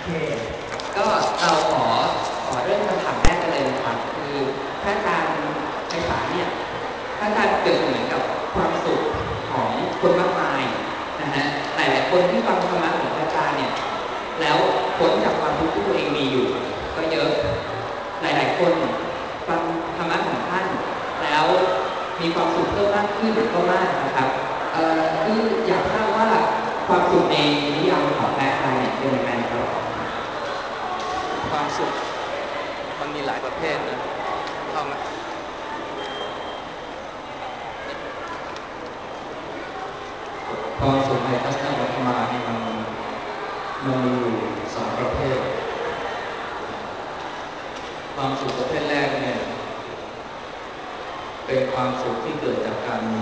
ก็เราขอเริ่มคำถามแรกกันเลยนะครับคือพระอาจารย์ไพศาลเนี่ยพระอาจารย์เปรียบเสมือนกับความสุขของคนมากมายนะฮะหลายๆคนที่ฟังธรรมะของพระอาจารย์เนี่ยแล้วพ้นจากความทุกข์ที่ตัวเองมีอยู่ก็เยอะหลายๆคนฟังธรรมะของท่านแล้วมีความสุขเพิ่มมากขึ้นก็มากนะครับคืออยากทราบว่าความสุขในนิยามของพระอาจารย์เนี่ยเป็นยังไงครับความสุขมันมีหลายประเภทนะเข้าไหมความสุขในทัศนคติเนี่ยมันมีอยู่สองประเภทความสุขประเภทแรกเนี่ยเป็นความสุขที่เกิดจากการมี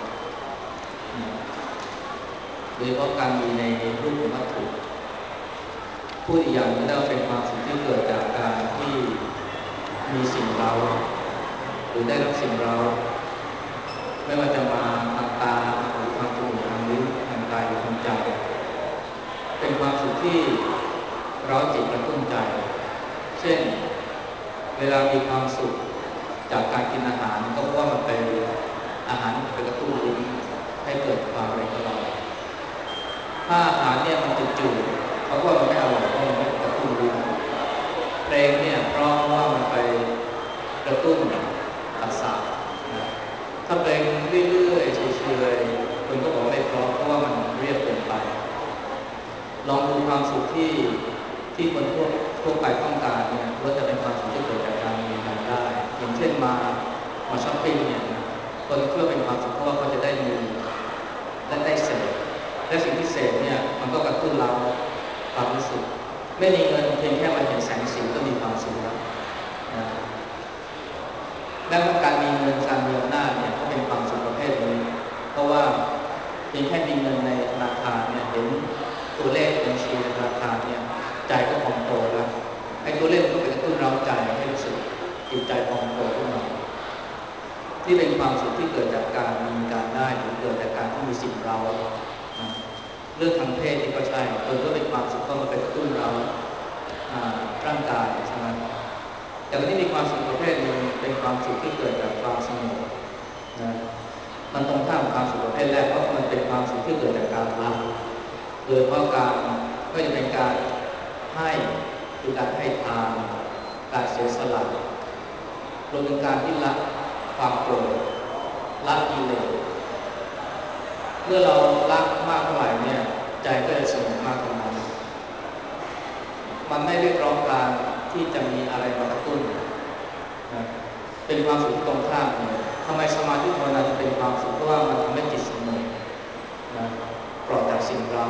โดยเฉพาะการมีในรูปของวัตถุพูดอีกอย่างก็ได้ว่าเป็นความสุขที่เกิดจากการที่มีสิ่งเราหรือได้รับสิ่งเราไม่ว่าจะมาทางตาหรือทางจมูกทางลิ้นทางกายหรือทางใจเป็นความสุขที่เร้าจิตกระตุ้นใจเช่นเวลามีความสุขจากการกินอาหารก็เพราะว่ามันเป็นอาหารไปกระตุ้นลิ้นให้เกิดความอร่อยถ้าอาหารเนี่ยมันจืดๆเขาว่ามันไม่อร่อยเพราะมันไม่กระตุ้นลิ้นเพลงเนี่ยเพราะว่ามันไปกระตุ้นประสาทนะถ้าเพลงเรื่อยๆเฉยๆคนก็บอกไม่เพราะว่ามันเรียบเกินไปลองดูความสุขที่คนทั่วไปต้องการเนี่ยว่าจะเป็นความสุขที่เกิดจากการมีมันได้อย่างเช่นมาช้อปปิ้งเนี่ยคนคิดว่าเป็นความสุขเพราะว่าเขาจะได้มีและได้เสพและสิ่งที่เสพเนี่ยมันก็กระตุ้นเราความรู้สึกไม่มีเงินเพียงแค่มาเห็นแสงสีก็มีความสุขแล้วนะแม้ว่าการมีเงินการมีอำนาจเนี่ยก็เป็นความสุขประเภทนี้เพราะว่าเพียงแค่มีเงินในธนาคารเนี่ยเห็นตัวเลขบัญชีในธนาคารเนี่ยใจก็พองโตแล้วไอ้ตัวเลขก็เป็นกระตุ้นเราใจให้รู้สึกจิตใจพองโตขึ้นมาที่เป็นความสุขที่เกิดจากการมีการได้หรือเกิดจากการที่มีสิ่งเรานะเรื่องทางเพศนี่ก็ใช่ก็เป็นความสุขเข้ามาเป็นกระตุ้นเราร่างกายใช่ไหมแต่วันนี้มีความสุขประเภทหนึ่งเป็นความสุขที่เกิดจากความสงบนะมันตรงข้ามกับความสุขประเภทแรกเพราะมันเป็นความสุขที่เกิดจากการละโดยเฉพาะการก็จะเป็นการให้คือการให้ทานการเสียสละรวมถึงการที่ละความโกรธละกิเลสเมื่อเราละมากเท่าไหร่เนี่ยใจก็จะสงบมากเท่านั้นมันไม่เรียกร้องการที่จะมีอะไรมากระตุ้นนะเป็นความสุขตรงข้ามเลยทำไมสมาธิภาวนาจะเป็นความสุขเพราะว่ามันทำให้จิตสงบนะปลอดจากสิ่งเรา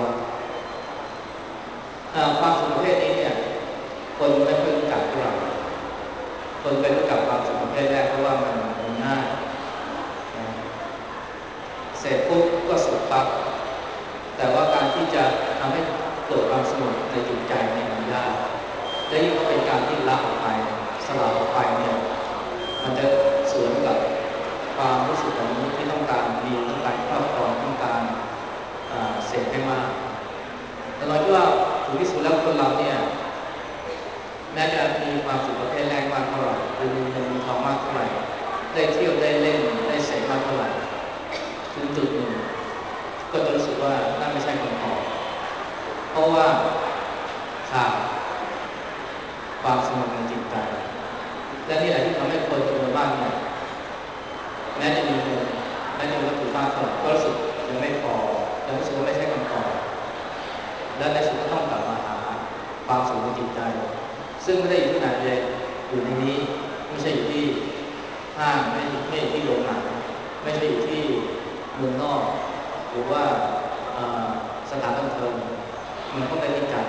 ความสุขประเภทนี้เนี่ยคนไม่ค่อยรู้จักเท่าไหร่คนไปรู้จักความสุขประเภทแรกเพราะว่ามันง่ายนะเสร็จปุ๊บก็สุขปั๊บแต่ว่าการที่จะทำให้เกิดความสงบในจิตใจเนี่ยมันยากและยิ่งก็เป็นการที่ละออกไปสละออกไปเนี่ยมันจะสวนกับความรู้สึกของมนุษย์ที่ต้องการมีต้องการครอบครองต้องการเสพให้มากแต่เราคิดว่าถึงที่สุดแล้วคนเราเนี่ยแม้จะมีความสุขประเภทแรกมากเท่าไหร่หรือมีเงินมีทองมากเท่าไหร่ได้เที่ยวได้เล่นได้เสพมากเท่าไหร่ถึงจุดหนึ่งก็จะรู้สึกว่านั่นไม่ใช่คำตอบเพราะว่าขาดความสงบในจิตใจและนี่แหละที่ทำให้คนจำนวนมากเนี่ยแม้จะมีเงินแม้จะมีวัตถุมากเท่าไหร่ก็รู้สึกยังไม่พอยังรู้สึกว่าไม่ใช่คำตอบและในสุดก็ต้องกลับมาหาความสุขในจิตใจซึ่งไม่ได้อยู่ที่ไหนเลยอยู่ในนี้ไม่ใช่อยู่ที่ห้างไม่อยู่ที่โรงหนังไม่ใช่อยู่ที่เมืองนอกหรือว่าสถานบันเทิงมันต้องได้ที่ใจ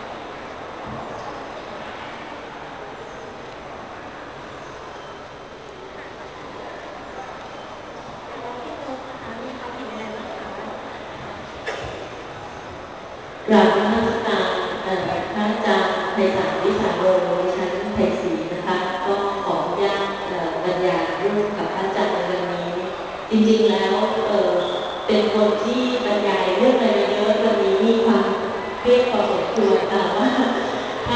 กราบนมัสการพระอาจารย์ไพศาลวิชาโลดิฉันไพศรีนะคะก็ขออนุญาตบรรยายร่วมกับพระอาจารย์ในวันนี้จริงๆแล้วเป็นคนที่บรรยายเรื่องอะไรเยอะวันนี้มีความเครียดพอสมควรค่ะว่า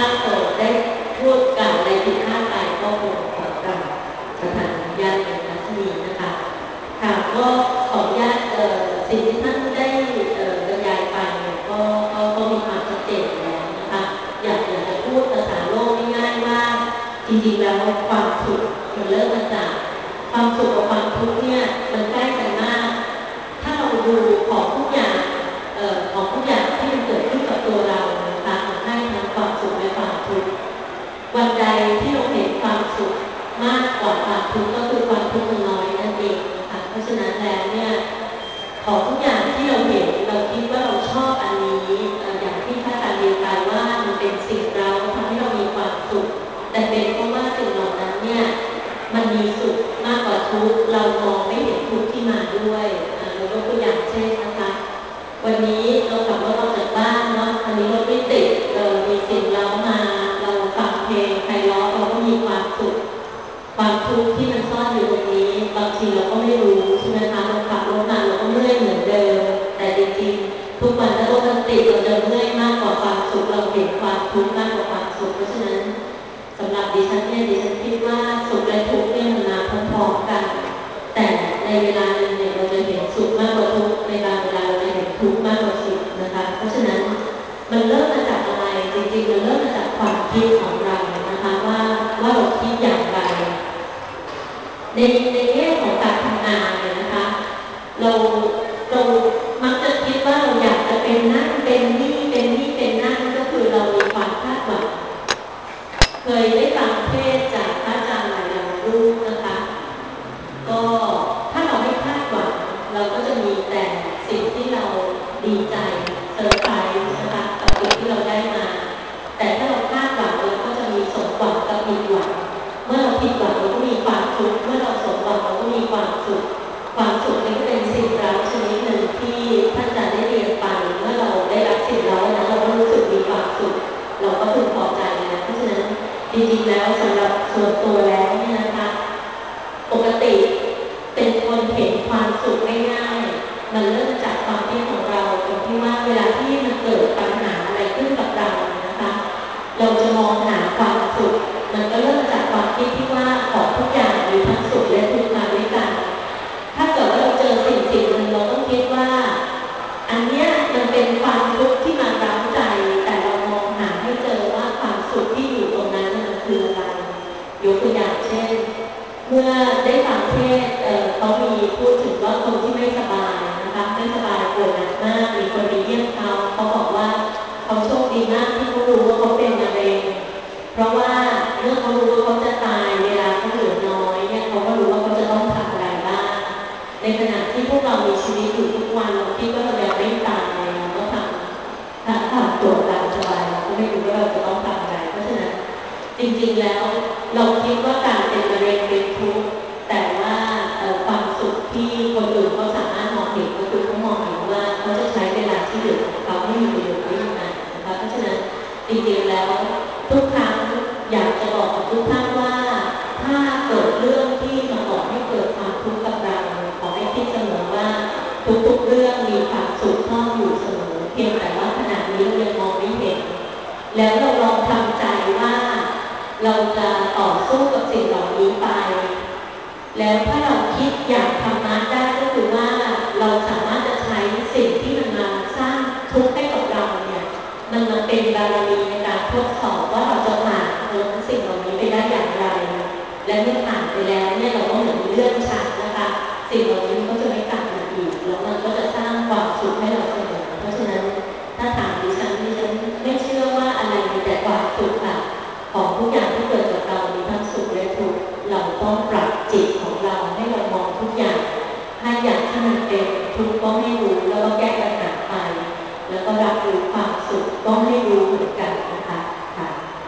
ถ้าเกิดได้พูดกล่าวอะไรผิดพลาดไปก็คงขอกราบประธานอนุญาตในทัศนีนะคะค่ะก็ขออนุญาตสิ่งที่ท่านได้บรรยายไปเนี่ยก็มีความชัดเจนแล้วนะคะอยากจะพูดภาษาโลกง่ายๆว่าจริงๆแล้วความสุขมันเริ่มมาจากความสุขกับความทุกข์เนี่ยมันใกล้กันมากถ้าเราดูของทุกอย่างของทุกอย่างที่มันเกิดขึ้นกับตัวเรานะคะมันให้ทั้งความสุขและความทุกข์วันใดที่เราเห็นความสุขมากกว่าความทุกข์ก็คือความทุกข์มันน้อยนั่นเองนะคะเพราะฉะนั้นแล้วเนี่ยของทุกอย่างที่เราเห็นเราคิดว่าเราชอบอันนี้อย่างที่ท่านอาจารย์เรียนไปว่ามันเป็นสิ่งเราทำให้เรามีความสุขแต่เป็นเพราะว่าสิ่งเหล่านั้นเนี่ยมันมีสุขมากกว่าทุกข์เรามองไม่เห็นทุกข์ที่มาด้วยเรายกตัวอย่างเช่นนะคะวันนี้เราขับรถออกจากบ้านเนาะวันนี้รถไม่ติดมีเสียงเร้ามาเราฟังเพลงไพเราะเราก็มีความสุขความทุกข์ที่มันซ่อนอยู่ตรงนี้บางทีเราก็ไม่รู้ใช่ไหมคะเราขับรถมาเราก็เมื่อยเหมือนเดิมแต่จริงๆทุกวันถ้ารถมันติดเราจะเมื่อยมากกว่าความสุขเราเห็นความทุกข์มากกว่าความสุขเพราะฉะนั้นสำหรับดิฉันเนี่ยดิฉันคิดว่าสุขและทุกข์เนี่ยมันมาพร้อมๆกันแต่ในเวลาหนึ่งเนี่ยเราจะเห็นสุขมากกว่าทุกข์ในบางเวลาเราจะเห็นทุกข์มากกว่าสุขนะคะเพราะฉะนั้นมันเริ่มมาจากอะไรจริงๆมันเริ่มมาจากความคิดของเรานะคะว่าเราคิดอย่างไรในแง่ของการทำงานเนี่ยนะคะเรามักจะคิดว่าเราอยากจะเป็นนั่นเป็นนี่เป็นนี่เป็นนั่นก็คือเรามีความคาดหวังเคยได้ฟังเทศจากพระอาจารย์หลายๆรูปนะคะก็ถ้าเราไม่คาดหวังเราก็จะมีแต่สิ่งที่เราดีใจเซอร์ไพรส์นะคะกับสิ่งที่เราได้มาแต่ถ้าเราคาดหวังเราก็จะมีสมหวังกับผิดหวังเมื่อเราผิดหวังเราก็มีความทุกข์เมื่อเราสมหวังเราก็มีความสุขความสุขนี่ก็เป็นสิ่งเราชนิดหนึ่งที่ท่านอาจารย์ได้เรียนไปเมื่อเราได้รับสิ่งเราแล้วเราก็รู้สึกมีความสุขเราก็พึงพอใจแล้วเพราะฉะนั้นจริงๆแล้วสำหรับส่วนตัวแล้วเนี่ยนะคะปกติเป็นคนเห็นความสุขง่ายๆมันเริ่มจากความคิดของเราตรงที่ว่าเวลาที่มันเกิดปัญหาอะไรขึ้นกับเรานะคะเราจะมองหาความสุขมันก็เริ่มจากความคิดที่ว่าของทุกอย่างมีทั้งสุขและทุกข์มาด้วยกันถ้าเกิดว่าเราเจอสิ่งหนึ่งเราต้องคิดว่าอันเนี้ยมันเป็นความทุกข์ที่มาเร้าใจแต่เรามองหาให้เจอว่าความสุขที่อยู่ตรงนั้นมันคืออะไรยกตัวอย่างเช่นเมื่อได้ฟังเทศเขามีพูดถึงว่าคนที่ไม่สบายนะคะไม่สบายป่วยหนักมากมีคนไปเยี่ยมเขาบอกว่าเขาโชคดีมากที่เขารู้ว่าเขาเป็นมะเร็งเพราะว่าเมื่อเขารู้ว่าเขาจะตายเวลาเขาเหลือน้อยเนี่ยเขาก็รู้ว่าเขาจะต้องทำอะไรบ้างในขณะที่พวกเรามีชีวิตอยู่ทุกวันเราคิดว่าเรายังไม่ตายเราก็ทำตัวตามสบายเราก็ไม่รู้ว่าเราจะต้องทำอะไรเพราะฉะนั้นจริงๆแล้วเราคิดว่าการเป็นมะเร็งเป็นทุกข์แต่ว่าความสุขที่คนอื่นเขาสามารถมองเห็นก็คือเขามองเห็นว่าเขาจะใช้เวลาที่เหลือของเขาให้มีประโยชน์ได้ยังไงนะคะเพราะฉะนั้นจริงๆแล้วทุกครั้งอยากจะบอกกับทุกท่านว่าถ้าเกิดเรื่องที่มาก่อให้เกิดความทุกข์กับเราขอให้คิดเสมอว่าทุกๆเรื่องมีความสุขซ่อนอยู่เสมอเพียงแต่ว่าขณะนี้เรายังมองไม่เห็นแล้วเราลองทำใจว่าเราจะต่อสู้กับสิ่งเหล่านี้ไปแล้วถ้าเราคิดอย่างธรรมะได้ก็คือว่าเราสามารถจะใช้สิ่งที่มันมาสร้างทุกข์ให้กับเราเนี่ยมันมาเป็นบารมีในการทดสอบว่าเราจะผ่านพ้นสิ่งเหล่านี้ไปได้อย่างไรและเมื่อผ่านไปแล้วเนี่ยเราก็เหมือนเลื่อนชั้นนะคะสิ่งเหล่านี้ก็จะไม่กลับมาอีกแล้วมันก็จะสร้างความสุขให้เราเสมอเพราะฉะนั้นถ้าถามดิฉันไม่เชื่อว่าอะไรมีแต่ความสุขค่ะของทุกอย่างที่เกิดจากเรามีทั้งสุขและทุกข์เราต้องปรับจิตของเราให้เรามองทุกอย่างให้อย่างที่มันเป็นทุกข์ก็ให้รู้แล้วก็แก้ปัญหาไปแล้วก็รับรู้ความสุขก็ให้รู้เหมือนกันนะคะค่ะ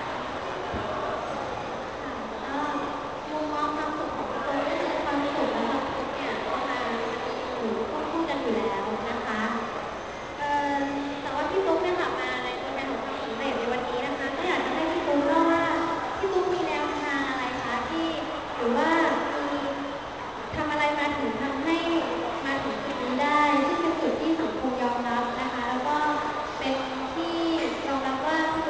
มุมมองความสุขของตัวก็คือความสุขและความทุกข์เนี่ยก็มาอยู่คู่กันอยู่แล้วนะคะแต่ว่าพี่ตุ๊กเนี่ยค่ะมาในตัวแทนของความสำเร็จในวันนี้นะคะก็อยากจะให้พี่ตุ๊กเล่าว่าพี่ตุ๊กมีแนวทางอะไรคะที่หรือว่ามีทำอะไรมาถึงทำให้มาถึงจุดนี้ได้ซึ่งเป็นจุดที่สังคมยอมรับนะคะแล้วก็เป็นที่ยอมรับว่า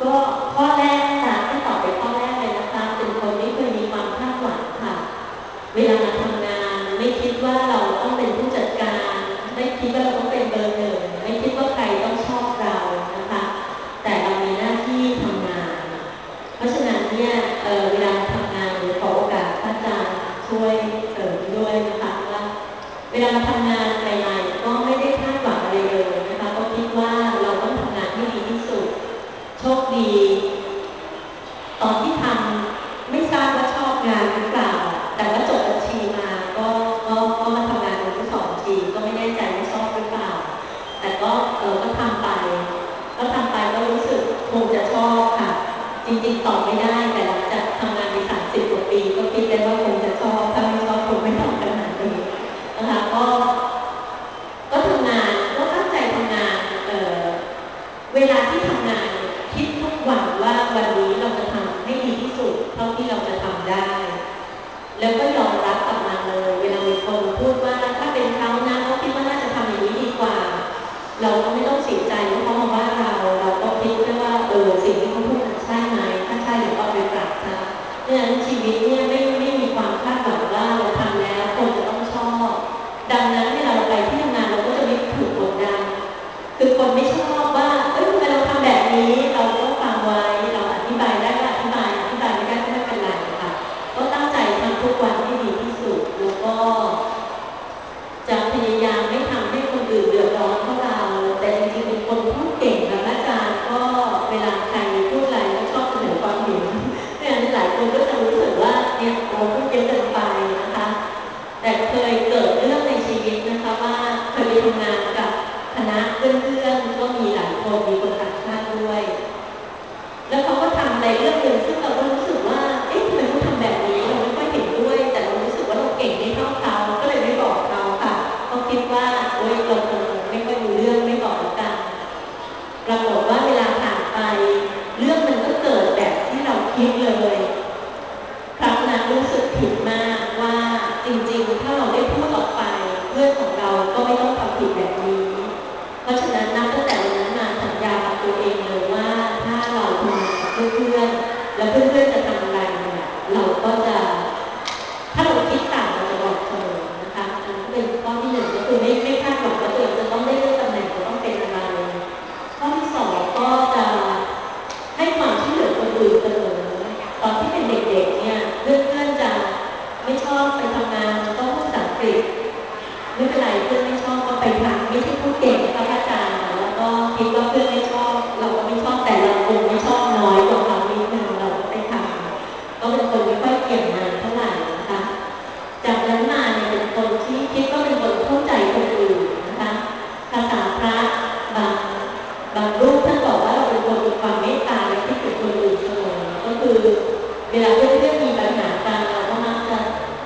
ก็ข้อแรกค่ะที่ตอบไปข้อแรกเลยนะคะเป็นคนที่เคยมีความคาดหวังค่ะเวลามาทำงานไม่คิดว่าเราต้องเป็นผู้จัดการไม่คิดว่าเราต้องเป็นเบอร์หนึ่งไม่คิดว่าใครต้องชอบเรานะคะแต่เรามีหน้าที่ทำงานเพราะฉะนั้นเนี่ยเวลาทำงานหรือขอโอกาสพระอาจารย์ช่วยเสริมด้วยนะคะว่าเวลาทำงานใหม่ๆก็ไม่ได้คาดหวังอะไรเลยนะคะก็คิดว่าเราต้องทำงานให้ดีที่สุดโชคดีตอนที่ทำไม่ทราบว่าชอบงานหรือเปล่าแต่ว่าจบบัญชีมาก็มาทำงานเป็นผู้สอนบัญชีก็ไม่แน่ใจว่าชอบหรือเปล่าแต่ก็ทำไปก็รู้สึกคงจะชอบค่ะจริงๆตอบไม่ได้แต่หลังจากทำงานไป30 กว่าปีก็คิดได้ว่าคงจะชอบถ้าไม่ชอบคงไม่ทำขนาดนี้นะคะก็ทำงานก็ตั้งใจทำงานเวลาที่ทำงานคิดทุกวันว่าวันนี้เราจะทำให้ดีที่สุดเท่าที่เราจะทำได้แล้วก็ยอมรับกับมันเลยเวลามีคนพูดว่าถ้าเป็นเขานะเขาคิดว่าน่าจะทำอย่างนี้ดีกว่าเราก็ไม่ต้องเสียใจว่าเขามาว่าเราก็คิดแค่ว่าสิ่งที่เขาพูดนั้นใช่ไหมถ้าใช่เราก็ไปปรับนะเพราะฉะนั้นชีวิตเนี่ยไม่มีความคาดหวังว่าเราทำแล้วคนจะต้องชอบดังนั้นเวลาเราไปที่ทำงานเราก็จะไม่ถูกกดดันคือคนไม่ชอบว่าทำไมเราทำแบบนี้เราต้องฟังไว้เราอธิบายได้ก็อธิบายไม่ได้ก็ไม่เป็นไรค่ะก็ตั้งใจทำทุกวันให้ดีที่สุดแล้วก็จะพยายามไม่ทำให้คนอื่นเดือดร้อนเท่าเราแต่จริงๆเป็นคนพูดเก่งค่ะอาจารย์ก็เวลาใครพูดอะไรก็ชอบเสนอความเห็นเนี่ยหลายคนก็จะรู้สึกว่าเนี่ยเราพูดเยอะเกินไปนะคะแต่เคยเกิดเรื่องในชีวิตนะคะว่าเคยไปทำงานกับคณะเพื่อนๆก็มีหลายคนมีคนต่างชาติด้วยแล้วเขาก็ทำอะไรเรื่องหนึ่งซึ่งเราก็รู้สึกว่าทำไมเขาทำแบบนี้เราไม่ค่อยเห็นด้วยแต่เรารู้สึกว่าเราเก่งไม่เท่าเขาก็เลยไม่บอกเขาค่ะเขาคิดว่าเราคงไม่ค่อยรู้เรื่องไม่บอกแล้วกันปรากฏว่าเวลาผ่านไปเรื่องมันก็เกิดแบบที่เราคิดเลยครั้งนั้นรู้สึกผิดมากว่าจริงๆถ้าเราได้พูดออกไปเพื่อนของเราก็ไม่ต้องทำผิดแบบนี้เพราะฉะนั้นนับตั้งแต่วันนั้นมาสัญญากับตัวเองเลยว่าถ้าเราทำงานกับเพื่อนๆแล้วเพื่อนๆจะทำอะไรเนี่ยเราก็จะถ้าเราคิดต่างเราจะบอกเสมอนะคะอันนี้เป็นข้อที่หนึ่งก็คือไม่คาดหวังว่าตัวเองจะต้องได้เลื่อนตำแหน่งจะต้องเป็นอะไรข้อที่สองก็จะให้ความช่วยเหลือคนอื่นเสมอตอนที่เป็นเด็กๆเนี่ยเพื่อนๆจะไม่ชอบไปทำงานต้องพูดภาษาอังกฤษไม่เป็นไรเพื่อนไม่ชอบก็ไปทำไม่ใช่พูดเก่งนะคะอาจารย์แล้วก็คิดว่าเพื่อนไม่ชอบเราก็ไม่ชอบแต่เราคงไม่ชอบน้อยกว่าเขานิดนึงเราก็ไปทำก็เป็นคนไม่ค่อยเกี่ยงงานเท่าไหร่นะคะจากนั้นมาเนี่ยเป็นคนที่คิดว่าเป็นคนเข้าใจคนอื่นนะคะภาษาพระบางรูปท่านบอกว่าเราเป็นคนมีความเมตตาและคิดถึงคนอื่นเสมอก็คือเวลาเพื่อนๆมีปัญหากันเราก็มักจะ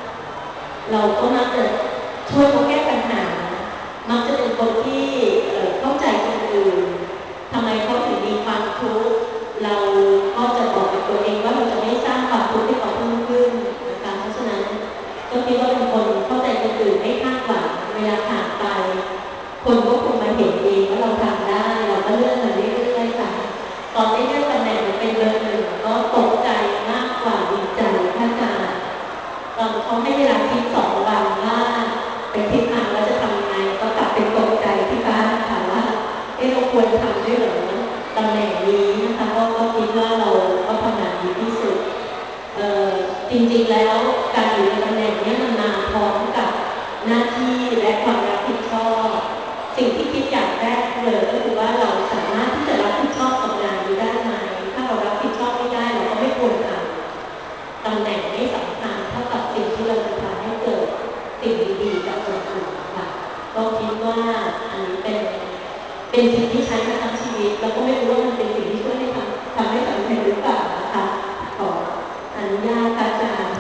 ช่วยเขาแก้ปัญหามักจะเป็นคนที่เข้าใจคนอื่นทำไมเขาถึงมีความทุกข์เราก็จะบอกกับตัวเองว่าเราจะไม่สร้างความทุกข์ให้เขาเพิ่มขึ้นนะคะเพราะฉะนั้นก็คิดว่าเป็นคนเข้าใจคนอื่นไม่คาดหวังเวลาผ่านไปคนก็คงมาเห็นเองว่าเราทำได้เราก็เลื่อนมาเรื่อยๆค่ะตอนได้เลื่อนตำแหน่งมาเป็นเบอร์หนึ่งก็ตกใจมากกว่าดีใจท่านอาจารย์ตอนเขาให้เวลาคิด2 วันว่าเป็นทิศทางแล้วจะทำยังไงก็กลับเป็นตกใจที่บ้านค่ะว่าเราควรทำด้วยเหรอตำแหน่งนี้นะคะก็คิดว่าเราก็ทำงานดีที่สุดจริงๆแล้วการอยู่ในตำแหน่งนี้มันมาพร้อมกับหน้าที่และความรับผิดชอบสิ่งที่คิดอย่างแรกเลยก็คือว่าเราสามารถที่จะรับผิดชอบกับงานนี้ได้ไหมถ้าเรารับผิดชอบไม่ได้เราก็ไม่ควรทำตำแหน่งไม่สำคัญเท่ากับสิ่งที่เราจะทำให้เกิดสิ่งดีๆกับคนอื่นค่ะก็คิดว่าอันนี้เป็นสิ่งที่ใช้มาทั้งชีวิตแล้วก็ไม่รู้ว่ามันเป็นสิ่งที่ช่วยให้ทำให้สำเร็จหรือเปล่านะคะขออนุญาตอาจารย์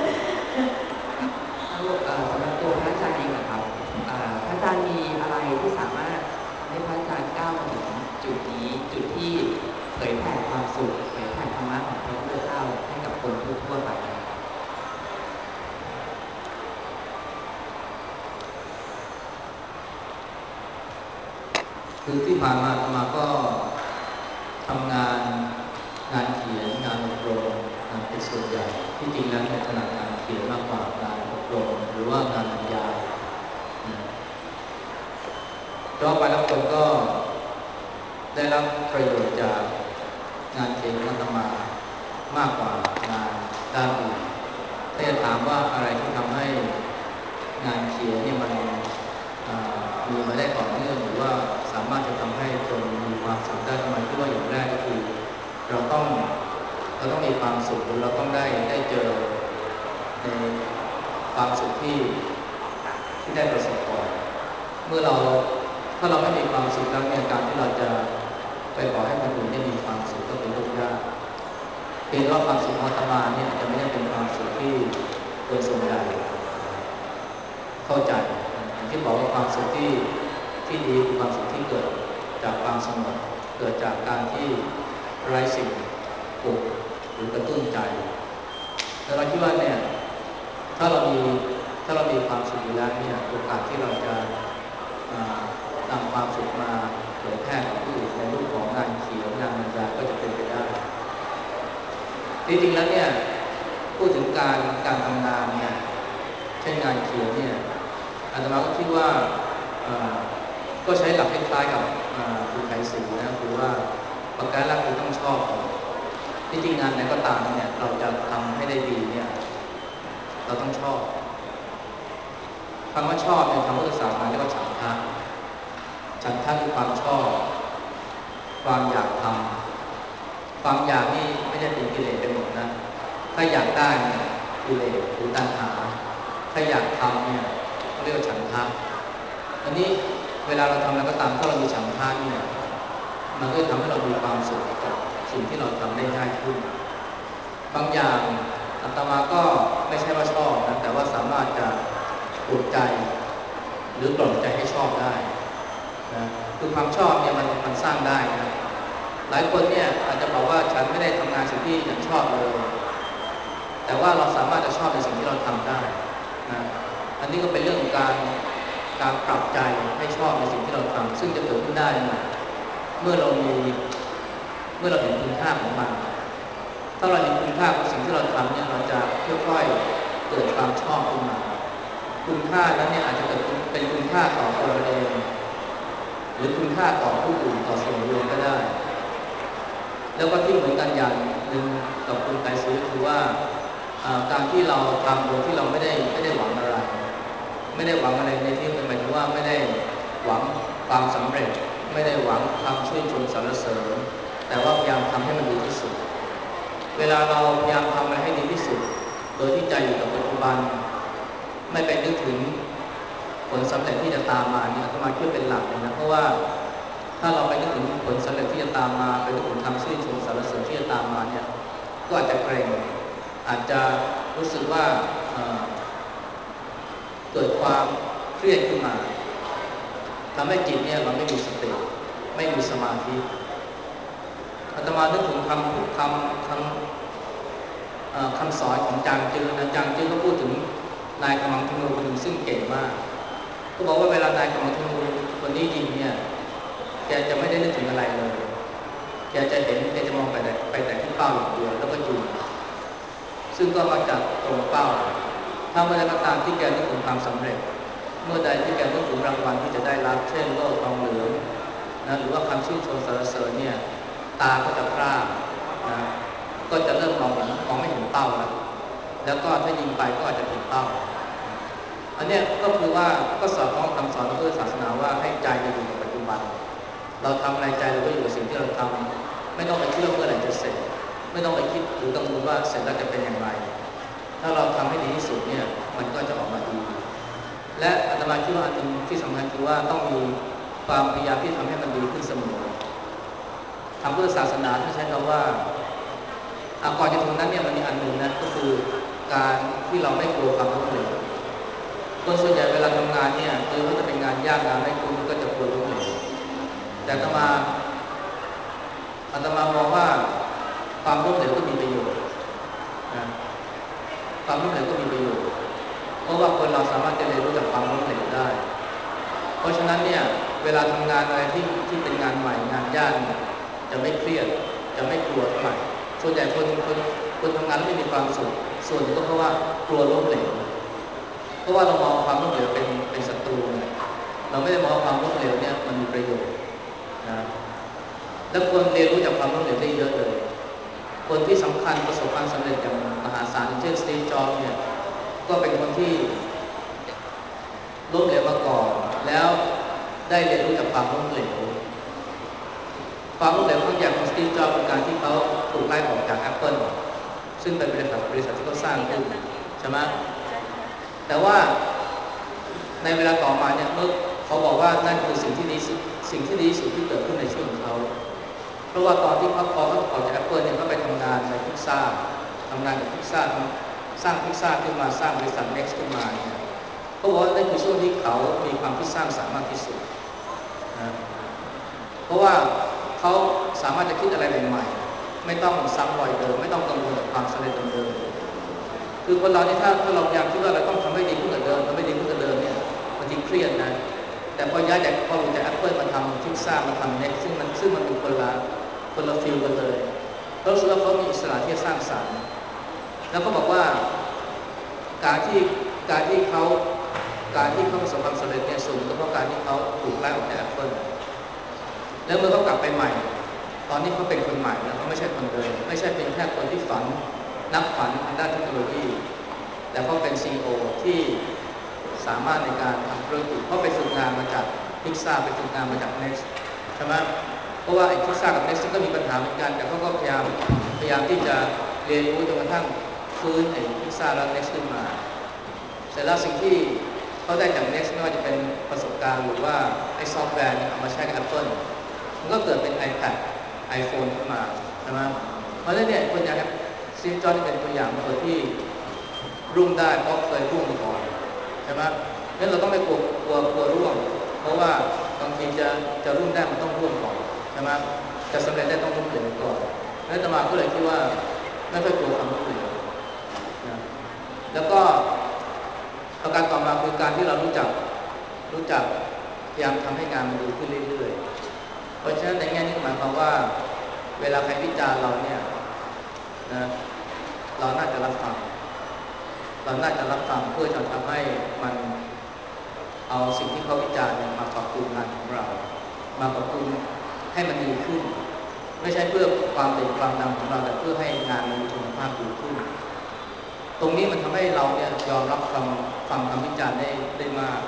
สำหรับตัวพระอาจารย์เองนะครับพระอาจารย์มีอะไรที่สามารถทำให้พระอาจารย์ก้าวมาถึงจุดนี้จุดที่เผยแผ่ความสุขเผยแผ่ธรรมะของพระพุทธเจ้าให้กับคนทั่วไปนะครับคือที่ผ่านมาก็ทำงานงานเขียนงานอบรมเป็นส่วนใหญ่ที่จริงแล้วถนัดงานเขียนมากกว่างานอบรมหรือว่างานบรรยายเพราะไปแล้วคนก็ได้รับประโยชน์จากงานเขียนของอาตมามากกว่างานด้านอื่นถ้าจะถามว่าอะไรที่ทำให้งานเขียนเนี่ยมันมีมาได้ต่อเนื่องหรือว่าสามารถจะทำให้คนมีความสุขได้ทำไมที่ว่าอย่างแรกก็คือเราต้องมีความสุขหรือเราต้องได้เจอในความสุขที่ได้ประสบก่อนเมื่อถ้าเราไม่มีความสุขแล้วเนี่ยการที่เราจะไปขอให้คนอื่นได้มีความสุขก็เป็นเรื่องยากเพียงว่าความสุขของอาตมาเนี่ยอาจจะไม่ได้เป็นความสุขที่คนส่วนใหญ่เข้าใจอย่างที่บอกว่าความสุขที่ดีคือความสุขที่เกิดจากความสงบเกิดจากการที่ไร้สิ่งปลุกหรือกระตุ้นใจแต่เราคิดว่าเนี่ยถ้าเรามีความสุขอยู่แล้วเนี่ยโอกาสที่เราจะนำความสุขมาเผยแพร่กับผู้อื่นในรูปของงานเขียนงานบรรยายก็จะเป็นไปได้จริงๆแล้วเนี่ยพูดถึงการทำงานเนี่ยเช่นงานเขียนเนี่ยอาตมาก็คิดว่าก็ใช้หลักคล้ายๆกับคุณไขศรีนะคือว่าประการแรกคือต้องชอบที่จริงงานไหนก็ตามเนี่ยเราจะทำให้ได้ดีเนี่ยเราต้องชอบคำว่าชอบเนี่ยคำพุทธศาสนาเรียกว่าฉันทะคือความชอบความอยากทำความอยากนี่ไม่ได้เป็นกิเลสเป็นหมดนะถ้าอยากได้เนี่ยกิเลสหรือตัณหาถ้าอยากทำเนี่ยเขาเรียกว่าฉันทะอันนี้เวลาเราทำอะไรก็ตามถ้าเรามีฉันทะเนี่ยมันก็จะทำให้เรามีความสุขกับสิ่งที่เราทำได้ง่ายขึ้นบางอย่างอาตมาก็ไม่ใช่ว่าชอบนะแต่ว่าสามารถจะปลุกใจหรือกล่อมใจให้ชอบได้นะคือความชอบเนี่ยมันสร้างได้นะหลายคนเนี่ยอาจจะบอกว่าฉันไม่ได้ทำงานสิ่งที่ฉันชอบเลยแต่ว่าเราสามารถจะชอบในสิ่งที่เราทำได้นะอันนี้ก็เป็นเรื่องของการปรับใจให้ชอบในสิ่งที่เราทำซึ่งจะเกิดขึ้นได้เมื่อเราเห็นคุณค่าของมันถ้าเราเห็นคุณค่าของสิ่งที่เราทำเนี่ยเราจะค่อยๆเกิดความชอบขึ้นมาคุณค่านั้นเนี่ยอาจจะเกิดเป็นคุณค่าต่อตัวเราเองหรือคุณค่าต่อผู้อื่นต่อส่วนรวมก็ได้แล้วก็ที่เหมือนกันอย่างหนึ่งกับคุณไตรศรีก็คือว่าการที่เราทำโดยที่เราไม่ได้หวังอะไรไม่ได้หวังอะไรในที่เป็นหมายถึงว่าไม่ได้หวังความสำเร็จไม่ได้หวังคำชื่นชมสรรเสริญแต่ว่าพยายามทำให้มันดีที่สุดเวลาเราพยายามทำอะไรให้ดีที่สุดโดยที่ใจอยู่กับปัจจุบันไม่ไปนึกถึงผลสำเร็จที่จะตามมาเนี่ยอาตมาคิดเป็นหลักเลยนะเพราะว่าถ้าเราไปนึกถึงผลสำเร็จที่จะตามมาไปนึกถึงคำชื่นชมสรรเสริญที่จะตามมาเนี่ยก็อาจจะเกรงอาจจะรู้สึกว่าเกิดความเครียดขึ้นมาทำให้จิตเนี่ยเราไม่มีสติไม่มีสมาธิอาตมานึกถึงคำสอนของจางจื้อนะจางจื้อก็พูดถึงนายกำมังธนูคนหนึ่งซึ่งเก่งมากก็บอกว่าเวลานายกำมังธนูคนนี้ยิงเนี่ยแกจะไม่ได้นึกถึงอะไรเลยแกจะมองไปแต่ที่เป้าอย่างเดียวแล้วก็ยิงซึ่งก็มาจากตรงเป้าถ้าเมื่อใดก็ตามที่แกนึกถึงความสำเร็จเมื่อใดที่แกนึกถึงรางวัลที่จะได้รับเช่นโล่ทองเหลืองนะหรือว่าคำชื่นชมสรรเสริญเนี่ยตาก็จะพร่านะก็จะเริ่มมองไม่เห็นเป้าแล้วก็ถ้ายิงไปก็อาจจะผิดเป้าอันนี้ก็คือว่าก็สอดคล้องคำสอนของพุทธศาสนาว่าให้ใจอยู่กับปัจจุบันเราทำอะไรใจเราก็อยู่กับสิ่งที่เราทำไม่ต้องไปคิดว่าเมื่อไหร่จะเสร็จไม่ต้องไปคิดหรือกังวลว่าเสร็จแล้วจะเป็นอย่างไรถ้าเราทำให้ดีที่สุดเนี่ยมันก็จะออกมาดีและอาตมาคิดว่าอันนึงที่สำคัญคือว่าต้องมีความพยายามที่ทำให้มันดีขึ้นเสมอทางพุทธศาสนาที่ใช้คำว่าก่อนจะถึงนั้นเนี่ยมันมีอันหนึ่งนะก็คือการที่เราไม่กลัวความล้มเหลวคนส่วนใหญ่เวลาทำงานเนี่ยคือว่าจะเป็นงานยากงานไม่คุ้มก็จะกลัวล้มเหลวแต่อาตมามองว่าความล้มเหลวก็มีประโยชน์นะความล้มเหลวก็มีประโยชน์เพราะว่าคนเราสามารถจะเรียนรู้จากความล้มเหลวได้เพราะฉะนั้นเนี่ยเวลาทำงานอะไรที่เป็นงานใหม่งานยากเนี่ยจะไม่เครียดจะไม่กลัวเท่าไหร่ส่วนใหญ่คนทำงานแล้วไม่มีความสุขส่วนหนึ่งก็เพราะว่ากลัวล้มเหลวเพราะว่าเรามองความล้มเหลวเป็นศัตรูเราไม่ได้มองความล้มเหลวเนี่ยมันมีประโยชน์นะและควรเรียนรู้จากความล้มเหลวได้เยอะเลยคนที่สำคัญประสบความสำเร็จอย่างมหาศาลเช่นสตีฟ จ็อบส์เนี่ยก็เป็นคนที่ล้มเหลวมาก่อนแล้วได้เรียนรู้จากความล้มเหลวความล้มเหลวครั้งใหญ่ของสตีฟ จ็อบส์เป็นการที่เขาถูกไล่ออกจาก Apple ซึ่งเป็นบริษัทที่เขาสร้างขึ้นใช่ไหมแต่ว่าในเวลาต่อมาเนี่ยเมื่อเขาบอกว่านั่นคือสิ่งที่ดีสุดที่เกิดขึ้นในชีวิตของเขาเพราะว่าตอนที่เขาออกจาก Apple เนี่ยเขาไปทำงานในพิซซ่าทำงานกับพิซซ่าสร้างพิซซ่าขึ้นมาสร้างบริษัท Next ขึ้นมาเนี่ยเขาบอกว่านั่นคือช่วงที่เขามีความคิดสร้างสรรค์มากที่สุดนะเพราะว่าเขาสามารถจะคิดอะไรใหม่ๆไม่ต้องซ้ำรอยเดิมไม่ต้องกังวลกับความสำเร็จเดิมคือคนเราเนี่ยถ้าเราพยายามคิดว่าเราต้องทำให้ดีขึ้นกว่าเดิมเนี่ยบางทีเครียดนะแต่พอย้ายจากพอหลุดจาก Apple มาทำพิซซ่ามาทำ Next ซึ่งมันเป็นคนละฟิลกันเลยเขารู้สึกว่าเขามีอิสระที่จะสร้างสรรค์แล้วก็บอกว่าการที่เขาประสบความสำเร็จเนี่ยสูงก็เพราะการที่เขาถูกไล่ออกจาก Apple แล้วเมื่อเขากลับไปใหม่ตอนนี้เขาเป็นคนใหม่แล้วเขาไม่ใช่คนเดิมไม่ใช่เป็นแค่คนที่นักฝันทางด้านเทคโนโลยีแต่เขาเป็น CEO ที่สามารถในการทำธุรกิจเพราะไปฝึกงานมาจากพิซซ่าไปฝึกงานมาจาก Next ใช่ไหมเพราะว่าไอ้พิซซ่ากับ Next ก็มีปัญหาเหมือนกันแต่เขาก็พยายามที่จะเรียนรู้จนกระทั่งฟื้นไอ้พิซซ่าแล้ว Next ขึ้นมาเสร็จแล้วสิ่งที่เขาได้จาก Next ไม่ว่าจะเป็นประสบการณ์หรือว่าไอ้ซอฟต์แวร์เอามาใช้กับ Apple มันก็เกิดเป็น iPad iPhone ขึ้นมาใช่ไหมเพราะฉะนั้นเนี่ยคนอย่างสตีฟ จ็อบส์เป็นตัวอย่างคนที่รุ่งได้เพราะเคยรุ่งมาก่อนใช่ไหมงั้นเราต้องไม่กลัวร่วงเพราะว่าบางทีจะรุ่งได้มันต้องร่วงก่อนใช่ไหมจะสำเร็จได้ต้องล้มเหลวก่อนแล้วอาตมาก็เลยคิดว่าไม่ค่อยกลัวความล้มเหลวนะแล้วก็ประการต่อมาคือการที่เรารู้จักพยายามทำให้งานมันดีขึ้นเรื่อยๆเพราะฉะนั้นในแง่นี้หมายความว่าเวลาใครวิจารณ์เราเนี่ยนะเราน่าจะรับฟังเพื่อจะทำให้มันเอาสิ่งที่เขาวิจารณ์มาปรับปรุงงานของเรามาปรับปรุงให้มันดีขึ้นไม่ใช่เพื่อความเด่นความดังของเราแต่เพื่อให้งานมันมีคุณภาพดีขึ้นตรงนี้มันทำให้เราเนี่ยยอมรับฟังคำวิจารณ์ได้มาก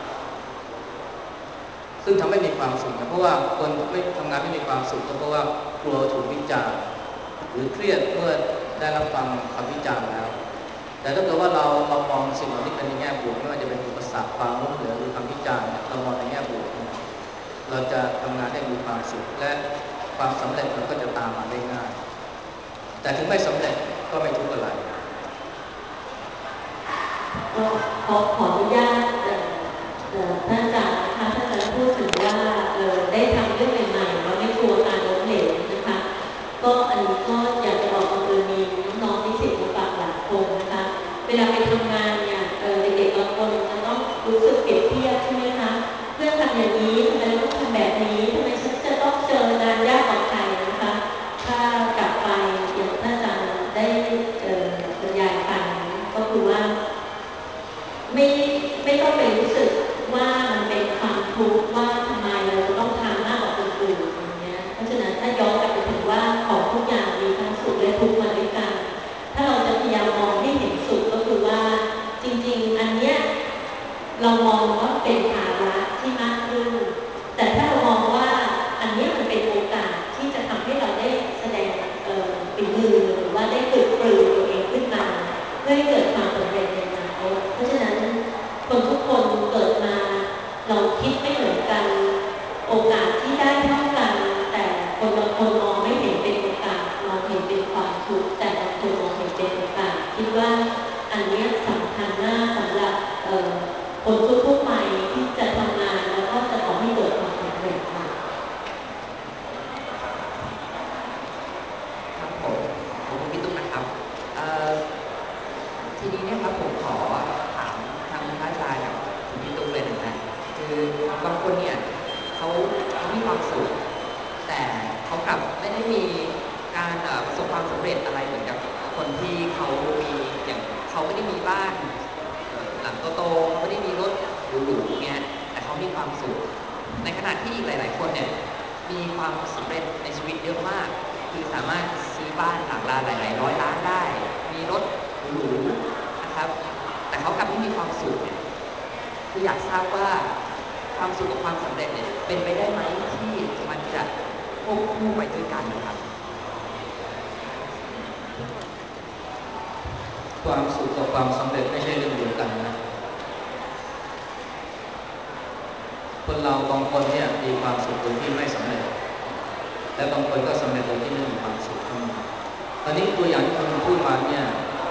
ซึ่งทำให้มีความสุขนะเพราะว่าคนไม่ทำงานไม่มีความสุขก็เพราะว่ากลัวถูกวิจารณ์หรือเครียดเมื่อได้รับฟังคำวิจารณ์แล้วแต่ถ้าเกิดว่าเรามองสิ่งเหล่านี้เป็นในแง่บวกไม่ว่าจะเป็นอุปสรรคความล้มเหลวหรือคำวิจารณ์เรามองในแง่บวกเนี่ยเราจะทำงานได้มีความสุขและความสำเร็จมันก็จะตามมาได้ง่ายแต่ถึงไม่สำเร็จก็ไม่ทุกข์อะไรก็ขออนุญาตท่านอาจารย์นะคะท่านอาจารย์พูดถึงว่าได้ทำเรื่องใหม่ๆแล้วไม่กลัวการล้มเหลวนะคะก็อันนี้ก็อยากจะบอกว่ามีน้องๆนิสิตมาฝากหลายคนนะคะเวลาไปทำงานเนี่ยเด็กๆบางคนจะต้องรู้สึกเปรียบเทียบใช่ไหมคะเพื่อนทำอย่างนี้ทำไมต้องทำแบบนี้ทำไมฉันจะต้องเจองานยากกว่าใครนะคะถ้ากลับไปอย่างท่านอาจารย์ได้บรรยายไปก็คือว่าไม่ต้องไปรู้สึกว่ามันเป็นความทุกข์ว่าทำไมเราจะต้องทำมากกว่าคนอื่นอย่างเงี้ยเพราะฉะนั้นถ้าย้อนกลับไปถึงว่าของทุกอย่างมีทั้งสุขและทุกข์มาด้วยกันถ้าเราจะพยายามมองให้เห็นสุขก็คือว่าจริงๆอันเนี้ยเรามองว่าเป็นภาระที่มากขึ้นแต่ถ้าเรามองว่าอันนี้มันเป็นโอกาสที่จะทำให้เราได้แสดงฝีมือหรือว่าได้ฝึกปรือตัวเองขึ้นมาเพื่อให้เกิดความสำเร็จในอนาคตเพราะฉะนั้นคนทุกคนเกิดมาเราคิดไม่เหมือนกันโอกาสที่ได้เท่ากันแต่คนบางคนมองไม่เห็นเป็นโอกาสมองเห็นเป็นความทุกข์แต่บางคนมองเห็นเป็นโอกาสคิดว่าอันนี้สำคัญมากสำหรับคนทั่วไปที่จะทำงานแล้วก็จะขอให้เกิดความสำเร็จค่ะครับผมขอบคุณพี่ตุ๊กนะครับทีนี้เนี่ยครับผมขอถามทางพระอาจารย์กับคุณพี่ตุ๊กเลยนะคือบางคนเนี่ยเขามีความสุขแต่เขากลับไม่ได้มีการการประสบความสำเร็จอะไรเหมือนกับคนที่เขามีอย่างเขาไม่ได้มีบ้านหลังโตๆเขาไม่ได้มีรถหรูๆเนี่ยแต่เขามีความสุขในขณะที่อีกหลายๆคนเนี่ยมีความสำเร็จในชีวิตเยอะมากคือสามารถซื้อบ้านหลังละหลายๆร้อยล้านได้มีรถหรูๆนะครับแต่เขากลับไม่มีความสุขเนี่ยคืออยากทราบว่าความสุขกับความสำเร็จเนี่ยเป็นไปได้ไหมที่มันจะควบคู่ไปด้วยกันนะครับความสุขกับความสำเร็จไม่ใช่เรื่องเดียวกันนะคนเราบางคนเนี่ยมีความสุขโดยที่ไม่สำเร็จและบางคนก็สำเร็จโดยที่ไม่มีความสุขก็มีตอนนี้ตัวอย่างที่คุณพูดมาเนี่ย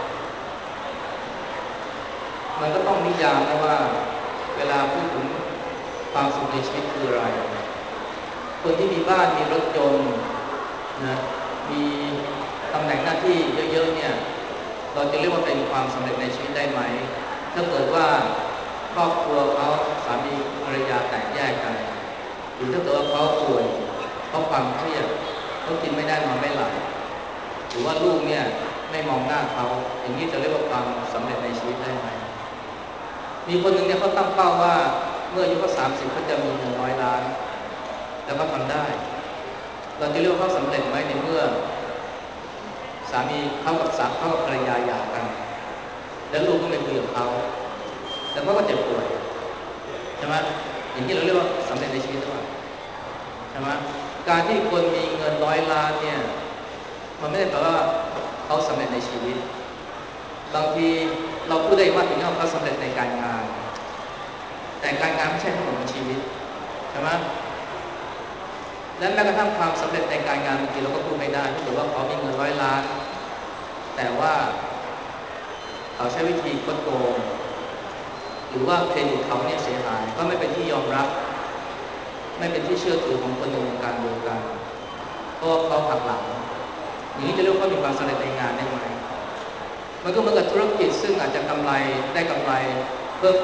มันก็ต้องนิยามนะว่าเวลาพูดถึงความสุขในชีวิตคืออะไรคนที่มีบ้านมีรถยนต์นะมีตำแหน่งหน้าที่เยอะๆเนี่ยเราจะเรียกว่าเป็นความสำเร็จในชีวิตได้ไหมถ้าเกิดว่าครอบครัวเขาสามีภรรยาแตกแยกกันหรือถ้าเกิดว่าเขาป่วยเพราะความเครียดเขากินไม่ได้นอนไม่หลับหรือว่าลูกเนี่ยไม่มองหน้าเขาอย่างนี้จะเรียกว่าความสำเร็จในชีวิตได้ไหมมีคนหนึ่งเนี่ยเขาตั้งเป้าว่าเมื่ออายุเขา30เขาจะมีเงิน100 ล้านแล้วก็ทำได้เราจะเรียกว่าเขาสำเร็จไหมในเมื่อสามีเขากับภรรยาหย่ากันแล้วลูกก็ไม่คุยกับเขาแล้วเขาก็เจ็บป่วยใช่ไหมอย่างนี้เราเรียกว่าสำเร็จในชีวิตหรือเปล่าใช่ไหมการที่คนมีเงิน100 ล้านเนี่ยมันไม่ได้แปลว่าเขาสำเร็จในชีวิตบางทีเราพูดได้ว่าถึงเขาสำเร็จในการงานแต่การงานไม่ใช่ทั้งหมดของชีวิตใช่ไหมและแม้กระทั่งความสำเร็จในการงานบางทีเราก็พูดไม่ได้ถ้าเกิดว่าเขามีเงิน100 ล้านแต่ว่าเขาใช้วิธีคดโกงหรือว่าเครดิตเขาเนี่ยเสียหายก็ไม่เป็นที่ยอมรับไม่เป็นที่เชื่อถือของคนในวงการเดียวกันเพราะเขาหักหลังอย่างนี้จะเรียกว่ามีความสำเร็จในงานได้ไหมมันก็เหมือนกับธุรกิจซึ่งอาจจะได้กำไรเพิ่ม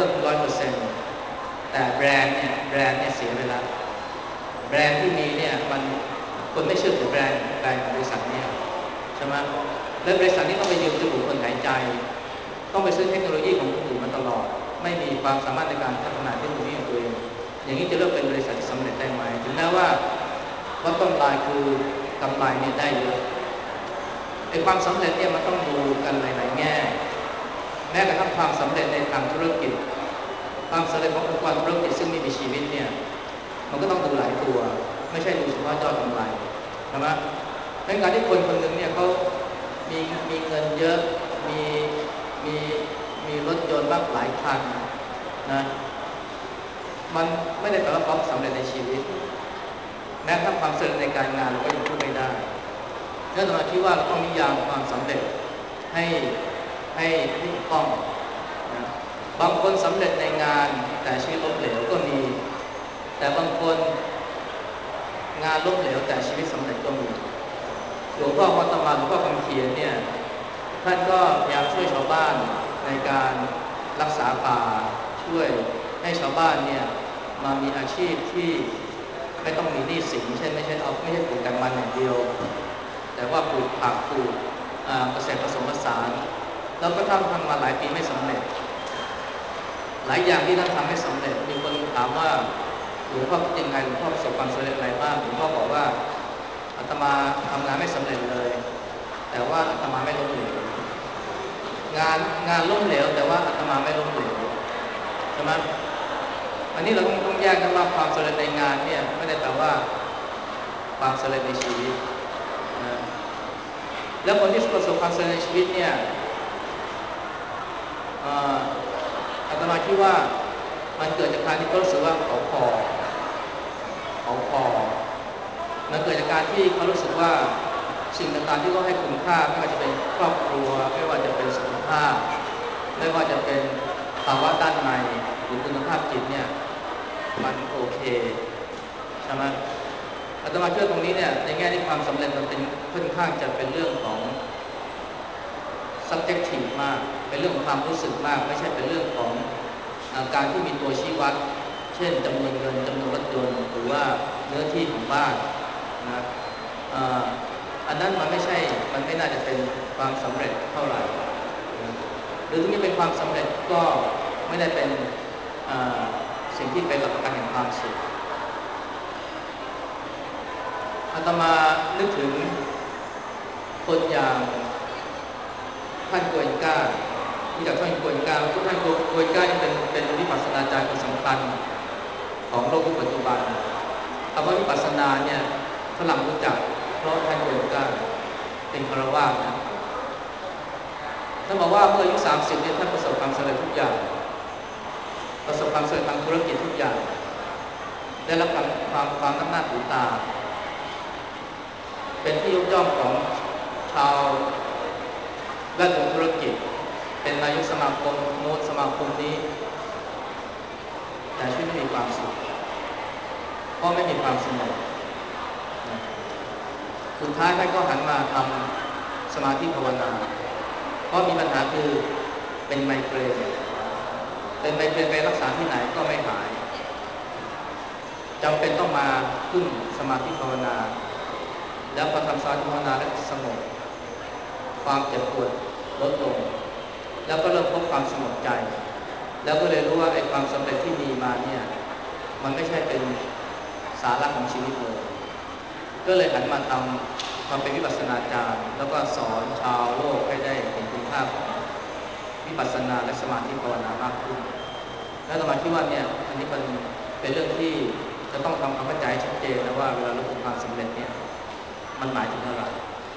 100%แต่แบรนด์เนี่ยเสียไปแล้วแบรนด์ที่มีเนี่ยมันคนไม่เชื่อถือแบรนด์ของบริษัทเนี่ยใช่ไหมและบริษัทนี้ต้องไปยืมจมูกคนหายใจต้องไปซื้อเทคโนโลยีของคนอื่นมาตลอดไม่มีความสามารถในการพัฒนาเทคโนโลยีของตัวเองอย่างนี้จะเรียกเป็นบริษัทที่สำเร็จได้ไหมถึงแม้ว่าต้นปลายคือกำไรเนี่ยได้เยอะไอ้ความสำเร็จเนี่ยมันต้องดูกันหลายๆแง่แม้กระทั่งความสำเร็จในทางธุรกิจความสำเร็จขององค์กรธุรกิจซึ่งมีชีวิตเนี่ยมันก็ต้องดูหลายตัวไม่ใช่ดูเฉพาะยอดกำไรใช่ไหมในการที่คนหนึ่งเนี่ยเขามีเงินเยอะมีมีมีรถยนต์มากหลายคันนะมันไม่ได้แปลว่าเขาสำเร็จในชีวิตแม้ถ้าความสำเร็จในการงานเราก็ยังพูดไม่ได้เนื่องจากที่ว่าเราต้องนิยามความสำเร็จให้ถูกต้องนะบางคนสำเร็จในงานแต่ชีวิตล้มเหลวก็มีแต่บางคนงานล้มเหลวแต่ชีวิตสำเร็จก็มีหลวงพ่อวัดตมาหลวงพ่อคำเขียนเนี่ยท่านก็พยายามช่วยชาวบ้านในการรักษาป่าช่วยให้ชาวบ้านเนี่ยมามีอาชีพที่ไม่ต้องมีหนี้สินเช่นไม่ใช่ปลูกแต่มันอย่างเดียวแต่ว่าปลูกผักปลูกเกษตรผสมผสานแล้วก็ทำมาหลายปีไม่สำเร็จหลายอย่างที่ท่านทำไม่สำเร็จมีคนถามว่าหลวงพ่อคิดยังไงหลวงพ่อประสบความสำเร็จอะไรบ้างหลวงพ่อบอกว่าอาตมาทำงานไม่สำเร็จเลยแต่ว่าอาตมาไม่ล้มเหลวงานล้มเหลวแต่ว่าอาตมาไม่ล้มเหลวใช่ไหมอันนี้เราต้องแยกกันว่าความสำเร็จในงานเนี่ยไม่ได้แปลว่าความสำเร็จในชีวิตนะแล้วคนที่ประสบความสำเร็จในชีวิตเนี่ยอาตมาคิดว่ามันเกิดจากการที่เขารู้สึกว่าเขาพอมันเกิดจากการที่เขารู้สึกว่าสิ่งต่างๆที่เขาให้คุณค่าไม่ว่าจะเป็นครอบครัวไม่ว่าจะเป็นสุขภาพไม่ว่าจะเป็นภาวะด้านในหรือคุณภาพจิตเนี่ยมันโอเคใช่ไหมอาตมาเชื่อตรงนี้เนี่ยในแง่ที่ความสำเร็จมันเป็นค่อนข้างจะเป็นเรื่องของ subjective มากเป็นเรื่องของความรู้สึกมากไม่ใช่เป็นเรื่องของการที่มีตัวชี้วัดเช่นจำนวนเงินจำนวนรถยนต์หรือว่าเนื้อที่ของบ้านนะอันนั้นมันไม่น่าจะเป็นความสำเร็จเท่าไหร่หรือถึงจะเป็นความสำเร็จก็ไม่ได้เป็นสิ่งที่เป็นหลักประกันแห่งความสุขอาตมานึกถึงคนอย่างท่านโกเอนก้าที่จากท่านโกเอนก้าแล้วก็ท่านโกเอนก้านี่เป็นวิปัสสนาจารย์คนสำคัญของโลกยุคปัจจุบันคำว่าวิปัสสนาเนี่ยฝรั่งรู้จักเพราะท่านโกเอนก้าเป็นฆราวาสนะท่านบอกว่าเมื่ออายุ30เนี่ยท่านประสบความสำเร็จทุกอย่างประสบความสำเร็จทางธุรกิจทุกอย่างได้รับความน้ำหน้าถือตาเป็นที่ยกย่องของชาวแวดวงธุรกิจเป็นนายกสมาคมโน้นสมาคมนี้แต่ชีวิตไม่มีความสุขเพราะไม่มีความสงบสุดท้ายท่านก็หันมาทำสมาธิภาวนาเพราะมีปัญหาคือเป็นไมเกรนไปรักษาที่ไหนก็ไม่หายจำเป็นต้องมาพึ่งสมาธิภาวนาแล้วพอทำสมาธิภาวนาแล้วสงบความเจ็บปวดลดลงแล้วก็เริ่มพบความสงบใจแล้วก็เลยรู้ว่าไอ้ความสำเร็จที่มีมาเนี่ยมันไม่ใช่เป็นสาระของชีวิตเลยก็เลยหันมาเป็นวิปัสสนาจารย์แล้วก็สอนชาวโลกให้ได้เห็นคุณค่าของวิปัสสนาและสมาธิภาวนามากขึ้นแล้วอาตมาคิดว่าเนี่ยอันนี้มันเป็นเรื่องที่จะต้องทำความเข้าใจชัดเจนนะว่าเวลาเราพูดความสำเร็จเนี่ยมันหมายถึงอะไร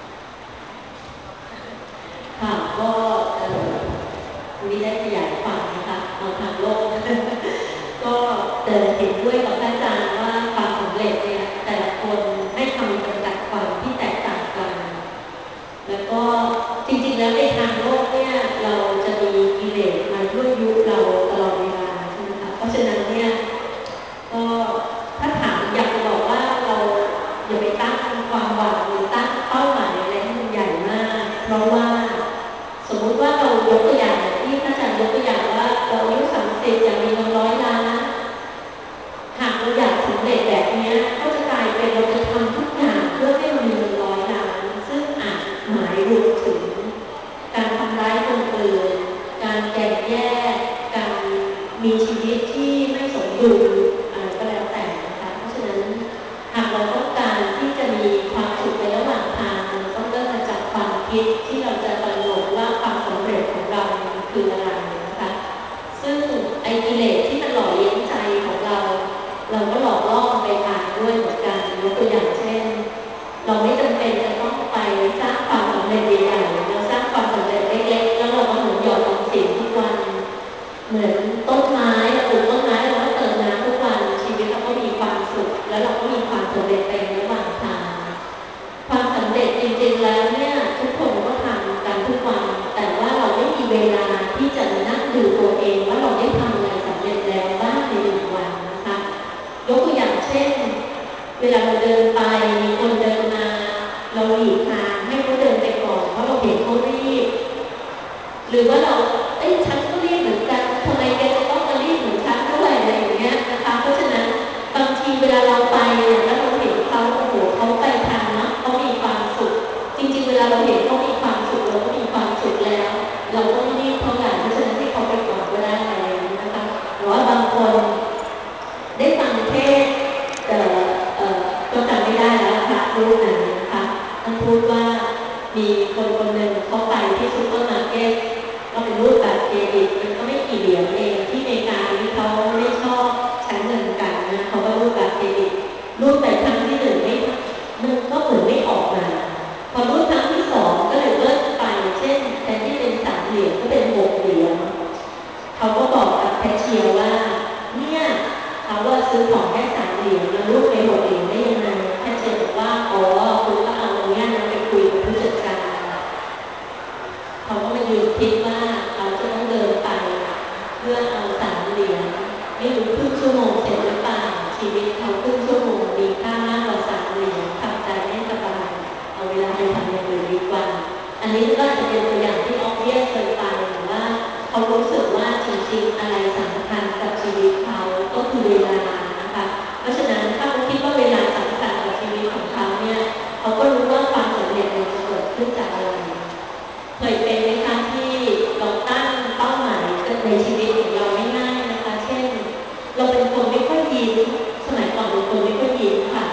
ค่ะก็วันนี้ได้ขยายความนะคะเอาทางโลกก็เห็นด้วยกับอาจารย์ว่าความสำเร็จเนี่ยแต่ละคนให้คำจำกัดความที่แตกต่างกันแล้วก็จริงๆแล้วในทางโลกเนี่ยเราจะมีกิเลสมายั่วยุเราตลอดเวลาใช่ไหมคะเพราะฉะนั้นเนี่ยก็ถ้าถามอยากจะบอกว่าเราอย่าไปตั้งความหวังหรือตั้งเป้าหมายอะไรให้มันใหญ่มากเพราะว่าสมมุติว่าเรายกตัวอย่างที่อาจารย์ยกตัวอย่างว่าเราอายุ30อยากมีเงิน100 ล้านหากเราอยากสำเร็จแบบนี้ก็จะกลายเป็นเราจะทำทุกอย่างเพื่อให้เรามีเงิน100 ล้านซึ่งอาจหมายรวมถึงการทำร้ายคนอื่นการแก่งแย่การมีชีวิตที่ไม่สมดุลอะไรก็แล้วแต่นะคะเพราะฉะนั้นหากเราต้องการที่จะมีความสุขในระหว่างทางเราต้องเริ่มมาจากความคิดที่เราจะตระหนักว่าความสำเร็จของเราคืออะไรนะคะซึ่งไอ้กิเลสที่มันหล่อเลี้ยงใจของเราก็หลอกล่อไปทางด้วยเหมือนกันยกตัวอย่างเช่นเราไม่จำเป็นจะต้องไปสร้างความสำเร็จใหญ่ๆเราสร้างความสำเร็จเล็กๆแล้วเราก็เหมือนหยอดออมสินทุกวันเหมือนต้นไม้เราปลูกต้นไม้เราก็เติมน้ำทุกวันชีวิตเราก็มีความสุขแล้วเราก็มีความสำเร็จไประหว่างทางความสำเร็จจริงๆแล้วเนี่ยทุกคนก็ทำกันทุกวันแต่ว่าเราไม่มีเวลาที่จะนั่งดูตัวเองว่าเราได้ทำอะไรสำเร็จแล้วบ้างใน1 วันนะคะยกตัวอย่างเช่นเวลาเราเดินไปมีคนเดินมาเราหลีกทางให้เขาเดินไปก่อนเพราะเราเห็นเขารีบหรือว่าเราฉันก็รีบเหมือนกันทำไมแกจะต้องมารีบเหมือนฉันด้วยอะไรอย่างเงี้ยนะคะเพราะฉะนั้นบางทีเวลาเราไปแล้วเราเห็นเขาโอ้โหเขาไปทางเนาะเขามีความสุขจริงๆเวลาเราเห็นเขามีความสุขเราก็มีความสุขแล้วเราก็ไม่รีบเท่าไหร่เพราะฉะนั้นให้เขาไปก่อนก็ได้อะไรอย่างนี้นะคะหรือว่าบางคนได้ฟังเทศก็จำไม่ได้แล้วพระรูปนั้นนะคะท่านพูดว่ามีคนหนึ่งเขาไปที่ซุปเปอร์มาร์เก็ตก็เป็นรูปแบบเครดิตมันก็ไม่กี่เหรียญเองที่อเมริกานี่เขาไม่ชอบใช้เงินกันนะเขาก็รูปแบบเครดิตรูปแบบครั้งที่1มันก็เหมือนไม่ออกมาพอรูปครั้งที่2ก็เลยเบิ้ลไปเช่นแทนที่เป็น3 เหรียญก็เป็น6 เหรียญเขาก็บอกกับแคชเชียร์ว่าเนี่ยเขาว่าซื้อของแค่3 เหรียญแล้วรูปไป6 เหรียญได้ยังไงแคชเชียร์บอกว่าอ๋อคุณก็เอาตรงนี้นะไปคุยกับผู้จัดการเขาก็มายืนคิดว่าเขาจะต้องเดินไปเพื่อ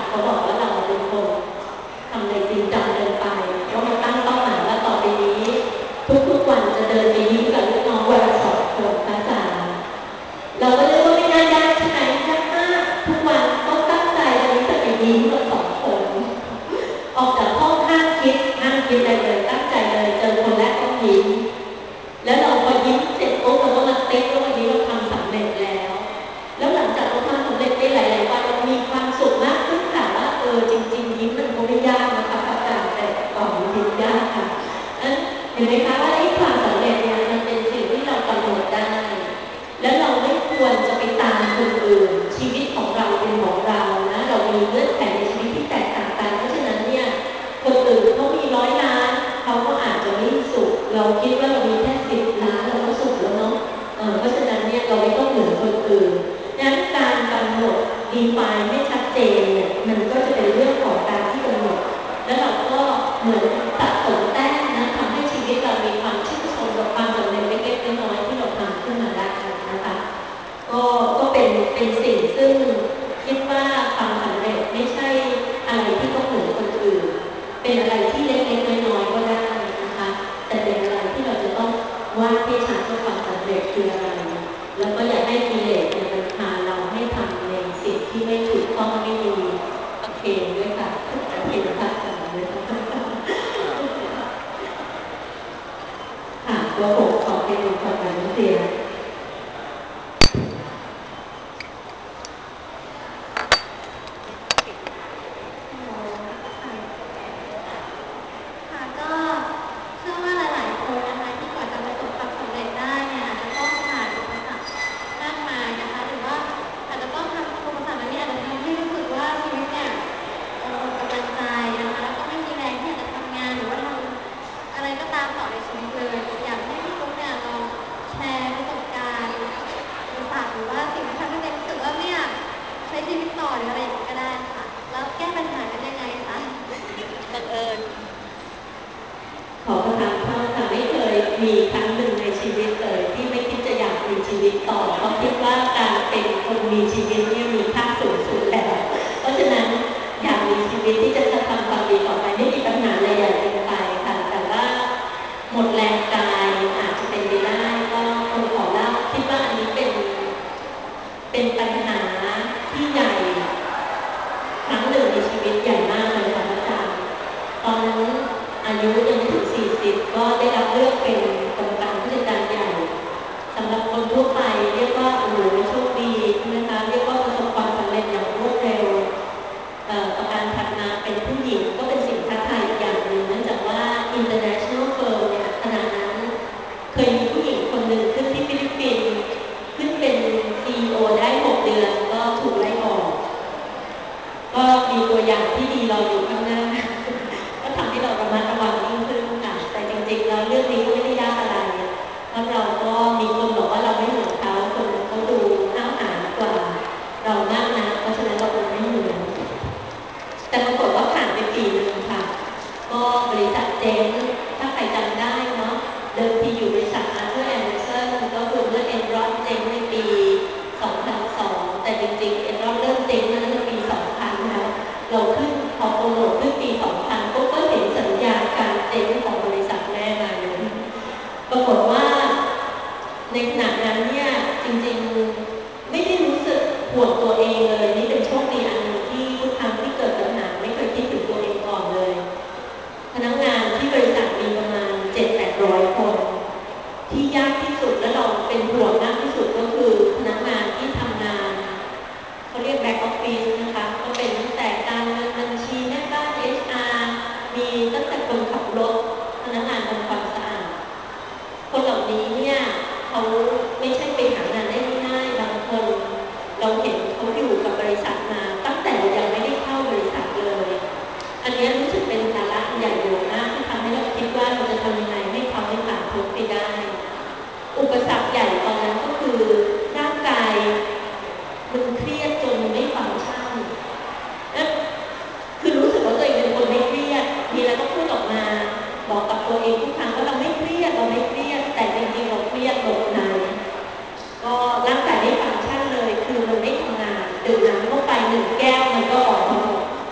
เขาบอกว่าเราเป็นคนทำอะไรจริงจังเกินไปเพราะมันตั้งเป้าหมายว่าต่อไปนี้ทุกๆวันจะเดินไปยิ้มกับลูกน้องวันละ2 คนอาจารย์เราก็เลยว่าไม่น่ายากใช่ไหมยากมากทุกวันต้องตั้งใจวันนี้จะไปยิ้มกับ2 คนออกจากห้องห้ามคิดอะไรเลยตั้งใจเลยเจอคนแรกต้องยิ้มแล้วเราพอยิ้มเสร็จปุ๊บเราก็มาเต็กว่าวันนี้เราทำสำเร็จแล้วหลังจากเราทำสำเร็จได้หลายๆวันเรามีความสุขมากขึ้นค่ะว่าจริงๆยิ้มมันก็ไม่ยากนะคะอาจารย์แต่ก่อนยิ้มยากค่ะเห็นไหมคะว่าไอ้ความสำเร็จเนี่ยมันเป็นสิ่งที่เรากำหนดได้แล้วเราไม่ควรจะไปตามคนอื่นชีวิตของเราเป็นของเรานะเรามีเงื่อนไขในชีวิตที่แตกต่างกันเพราะฉะนั้นเนี่ยคนอื่นเขามี100 ล้านเขาก็อาจจะไม่สุขเราคิดว่าเรามีแค่10 ล้านเราก็สุขแล้วเนาะเพราะฉะนั้นเนี่ยเราไม่ต้องเหมือนคนอื่นนั้นการกำหนด define ให้ชัดเจนเนี่ยมันก็จะเป็นเรื่องของการที่กำหนดแล้วเราก็เหมือนสะสมแต้มนะทำให้ชีวิตเรามีความชื่นชมกับความสำเร็จเล็กๆน้อยๆที่เราทำขึ้นมาได้นะคะก็เป็นสิ่งซึ่งคิดว่าความสำเร็จไม่ใช่อะไรที่ต้องเหมือนคนอื่นเป็นอะไรที่เล็กๆน้อยๆก็ได้นะคะแต่เป็นอะไรที่เราจะต้องวาดให้ชัดว่าความสำเร็จคืออะไรแล้วก็อย่าให้กิเลสมันพาเราให้ทำในสิ่งที่ไม่ถูกต้องไม่ดีโอเคด้วยค่ะโอเคค่ะด้วยค่ะก็ผมขอเป็นความหวังเสียค่ะก็เชื่อว่าหลายๆคนนะคะที่กว่าจะประสบความสำเร็จได้เนี่ยอาจจะต้องผ่านอุปสรรคมากมายนะคะหรือว่าอาจจะต้องทำอุปสรรคนั้นเนี่ยอาจจะทำให้รู้สึกว่าชีวิตเนี่ยหมดกำลังใจนะคะแล้วก็ไม่มีแรงที่จะทำงานหรือว่าทำอะไรก็ตามต่อในชีวิตเลยอยากให้พี่ตุ๊กเนี่ยลองแชร์ประสบการณ์อุปสรรคหรือว่าสิ่งที่ทำให้เต็มรู้สึกว่าไม่อยากใช้ชีวิตต่อหรืออะไรอย่างนี้ก็ได้ค่ะแล้วแก้ปัญหากันยังไงคะบังเอิญขอประทานโทษค่ะไม่เคยมีครั้งหนึ่งในชีวิตเลยที่ไม่คิดจะอยากมีชีวิตต่อเพราะคิดว่าการเป็นคนมีชีวิตเนี่ยมีค่าสูงสุดแล้วเพราะฉะนั้นอยากมีชีวิตที่จะทำความดีต่อไปไม่มีปัญหาอะไรใหญ่เกินไปค่ะแต่ว่าหมดแรงกายอาจจะเป็นไปได้ก็คงขอเล่าคิดว่าอันนี้เป็นปัญหาที่ใหญ่ครั้งหนึ่งในชีวิตใหญ่มากเลยค่ะอาจารย์ตอนนั้นอายุยังไม่ถึง40ก็ได้รับเลือกเป็นกรรมการผู้จัดการใหญ่สำหรับคนทั่วไปเรียกว่าโอ้โหโชคดีนะคะเรียกว่าประสบความสำเร็จอย่างรวดเร็วประการถัดมาเป็นผู้หญิงก็เป็นสิ่งท้าทายอีกอย่างหนึ่งเนื่องจากว่า international firm เนี่ยขณะนั้นเคยมีผู้หญิงคนหนึ่งขึ้นที่ฟิลิปปินส์ขึ้นเป็น CEO ได้6 เดือนก็ถูกไล่ออกก็มีตัวอย่างที่ดีรออยู่ข้างหน้าก็ทำให้เราระมัดระวังยิ่งขึ้นค่ะแต่จริงๆแล้วเรื่องนี้ก็ไม่ได้ยากอะไรเพราะเราก็มีคนบอกว่าเราไม่เหมือนเขาคนเขาดูห้าวหาญกว่าเรามากนะเพราะฉะนั้นเราคงไม่เหมือนแต่ปรากฏว่าผ่านไปปีนึงค่ะก็บริษัทเจ๊งถ้าใครจำได้เนาะเดิมทีอยู่บริษัทอาร์เธอร์แอนเดอร์สันก็คือเมื่อเอ็นรอดเจ๊งในปี2002แต่จริงๆเอ็นรอดเริ่มเจ๊งมาตั้งแต่ปี2000แล้วเราขึ้นพอโปรโมทขึ้นปี2000ก็เห็นสัญญาณการเจ๊งของบริษัทแม่มาเลยปรากฏว่าในขณะนั้นเนี่ยจริงๆไม่ได้รู้สึกห่วงตัวเองเลยนี่เป็นโชคดีอันหนึ่งที่ทุกครั้งที่เกิดปัญหาไม่เคยคิดถึงตัวเองก่อนเลยพนักงานที่บริษัทมีประมาณ 700-800 คนที่ยากที่สุดและเราเป็นห่วงมากที่สุดก็คือพนักงานที่ทำงานเขาเรียกแบ็กออฟฟิศนะคะก็เป็นตั้งแต่การเงินบัญชีแม่บ้าน HR มีตั้งแต่คนขับรถพนักงานทำความสะอาดคนเหล่านี้เนี่ยเขาไม่ใช่ไปหางานได้ง่ายๆบางคนเราเห็นเขาอยู่กับบริษัทมาตั้งแต่เรายังไม่ได้เข้าบริษัทเลยอันนี้รู้สึกเป็นภาระใหญ่หลวงมากที่ทำให้เราคิดว่าเราจะทำยังไงให้เขาได้ผ่านพ้นไปได้อุปสรรคใหญ่ตอนนั้นก็คือร่างกายมันเครียดจนไม่ฟังก์ชันคือรู้สึกว่าตัวเองเป็นคนไม่เครียดมีอะไรก็พูดออกมาบอกกับตัวเองทุกครั้งว่าเราไม่เครียดแต่จริงๆเราเครียดหลบในก็ร่างกายไม่ฟังก์ชันเลยคือมันไม่ทำงานดื่มน้ำเข้าไป1 แก้วมันก็ออกมาหมด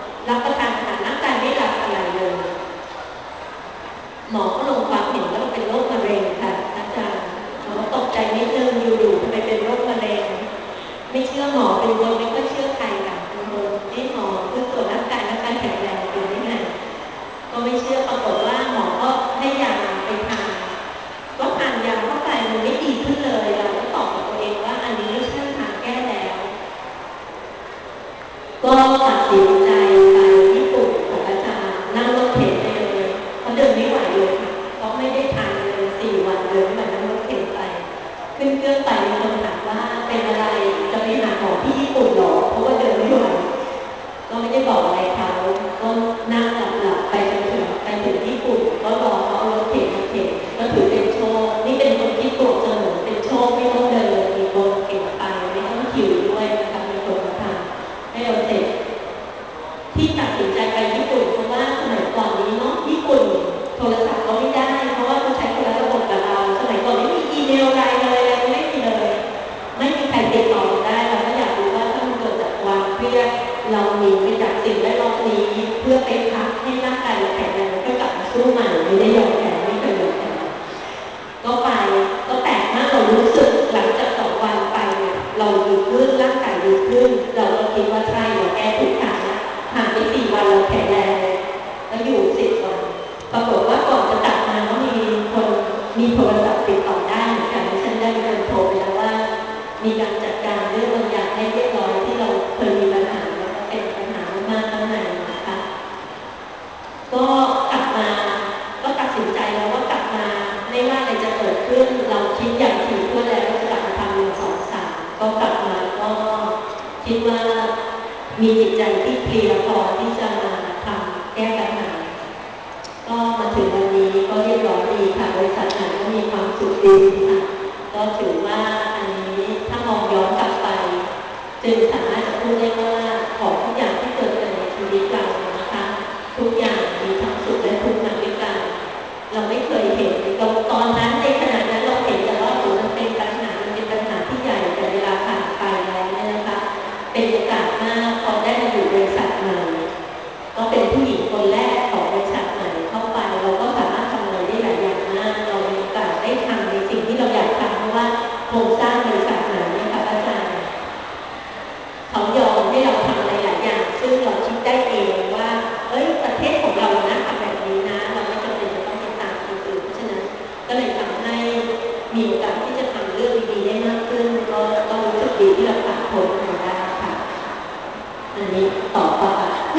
พื่อไปพักให้ร่างกายเราแข็งแรงแล้วก็กลับมาสู้ใหม่ไม่ได้ยอมแพ้ไม่เคยยอมแพ้ก็ไปก็แปลกมากเรารู้สึกหลังจาก2 วันไปเนี่ยเราดีขึ้นร่างกายดีขึ้นเราก็คิดว่าใช่เราแก้ทุกทางแล้วผ่านไป4 วันเราแข็งแรงแล้วอยู่10 วันปรากฏว่าก่อนจะกลับมาก็มีโทรศัพท์ติดต่อได้เหมือนกันฉันได้เป็นคนโทรไปแล้วว่ามีการจัดการเรื่องบางอย่างให้เรียบร้อยที่เราเคยมีปัญหาแล้วก็เป็นปัญหามากข้างในนะคะก็กลับมาก็ตัดสินใจแล้วว่ากลับมาไม่ว่าอะไรจะเกิดขึ้นเราคิดอย่างถี่ถ้วนแล้วจะกลับมาทำ1 2 3ก็กลับมาก็คิดว่ามีจิตใจที่เพลียพอที่จะมาทำแก้ปัญหาก็มาถึงวันนี้ก็เรียบร้อยดีค่ะบริษัทไหนก็มีความสุขดีค่ะก็ถือว่าอันนี้ถ้ามองย้อนกลับไปจึงสามารถจะพูดได้ว่าของทุกอย่างที่เกิดขึ้นในชีวิตเรานะคะทุกอย่างมีทั้งสุขและทุกข์มาด้วยกันเราไม่เคยเห็นตอนนั้นในขณะนั้นเราเห็นแต่ว่ามันเป็นปัญหาที่ใหญ่แต่เวลาผ่านไปแล้วเนี่ยนะคะเป็นโอกาสมากพอได้มาอยู่บริษัทใหม่ก็เป็นผู้หญิงคนแรกของบริษัทใหม่เข้าไปเราก็สามารถทำอะไรได้หลายอย่างมากเรามีโอกาสได้ทำในสิ่งที่เราอยากทำเพราะว่าโครงสร้างบริษัทใหม่เนี่ยค่ะอาจารย์เขายอมให้เราทำอะไรหลายอย่างซึ่งเราคิดได้เองว่าประเทศของเรานะทำแบบนี้นะเราไม่จำเป็นจะต้องไปตามคนอื่นเพราะฉะนั้นก็เลยทำให้มีโอกาสที่จะทำเรื่องดีๆได้มากขึ้นก็รู้สึกดีที่เราผ่านพ้นมาได้ค่ะอันนี้ต่อต่อ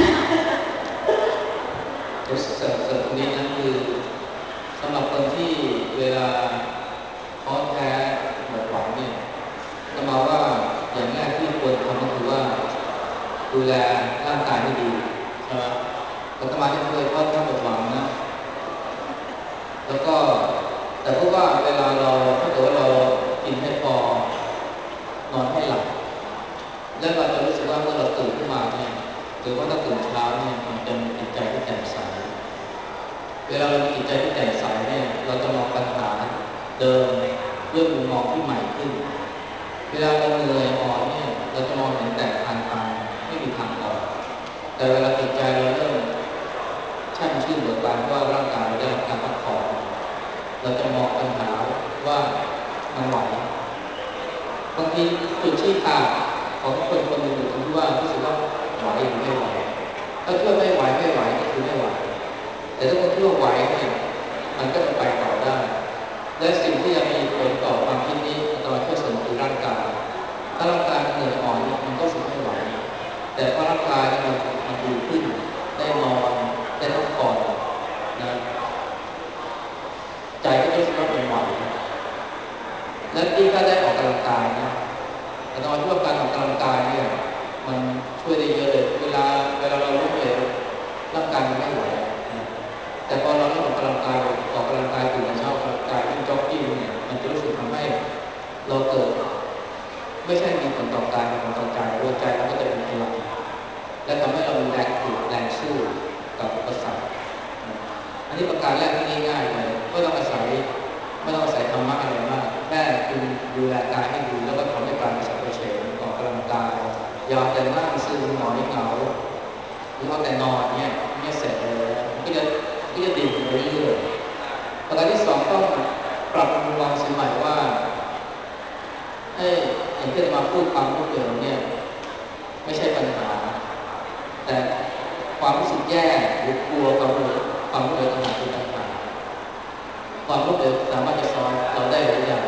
รู้สึกเสริมตรงนี้นะคือสำหรับคนที่เวลาท้อแท้หมดหวังเนี่ยก็มาว่าอย่างแรกที่ควรทำก็คือว่าดูแลร่างกายให้ดีใช่ไหมอาตมาที่เคยท้อแท้หมดหวังนะแล้วก็แต่เพราะว่าเวลาเราถ้าเกิดว่าเรากินให้พอนอนให้หลับแล้วเราจะรู้สึกว่าเมื่อเราตื่นขึ้นมาเนี่ยหรือว่าถ้าตื่นเช้าเนี่ยมันจะมีจิตใจที่แจ่มใสเวลาเรามีจิตใจที่แจ่มใสเนี่ยเราจะมองปัญหาเดิมด้วยมุมมองที่ใหม่ขึ้นเวลาเราเหนื่อยอ่อนเนี่ยเราจะมองเห็นแต่ทางตันไม่มีทางออกแต่เวลาจิตใจเราเริ่มแช่มชื่นเบิกบานเพราะว่าร่างกายเราได้รับการพักผ่อนเราจะมองปัญหาว่ามันไหวบางทีจุดชี้ขาดของคนคนหนึ่งอยู่ตรงที่ว่ารู้สึกว่าไหวหรือไม่ไหวถ้าคิดว่าไม่ไหวก็คือไม่ไหวแต่ถ้าคนคิดว่าไหวเนี่ยมันก็จะไปต่อได้และสิ่งที่จะมีผลต่อความคิดนี้อัตราช่วยเสริมคือร่างกายถ้าร่างกายมันเหนื่อยอ่อนมันก็สึกไม่ไหวแต่พอร่างกายมันดีขึ้นได้นอนได้พักผ่อนนะใจก็จะรู้สึกว่าเป็นไหวและที่ถ้าได้ออกกำลังกายนะแต่ตอนที่ว่าการออกกำลังกายเนี่ยมันช่วยได้เยอะเลยเวลาเราล้มเหลวร่างกายมันไม่ไหวนะแต่พอเราออกกำลังกายตื่นเช้าออกกำลังกายวิ่งจ็อกกิ้งเนี่ยมันจะรู้สึกทำให้เราเกิดไม่ใช่มีผลต่อกายมีผลต่อใจด้วยใจเราก็จะเป็นพลังและทำให้เรามีแรงฝึกแรงสู้กับอุปสรรคอันนี้ประการแรกที่ง่ายๆเลยไม่ต้องอาศัยธรรมะอะไรมากแค่คุณดูแลกายให้ดีแล้วก็ทำให้กายเป็นสัมผัสเฉยออกกำลังกายยาวแต่นั่งซึมหงอยเหงาหรือว่าแต่นอนเนี่ยไม่เสร็จเลยมันก็จะดิ่งไปเรื่อยๆประการที่สองต้องปรับมุมมองเสียใหม่ว่าอย่างที่มาพูดความล้มเหลวเนี่ยไม่ใช่ปัญหาแต่ความรู้สึกแย่หรือกลัวความล้มเหลวต่างหากเป็นปัญหาความล้มเหลวสามารถจะสอนเราได้หลายอย่าง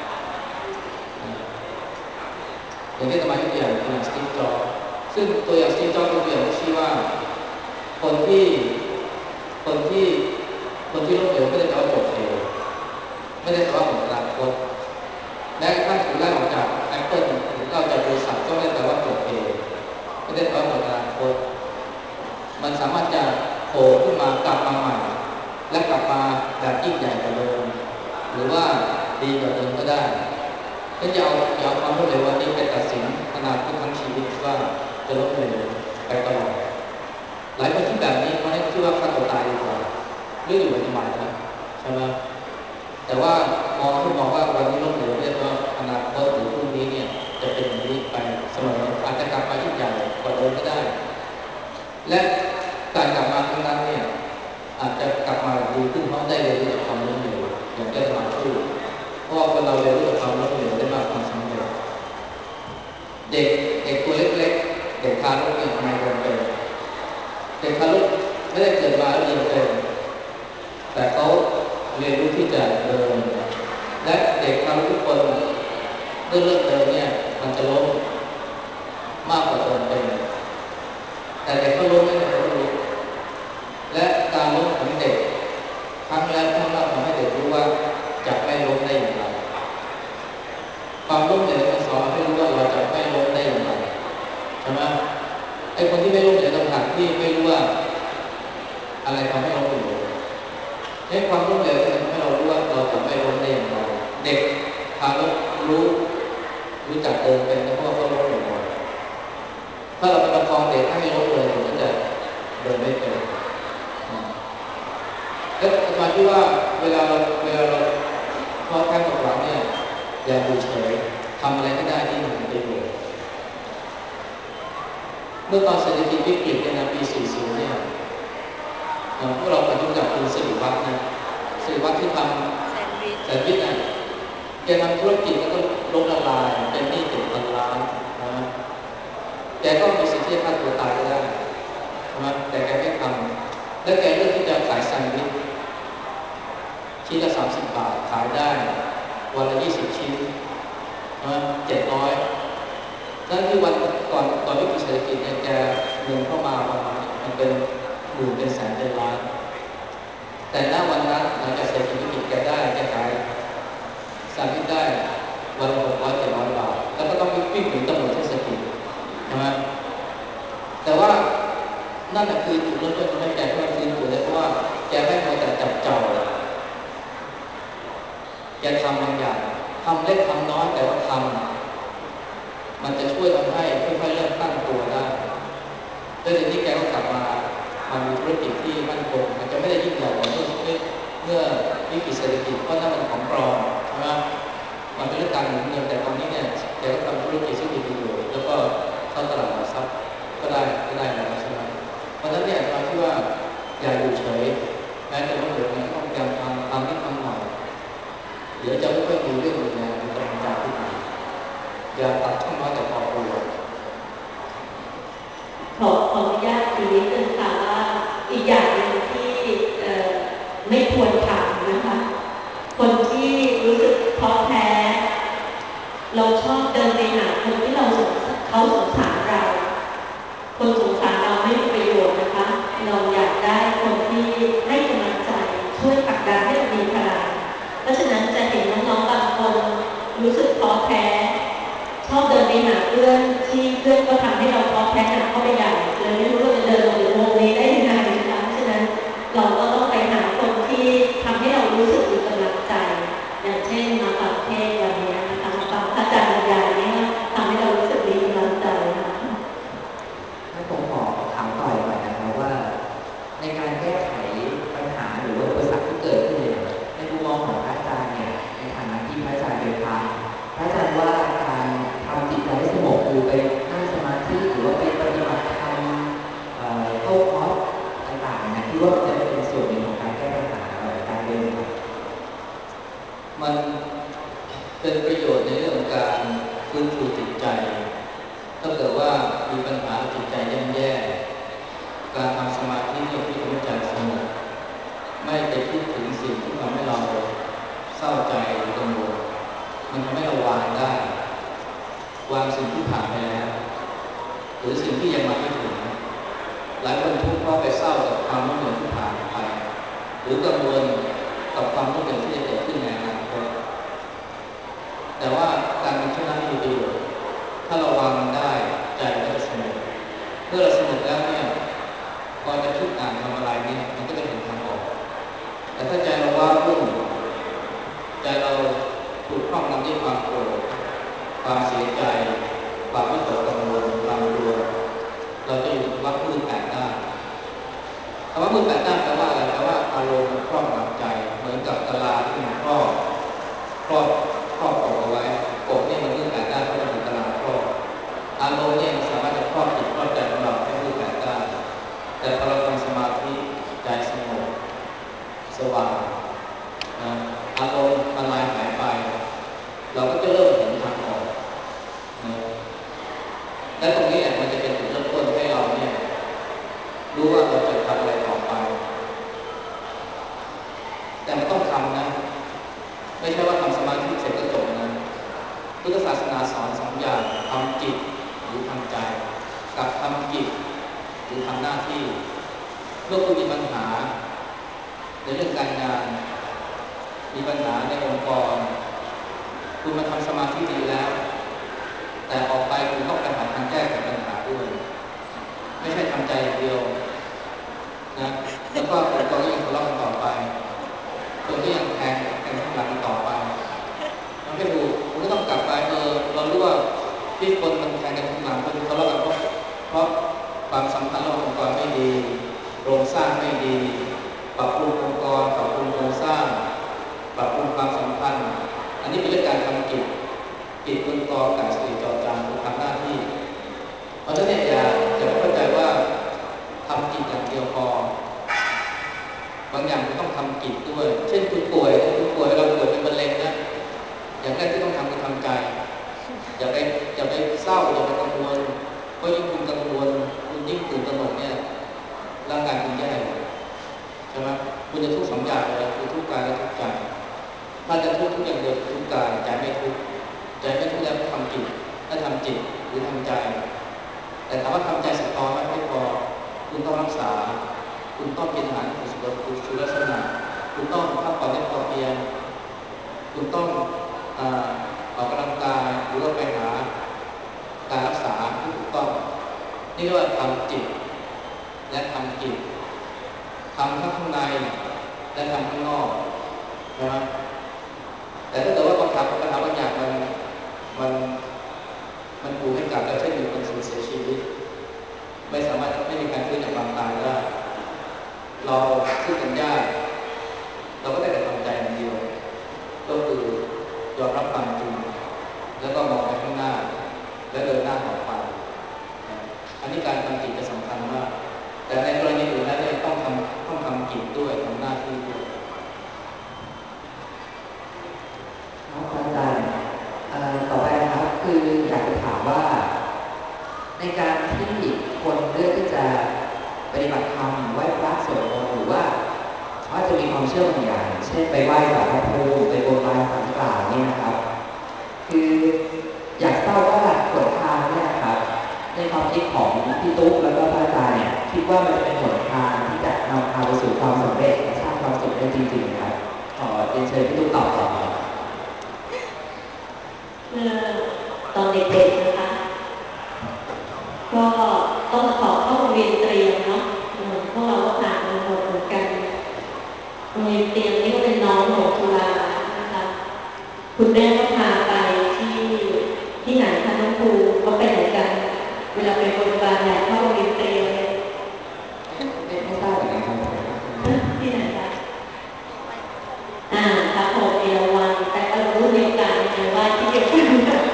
อย่างที่มายกตัวอย่างคือสตีฟจ็อบส์ซึ่งตัวอย่างสตีฟจ็อบส์เป็นตัวอย่างที่ชี้ว่าคนที่ล้มเหลวไม่ได้แปลว่าจบเหวไม่ได้แปลว่าหมดอนาคตแม้กระทั่งถูกไล่ออกจาก Apple หรือไล่ออกจากบริษัทก็ไม่ได้แปลว่าจบเหวไม่ได้แปลว่าหมดอนาคตมันสามารถจะโผล่ขึ้นมากลับมาใหม่และกลับมาแบบยิ่งใหญ่กว่าเดิมหรือว่าดีกว่าเดิมก็ได้ก็อย่าเอาความล้มเหลววันนี้ไปตัดสินอนาคตทั้งชีวิตว่าจะล้มเหลวไปตลอดหลายคนคิดแบบนี้เพราะคิดว่าฆ่าตัวตายดีกว่าเรื่องอยู่ไปทำไมนะใช่ไหมแต่ว่ามองว่าวันนี้ล้มเหลวเนี่ยว่าอนาคตหรือพรุ่งนี้เนี่ยจะเป็นอย่างนี้ไปเสมออาจจะกลับมายิ่งใหญ่กว่าเดิมก็ได้และการกลับอาจจะกลับมาดีขึ้นเพราะได้เรียนรู้จากความล้มเหลวอย่างที่เราพูดเพราะว่าคนเราเรียนรู้จากความล้มเหลวได้มากความสำเร็จเด็กตัวเล็กๆเด็กทารกเนี่ยทำไมเดินเป็นเด็กทารกไม่ได้เกิดมาแล้วเดินเป็นแต่เขาเรียนรู้ที่จะเดินและเด็กทารกทุกคนเมื่อเริ่มเดินเนี่ยมันจะล้มมากกว่าเดินเป็นแต่เด็กก็ล้มไม่ได้เขารู้และการล้มของเด็กครั้งแล้วครั้งเล่าทำให้เด็กรู้ว่าจะไม่ล้มได้อย่างไรความล้มเหลวมันสอนให้รู้ว่าเราจะไม่ล้มได้อย่างไรใช่ไหมไอ้คนที่ไม่ล้มเหลวต่างหากที่ไม่รู้ว่าอะไรทำให้ล้มเหลวให้ความล้มเหลวมันทำให้เรารู้ว่าเราจะไม่ล้มได้อย่างไรเด็กทารกรู้จักเดินเป็นเพราะว่าเขาล้มบ่อยๆถ้าเราไปประคองเด็กให้ล้มเลยมันก็จะเดินไม่เป็นแล้วมาที่ว่าเวลาเราท้อแท้กับเราเนี่ยอย่าดูเฉยทำอะไรก็ได้ที่มันเป็นประโยชน์เมื่อตอนเศรษฐกิจวิกฤตในปี 40 เนี่ยพวกเราไปรู้จักคุณสิริวัฒน์นะสิริวัฒน์ที่ทำแซนด์วิชนะแกทำธุรกิจแล้วก็ล้มละลายเป็นหนี้7,000 ล้านนะแกก็มีสิทธิ์ที่จะฆ่าตัวตายก็ได้นะแต่แกไม่ทำและแกเลือกที่จะขายแซนด์วิชชิ้นละ30 บาทขายได้วันละ20 ชิ้น700นั่นที่วันก่อนวิกฤตเศรษฐกิจเนี่ยแกเงินเข้ามาประมาณมันเป็นหมื่นเป็นแสนเป็นล้านแต่ณวันนั้นหลังจากเศรษฐกิจวิกฤตแกขายแซนด์วิชได้วันละ600-700 บาทแล้วก็ต้องวิ่งหนีตำรวจเทศกิจใช่ไหมแต่ว่านั่นคือจุดเริ่มต้นทำให้แกขึ้นมาฟื้นตัวได้เพราะว่าแกไม่พอแต่จับเจ้าแกทำบางอย่างทำเล็กทำน้อยแต่ว่าทำมันจะช่วยทำให้ค่อยๆเริ่มตั้งตัวได้แล้วทีนี้แกก็กลับมามีธุรกิจที่มั่นคงมันจะไม่ได้ยิ่งใหญ่เหมือนเมื่อวิกฤตเศรษฐกิจเพราะนั่นมันของปลอมใช่ไหมมันเป็นเรื่องการหมุนเงินแต่ตอนนี้เนี่ยแกก็ทำธุรกิจที่มีประโยชน์แล้วก็เข้าตลาดหลักทรัพย์ก็ได้แล้วใช่ไหมเพราะฉะนั้นเนี่ยตอนที่ว่าอย่าอยู่เฉยแม้จะล้มเหลวมันต้องพยายามทำนิดทำหน่อยเดี๋ยวจะไม่ค่อยมีเรื่องมีแรงมีกำลังใจขึ้นมาอย่าตัดช่องน้อยแต่พอตัวขออนุญาตอีกนิดนึงค่ะว่าอีกอย่างหนึ่งที่ไม่ควรทำนะคะคนที่รู้สึกท้อแท้เราชอบเดินไปหาคนที่เขาสงสารเราคนสงสารเราไม่มีประโยชน์นะคะเราอยากได้คนที่ให้กำลังใจช่วยผลักดันให้เรามีพลังเพราะฉะนั้นจะเห็นน้องๆบางคนรู้สึกท้อแท้ชอบเดินไปหาเพื่อนที่เพื่อนก็ทำให้เราท้อแท้หนักเข้าไปใหญ่เลยไม่รู้ว่าจะเดินออกจากวงนี้ได้ยังไงนะคะเพราะฉะนั้นเราก็ต้องไปหาคนที่ทำให้เรารู้สึกมีกำลังใจอย่างเช่นมาฟังเทศวันนี้นะคะมาฟังอาจารย์บรรยายนี่ก็ทำให้เรารู้สึกมีกำลังใจค่ะให้ผมขอถามต่อหน่อยนะครับว่าในการแก้ไขปัญหาหรือว่าอุปสรรคที่เกิดขึ้นเนี่ยในมุมมองของพระอาจารย์เนี่ยในฐานะที่พระอาจารย์เป็นพระอาจารย์ว่าการทำจิตใจให้สงบคือไปนั่งสมาธิหรือว่าไปปฏิบัติธรรมเข้าคอร์สต่างๆนะที่ว่ามันจะเป็นส่วนหนึ่งของการแก้ปัญหาการเรียนรู้มันเป็นประโยชน์ในเรื่องของการฟื้นฟูจิตใจถ้าเกิดว่ามีปัญหาจิตใจแย่ๆการทำสมาธิเนี่ยที่ทำให้ใจสงบไม่ไปคิดถึงสิ่งที่ทำให้เราเศร้าใจหรือกังวลมันทำให้เราวางได้วางสิ่งที่ผ่านไปแล้วหรือสิ่งที่ยังมาไม่ถึงหลายคนทุกข์เพราะไปเศร้ากับความล้มเหลวที่ผ่านไปหรือกังวลกับความล้มเหลวที่จะเกิดขึ้นในอนาคตแต่ว่าการมีเช่นนั้นมีประโยชน์ถ้าเราวางมันได้ใจก็จะสงบเมื่อเราสงบแล้วเนี่ยพอจะคิดอ่านทำอะไรเนี่ยมันก็จะเห็นทางออกแต่ถ้าใจเราว้าวุ่นใจเราถูกครอบงำด้วยความโกรธความเสียใจความวิตกกังวลความกลัวเราจะอยู่วัดมืดแปดด้านคำว่ามืดแปดด้านแปลว่าอะไรแปลว่าอารมณ์ครอบงำใจเหมือนกับกะลาที่มันครอบกบเอาไว้กบเนี่ยมันมืดแปดด้านเพราะมันถูกกะลาครอบอารมณ์เนี่ยมันสามารถจะครอบจิตครอบใจของเราให้มืดแปดด้านแต่พอเราทำสมาธิใจสงบว่างนะอารมณ์ละลายหายไปเราก็จะเริ่มเห็นทางออกนะและตรงนี้แหละมันจะเป็นจุดเริ่มต้นให้เราเนี่ยรู้ว่าเราจะทำอะไรต่อไปแต่มันต้องทำนะไม่ใช่ว่าทำสมาธิเสร็จก็จบนะพุทธศาสนาสอนสองอย่างทำจิตหรือทำใจกับทำกิจหรือทำหน้าที่เมื่อคุณมีปัญหาในเรื่องการงานมีปัญหาในองค์กรคุณมาทำสมาธิดีแล้วแต่ออกไปคุณต้องไปหาทางแก้ไขปัญหาด้วยไม่ใช่ทำใจอย่างเดียวนะแล้วก็องค์กรก็ยังทะเลาะกันต่อไปคนก็ยังแทงกันข้างหลังต่อไปมันไม่ถูกคุณก็ต้องกลับไปเรารู้ว่าที่คนมันแทงกันข้างหลังมันทะเลาะกันเพราะความสัมพันธ์ระหว่างองค์กรไม่ดีโครงสร้างไม่ดีปรับปรุงองค์กรปรับปรุงโครงสร้างปรับปรุงความสัมพันธ์อันนี้เป็นเรื่องการทำกิจบนกองกับสติจอจานคือทำหน้าที่เพราะฉะนั้นเนี่ยอย่าไปเข้าใจว่าทำกิจอย่างเดียวพอบางอย่างคุณต้องทำกิจด้วยเช่นคุณป่วยเราป่วยเป็นมะเร็งนะอย่างแรกที่ต้องทำคือทำใจอย่าไปเศร้าอย่าไปกังวลเพราะยิ่งคุณกังวลคุณยิ่งตื่นตระหนกเนี่ยร่างกายคุณแย่ใช่ไหมคุณจะทุกข์สองอย่างเลยคือทุกข์กายและทุกข์ใจถ้าจะทุกข์อย่างเดียวทุกข์กายใจไม่ทุกข์แล้วทำกิจถ้าทำจิตหรือทำใจแต่ถามว่าทำใจสักตอนไม่พอคุณต้องรักษาคุณต้องกินอาหารสุขลักษณะคุณต้องพักผ่อนให้พอเพียงคุณต้องออกกำลังกายหรือว่าไปหาการรักษาที่ถูกต้องนี่เรียกว่าทำจิตและทำกิจทำทั้งข้างในและทำข้างนอกใช่ไหมแต่ถ้าเกิดว่าปัญหาบางอย่างมันถูกให้กลับแล้วเช่นมีคนสูญเสียชีวิตไม่สามารถไม่มีการฟื้นจากความตายได้เราซึ่งเป็นญาติเราก็ได้แต่ทำใจอย่างเดียวก็คือยอมรับความจริงแล้วก็มองไปข้างหน้าและเดินหน้าต่อไปอันนี้การทำจิตจะสำคัญมากแต่ในกรณีอื่นแล้วเนี่ยต้องทำกิจด้วยทำหน้าที่ด้วยครับอาจารย์ต่อไปนะครับคืออยากจะถามว่าในการที่คนเลือกที่จะปฏิบัติธรรมไหว้พระสวดมนต์หรือว่าเขาจะมีความเชื่อบางอย่างเช่นไปไหว้ศาลพระภูมิไปบนบานศาลกล่าวเนี่ยนะครับคืออยากทราบว่าหนทางเนี่ยครับในความคิดของพี่ตุ๊กแล้วก็พระอาจารย์เนี่ยคิดว่ามันจะเป็นหนทางที่จะนำพาไปสู่ความสำเร็จและสร้างความสุขได้จริงๆครับขอเรียนเชิญพี่ตุ๊กตอบก่อนครับเมื่อตอนเด็กๆนะคะก็ต้องขอเข้าโรงเรียนเตรียมเนาะพวกเราก็ผ่านมาหมดเหมือนกันโรงเรียนเตรียมนี่ก็เป็นน้องของจุฬานะคะคุณแม่ก็พาไปที่ไหนคะน้องครูก็ไปไหนกันเวลาไปบนบานอยากเข้าโรงเรียนเตรียมไม่ทราบเหมือนกันครับที่ไหนคะพระพรหมเอราวัณแต่ก็รุ่นเดียวกันไงว่าที่เดียวกัน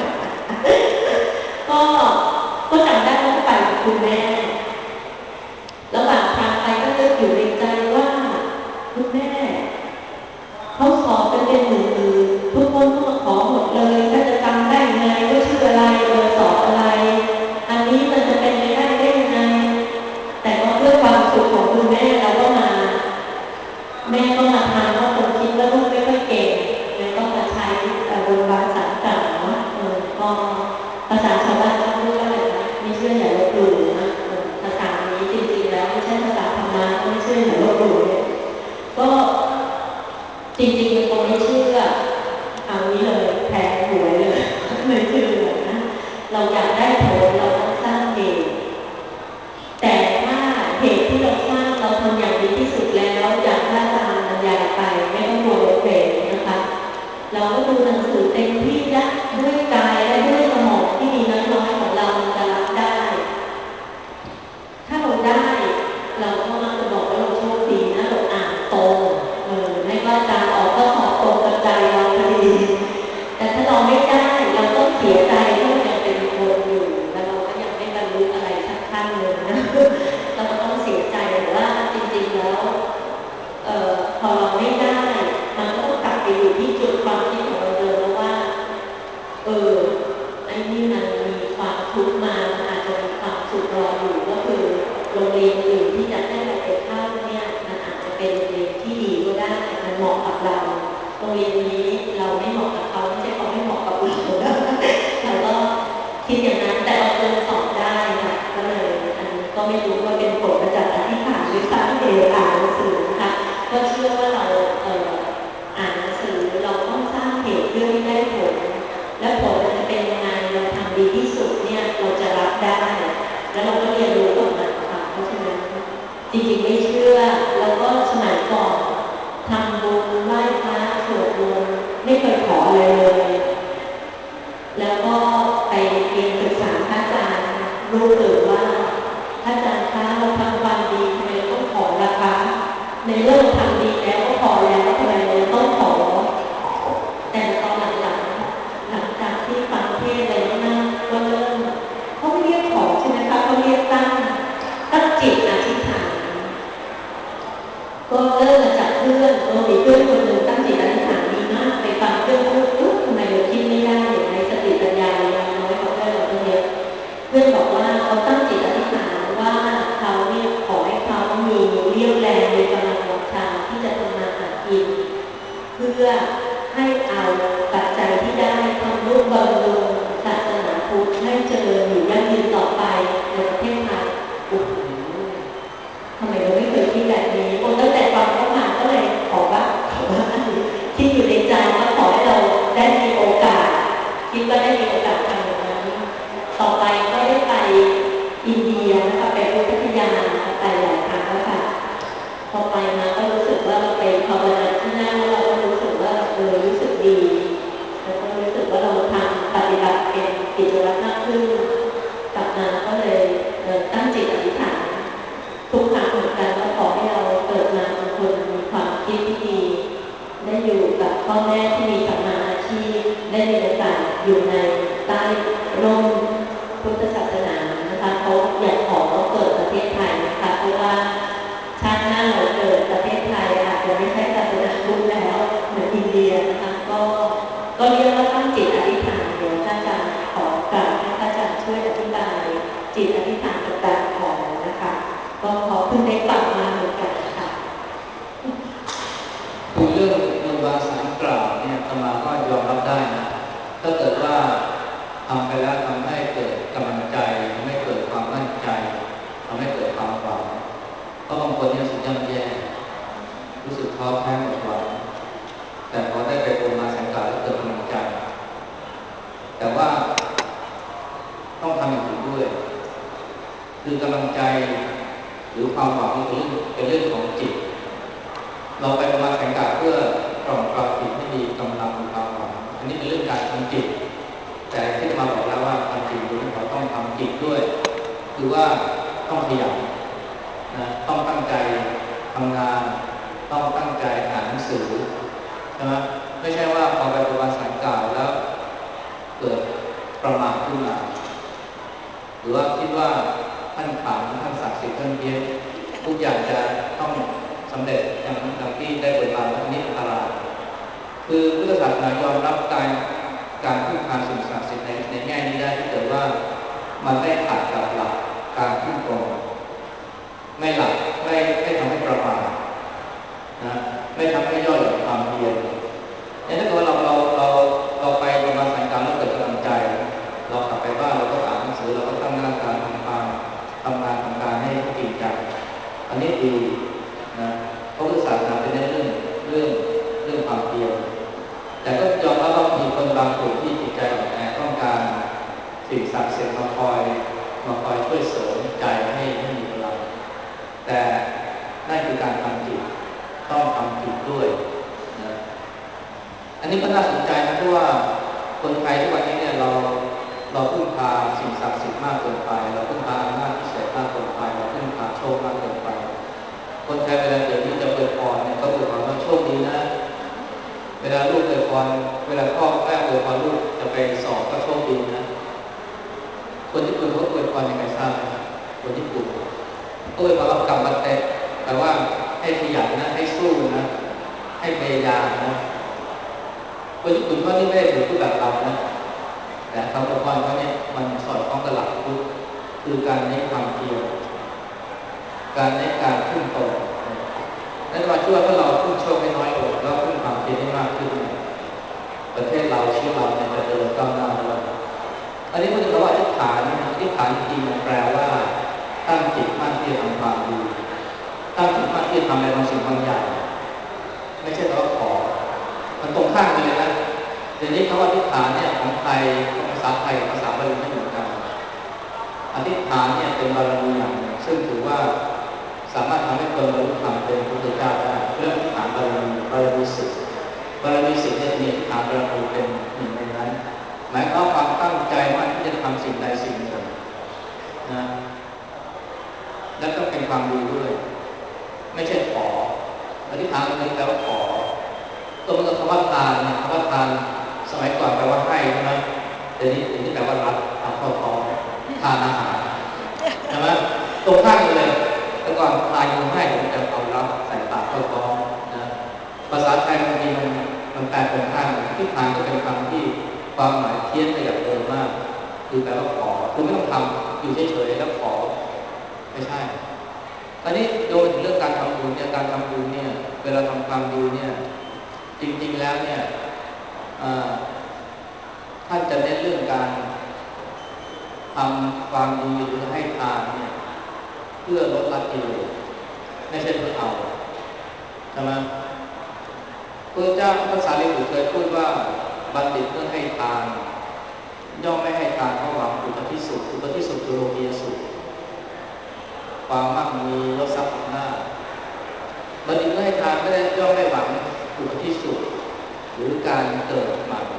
ก็จำได้ว่าไปกับคุณแม่ระหว่างทางไปก็นึกอยู่ในใจว่าคุณแม่เขาสอบกันเป็นหมื่นทุกคนก็มาขอหมดเลยถ้าจะจำได้ไงว่าชื่ออะไรสอบอะไรอันนี้มันจะเป็นไปได้ยังไงแต่ก็เพื่อความสุขของคุณแม่เราก็มาแม่ก็มาทำเพราะคนคิดว่าลูกไม่ค่อยเก่งเลยต้องมาใช้บนบานสารกล่าวก็ภาษาชาวบ้านก็พูดว่าอะไรนะไม่เชื่ออย่าลบหลู่นะภาษานี้จริงๆแล้วไม่ใช่ภาษาธรรมะก็ไม่เชื่ออย่าลบหลู่ก็จริงๆมันก็ไม่เชื่อเอานี้เลยแทนหวยเลยไม่เชื่อนะเราอยากได้ผลเราต้องสร้างเหตุแต่ถ้าเหตุที่เราสร้างเราทำอย่างดีที่สุดแล้วอย่างพระอาจารย์บรรยายไปไม่ต้องกลัวลบเหลวนะคะเราก็ดูหนังสือเต็มที่นะด้วยกายและด้วยสมองที่มีน้อยๆของเราจะรับได้ถ้าเราได้เราก็มักจะบอกว่าเราโชคดีนะเราอ่านตรงให้ว่าอาจารย์ออกก็สอบตรงกับใจเราพอดีแต่ถ้าเราไม่ได้เราต้องเสียใจเพราะเรายังเป็นคนอยู่แล้วเราก็ยังไม่บรรลุอะไรสักขั้นเลยนะเราก็ต้องเสียใจแต่ว่าจริงๆแล้วพอเราไม่ได้มันก็ต้องกลับไปอยู่ที่จุดความคิดของเราเดิมแล้วว่าไอ้นี่มันมีความทุกข์มามันอาจจะมีความสุขรออยู่ก็คือโรงเรียนอื่นที่จะให้เราไปเข้าเนี่ยมันอาจจะเป็นโรงเรียนที่ดีก็ได้มันเหมาะกับเราโรงเรียนนี้เราไม่เหมาะกับเขาไม่ใช่เขาไม่เหมาะกับเราเราก็คิดอย่างนั้นแต่เราเรียนสอบได้ค่ะก็เลยอันนี้ก็ไม่รู้ว่าเป็นผลมาจากอธิษฐานหรือสร้างเหตุอ่านหนังสือนะคะก็เชื่อว่าเราอ่านหนังสือเราต้องสร้างเหตุเพื่อให้ได้ผลและผลมันจะเป็นยังไงเราทำดีที่สุดเนี่ยเราจะรับได้แล้วเราก็เรียนรู้กับมันค่ะเพราะฉะนั้นจริงๆไม่เชื่อแล้วก็สมัยก่อนทำบุญไหว้พระสวดมนต์ไม่เคยขออะไรเลยแล้วก็ไปเรียนศึกษาพระอาจารย์รู้เลยว่าพระอาจารย์คะเราทำความดีทำไมเราต้องขอล่ะคะในเรื่องทำดีแล้วก็พอแล้วทำไมเราต้องขอแต่ตอนหลังจากที่ฟังเทศอะไรนั่นก็เริ่มเขาไม่เรียกขอใช่ไหมคะเขาเรียกตั้งจิตอธิษฐานก็เริ่มมาจากเพื่อนมีเพื่อนคนหนึ่งตั้งจิตอธิษฐานดีมากไปฟังเพื่อนพูดทำไมเราคิดไม่ได้อย่างไรสติปัญญาเราน้อยกว่าเพื่อนเราตั้งเยอะเพื่อนบอกว่าเขาตั้งจิตอธิษฐานว่าเขาเนี่ยขอให้เขามีเรี่ยวแรงมีกำลังวังชาที่จะทำมาหากินเพื่อให้เอาปัจจัยที่ได้ทำรูปบำรุงศาสนาพุทธให้เจริญอยู่ยั่งยืนต่อไปในประเทศไทยโอ้โหทำไมเราไม่เคยคิดแบบนี้ตั้งแต่ฟังเข้ามาก็เลยขอว่าคิดอยู่ในใจว่าขอให้เราได้มีโอกาสคิดว่าได้มีโอกาสทำอย่างนั้นต่อไปก็ได้ไปอินเดียนะคะไปพุทธคยาไปหลายครั้งแล้วค่ะพอไปมาก็รู้สึกว่าเราไปภาวนาที่นั่นแล้วเราก็รู้สึกว่ารู้สึกดีแล้วก็รู้สึกว่าเราทำปฏิบัติเป็นกิจวัตรมากขึ้นกลับมาก็เลยตั้งจิตอธิษฐานทุกครั้งเหมือนกันว่าขอให้เราเกิดมาเป็นคนมีความคิดที่ดีได้อยู่กับพ่อแม่ที่มีสัมมาอาชีพได้มีโอกาสอยู่ในใต้ร่มพุทธศาสนานะคะเขาอยากขอเกิดประเทศไทยนะคะเพราะว่าชาติหน้าเราเกิดประเทศไทยอาจจะไม่ใช่ศาสนาพุทธแล้วเหมือนอินเดียนะคะก็เรียกว่าตั้งจิตอธิษฐานเดี๋ยวท่านอาจารย์ขอกราบให้ท่านอาจารย์ช่วยอธิบายจิตอธิษฐานกับการขอนะคะก็ขอเพิ่งได้ฟังมาเหมือนกันค่ะคือเรื่องบนบานสารกล่าวเนี่ยอาตมาก็ยอมรับได้นะถ้าเกิดว่าทำไปแล้วทำให้เกิดกำลังใจทำให้เกิดความมั่นใจทำให้เกิดความหวังเพราะบางคนเนี่ยรู้สึกย่ำแย่รู้สึกท้อแท้หมดหวังแต่พอได้ไปบนบานสารกล่าวแล้วเกิดกำลังใจแต่ว่าต้องทำอย่างอื่นด้วยคือกำลังใจหรือความหวังนี่เป็นเรื่องของจิตเราไปประมาณแข่งขันเพื่อกล่อมกล่าวจิตให้มีกำลังมีความหวังอันนี้เป็นเรื่องการทำจิตแต่ที่มาบอกแล้วว่าทำจิตโดยเราต้องทำจิตด้วยคือว่าต้องขยันนะต้องตั้งใจทำงานต้องตั้งใจอ่านหนังสือใช่ไหมไม่ใช่ว่าพอไปประมาณสารกล่าวแล้วเกิดประมาทขึ้นมาหรือว่าคิดว่าท่านขลังท่านศักดิ์สิทธิ์ท่านเพี้ยนทุกอย่างจะต้องสำเร็จอย่างที่ได้บทบาทอันนี้อันตรายคือพุทธศาสนายอมรับการพึ่งพาสิ่งศักดิ์สิทธิ์ในแง่นี้ได้ที่เกิดว่ามันไม่ขัดกับหลักการพึ่งตนไม่หลักไม่ทำให้ประมาทนะไม่ทำให้ย่อหย่อนความเพียรเนี่ยถ้าเกิดว่าเราไปประมาณสังการแล้วเกิดกำลังใจเรากลับไปบ้านเราก็อ่านหนังสือเราก็ตั้งหน้าการทำการให้จริงจังอันนี้ดีนะเพราะศาสนาเป็นเรื่องความเพียรแต่ก็ยอมรับว่ามีคนบางกลุ่มที่จิตใจอ่อนแอต้องการสิ่งศักดิ์สิทธิ์มาคอยช่วยเสริมใจให้มีพลังแต่นั่นคือการทำจิตต้องทำจิตด้วยนะอันนี้ก็น่าสนใจนะเพราะว่าคนไทยทุกวันนี้เนี่ยเราพึ่งพาสิ่งศักดิ์สิทธิ์มากเกินไปเราพึ่งพาอำนาจพิเศษมากเกินไปเราพึ่งพาโชคมากเกินไปคนไทยเวลาเดี๋ยวนี้จะอวยพรเนี่ยเขาอวยพรว่าโชคดีนะเวลาลูกอวยพรเวลาพ่อแม่อวยพรลูกจะไปสอบก็โชคดีนะคนญี่ปุ่นเขาอวยพรยังไงทราบไหมคนญี่ปุ่นเขาอวยพรว่ากรรมบัตเตะแต่ว่าให้ขยันนะให้สู้นะให้พยายามนะคนญี่ปุ่นเขานี่ไม่ได้ถือแบบเรานะแต่คำอวยพรเขาเนี่ยมันสอดคล้องกับหลักพุทธคือการเน้นความเพียรการเน้นการขึ้นตรงนั่นหมายถึงว่าถ้าเราขึ้นโชคให้น้อยลงแล้วขึ้นความเพียรให้มากขึ้นประเทศเราชีวิตเราเนี่ยจะเดินก้าวหน้าด้วยอันนี้พูดถึงคำว่าอธิษฐานอธิษฐานจริงๆมันแปลว่าตั้งจิตมั่นที่จะทำความดีตั้งจิตมั่นที่จะทำในบางสิ่งบางอย่างไม่ใช่เราขอมันตรงข้ามกันเลยนะเดี๋ยวนี้คำว่าอธิษฐานเนี่ยของไทยภาษาไทยกับภาษาบาลีไม่เหมือนกันอธิษฐานเนี่ยเป็นบารมีอย่างหนึ่งซึ่งถือว่าสามารถทำให้คนบรรลุธรรมเป็นพระพุทธเจ้าได้เรื่องอธิษฐานบารมีสิบารมีสิบเนี่ยมีอธิษฐานบารมีเป็นหนึ่งในนั้นหมายความความตั้งใจมั่นที่จะทำสิ่งใดสิ่งหนึ่งนะและต้องเป็นความดีด้วยไม่ใช่ขออธิษฐานมันแปลว่าขอตัวมันกับคำว่าทานเนี่ยคำว่าทานสมัยก่อนแปลว่าให้ใช่ไหมเดี๋ยวนี้แปลว่ารับเอาเข้าท้องทานอาหารใช่ไหมตรงข้ามกันเลยแต่ก่อนทานคือให้ผมจะเอารับใส่ปากเข้าท้องนะภาษาไทยบางทีมันแปลตรงข้ามที่ทานก็เป็นคำที่ความหมายเพี้ยนไปจากเดิมมากคือแปลว่าขอคือไม่ต้องทำอยู่เฉยๆแล้วขอไม่ใช่อันนี้โดยถึงเรื่องการทำบุญเนี่ยการทำบุญเนี่ยเวลาทำความดีเนี่ยจริงๆแล้วเนี่ยท่านจะเน้นเรื่องการทำความดีหรือให้ทานเนี่ยเพื่อลดละกิเลสไม่ใช่เพื่อเอาใช่ไหมพระเจ้าพระสารีบุตรเคยพูดว่าบัณฑิตเมื่อให้ทานย่อมไม่ให้ทานเพราะหวังอุปธิสุขอุปธิสุขคือโลกียสุขความมั่งมียศทรัพย์อำนาจบัณฑิตเมื่อให้ทานไม่ได้ย่อมไม่หวังอุปธิสุขหรือการเกิดใหม่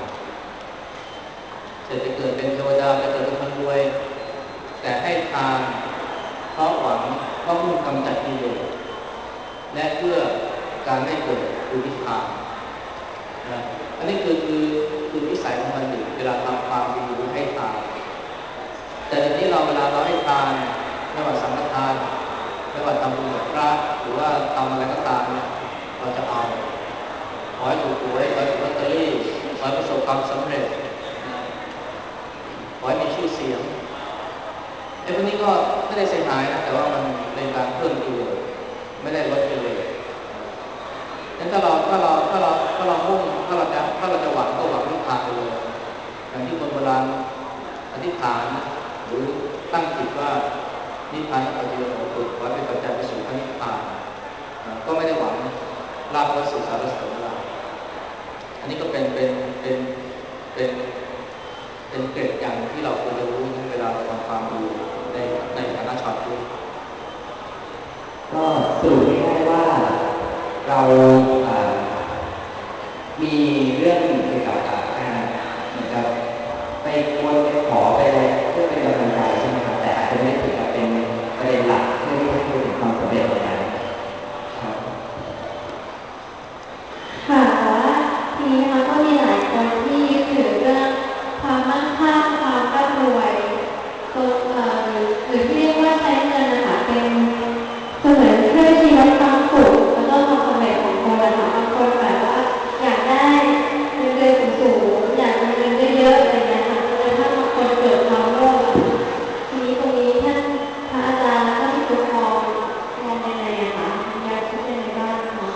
จะเกิดเป็นเทวดาจะเกิดเป็นคนรวยแต่ให้ทานเพราะหวังเพราะมุ่งกำจัดกิเลสและเพื่อการไม่เกิดคือนิพพานนะอันนี้คือวิสัยของบัณฑิตเวลาทำความดีหรือให้ทานแต่ทีนี้เวลาเราให้ทานไม่ว่าสังฆทานไม่ว่าทำบุญกับพระหรือว่าทำอะไรก็ตามเนี่ยเราจะเอาขอให้ถูกหวยขอให้ถูกลอตเตอรี่ขอให้ประสบความสำเร็จขอให้มีชื่อเสียงไอ้พวกนี้ก็ไม่ได้เสียหายนะแต่ว่ามันเป็นการเพิ่มกิเลสไม่ได้ลดกิเลสงั้นถ้าเรามุ่งถ้าเราจะหวังก็หวังนิพพานไปเลยอย่างที่คนโบราณอธิษฐานหรือตั้งจิตว่านิพพานปัจจุบันของคุณขอให้เป็นปัจจัยไปสู่พระนิพพานก็ไม่ได้หวังลาภวัสสุสารเสริญอะไรอันนี้ก็เป็นเกร็ดอย่างที่เราควรจะรู้เวลาเราทำความดีในฐานะชาวพุทธก็สรุปง่ายๆว่าเรามีเรื่องเกี่ยวกับการเหมือนกับไปวนไปขอไปอะไรเพื่อเป็นกำลังใจใช่ไหมครับแต่อาจจะไม่ได้ถือว่าเป็นประเด็นหลักเพื่อที่จะพูดถึงความสำเร็จในนั้นครับค่ะแต่ว่าทีนี้นะคะก็มีหลายคนที่ยึดถือเรื่องความมั่งคั่งความร่ำรวยหรือที่เรียกว่าใช้เงินนะคะเป็นเสมือนเครื่องชี้วัดความสุขแล้วก็ความสำเร็จของคนนะคะบางคนแบบว่าอยากได้เงินเดือนสูงๆอยากมีเงินเยอะๆอะไรอย่างเงี้ยค่ะจนกระทั่งบางคนเกิดความโลภทีนี้ตรงนี้ท่านพระอาจารย์แล้วก็ที่คุณมองยังไงอะคะมีการคิดยังไงบ้างคะ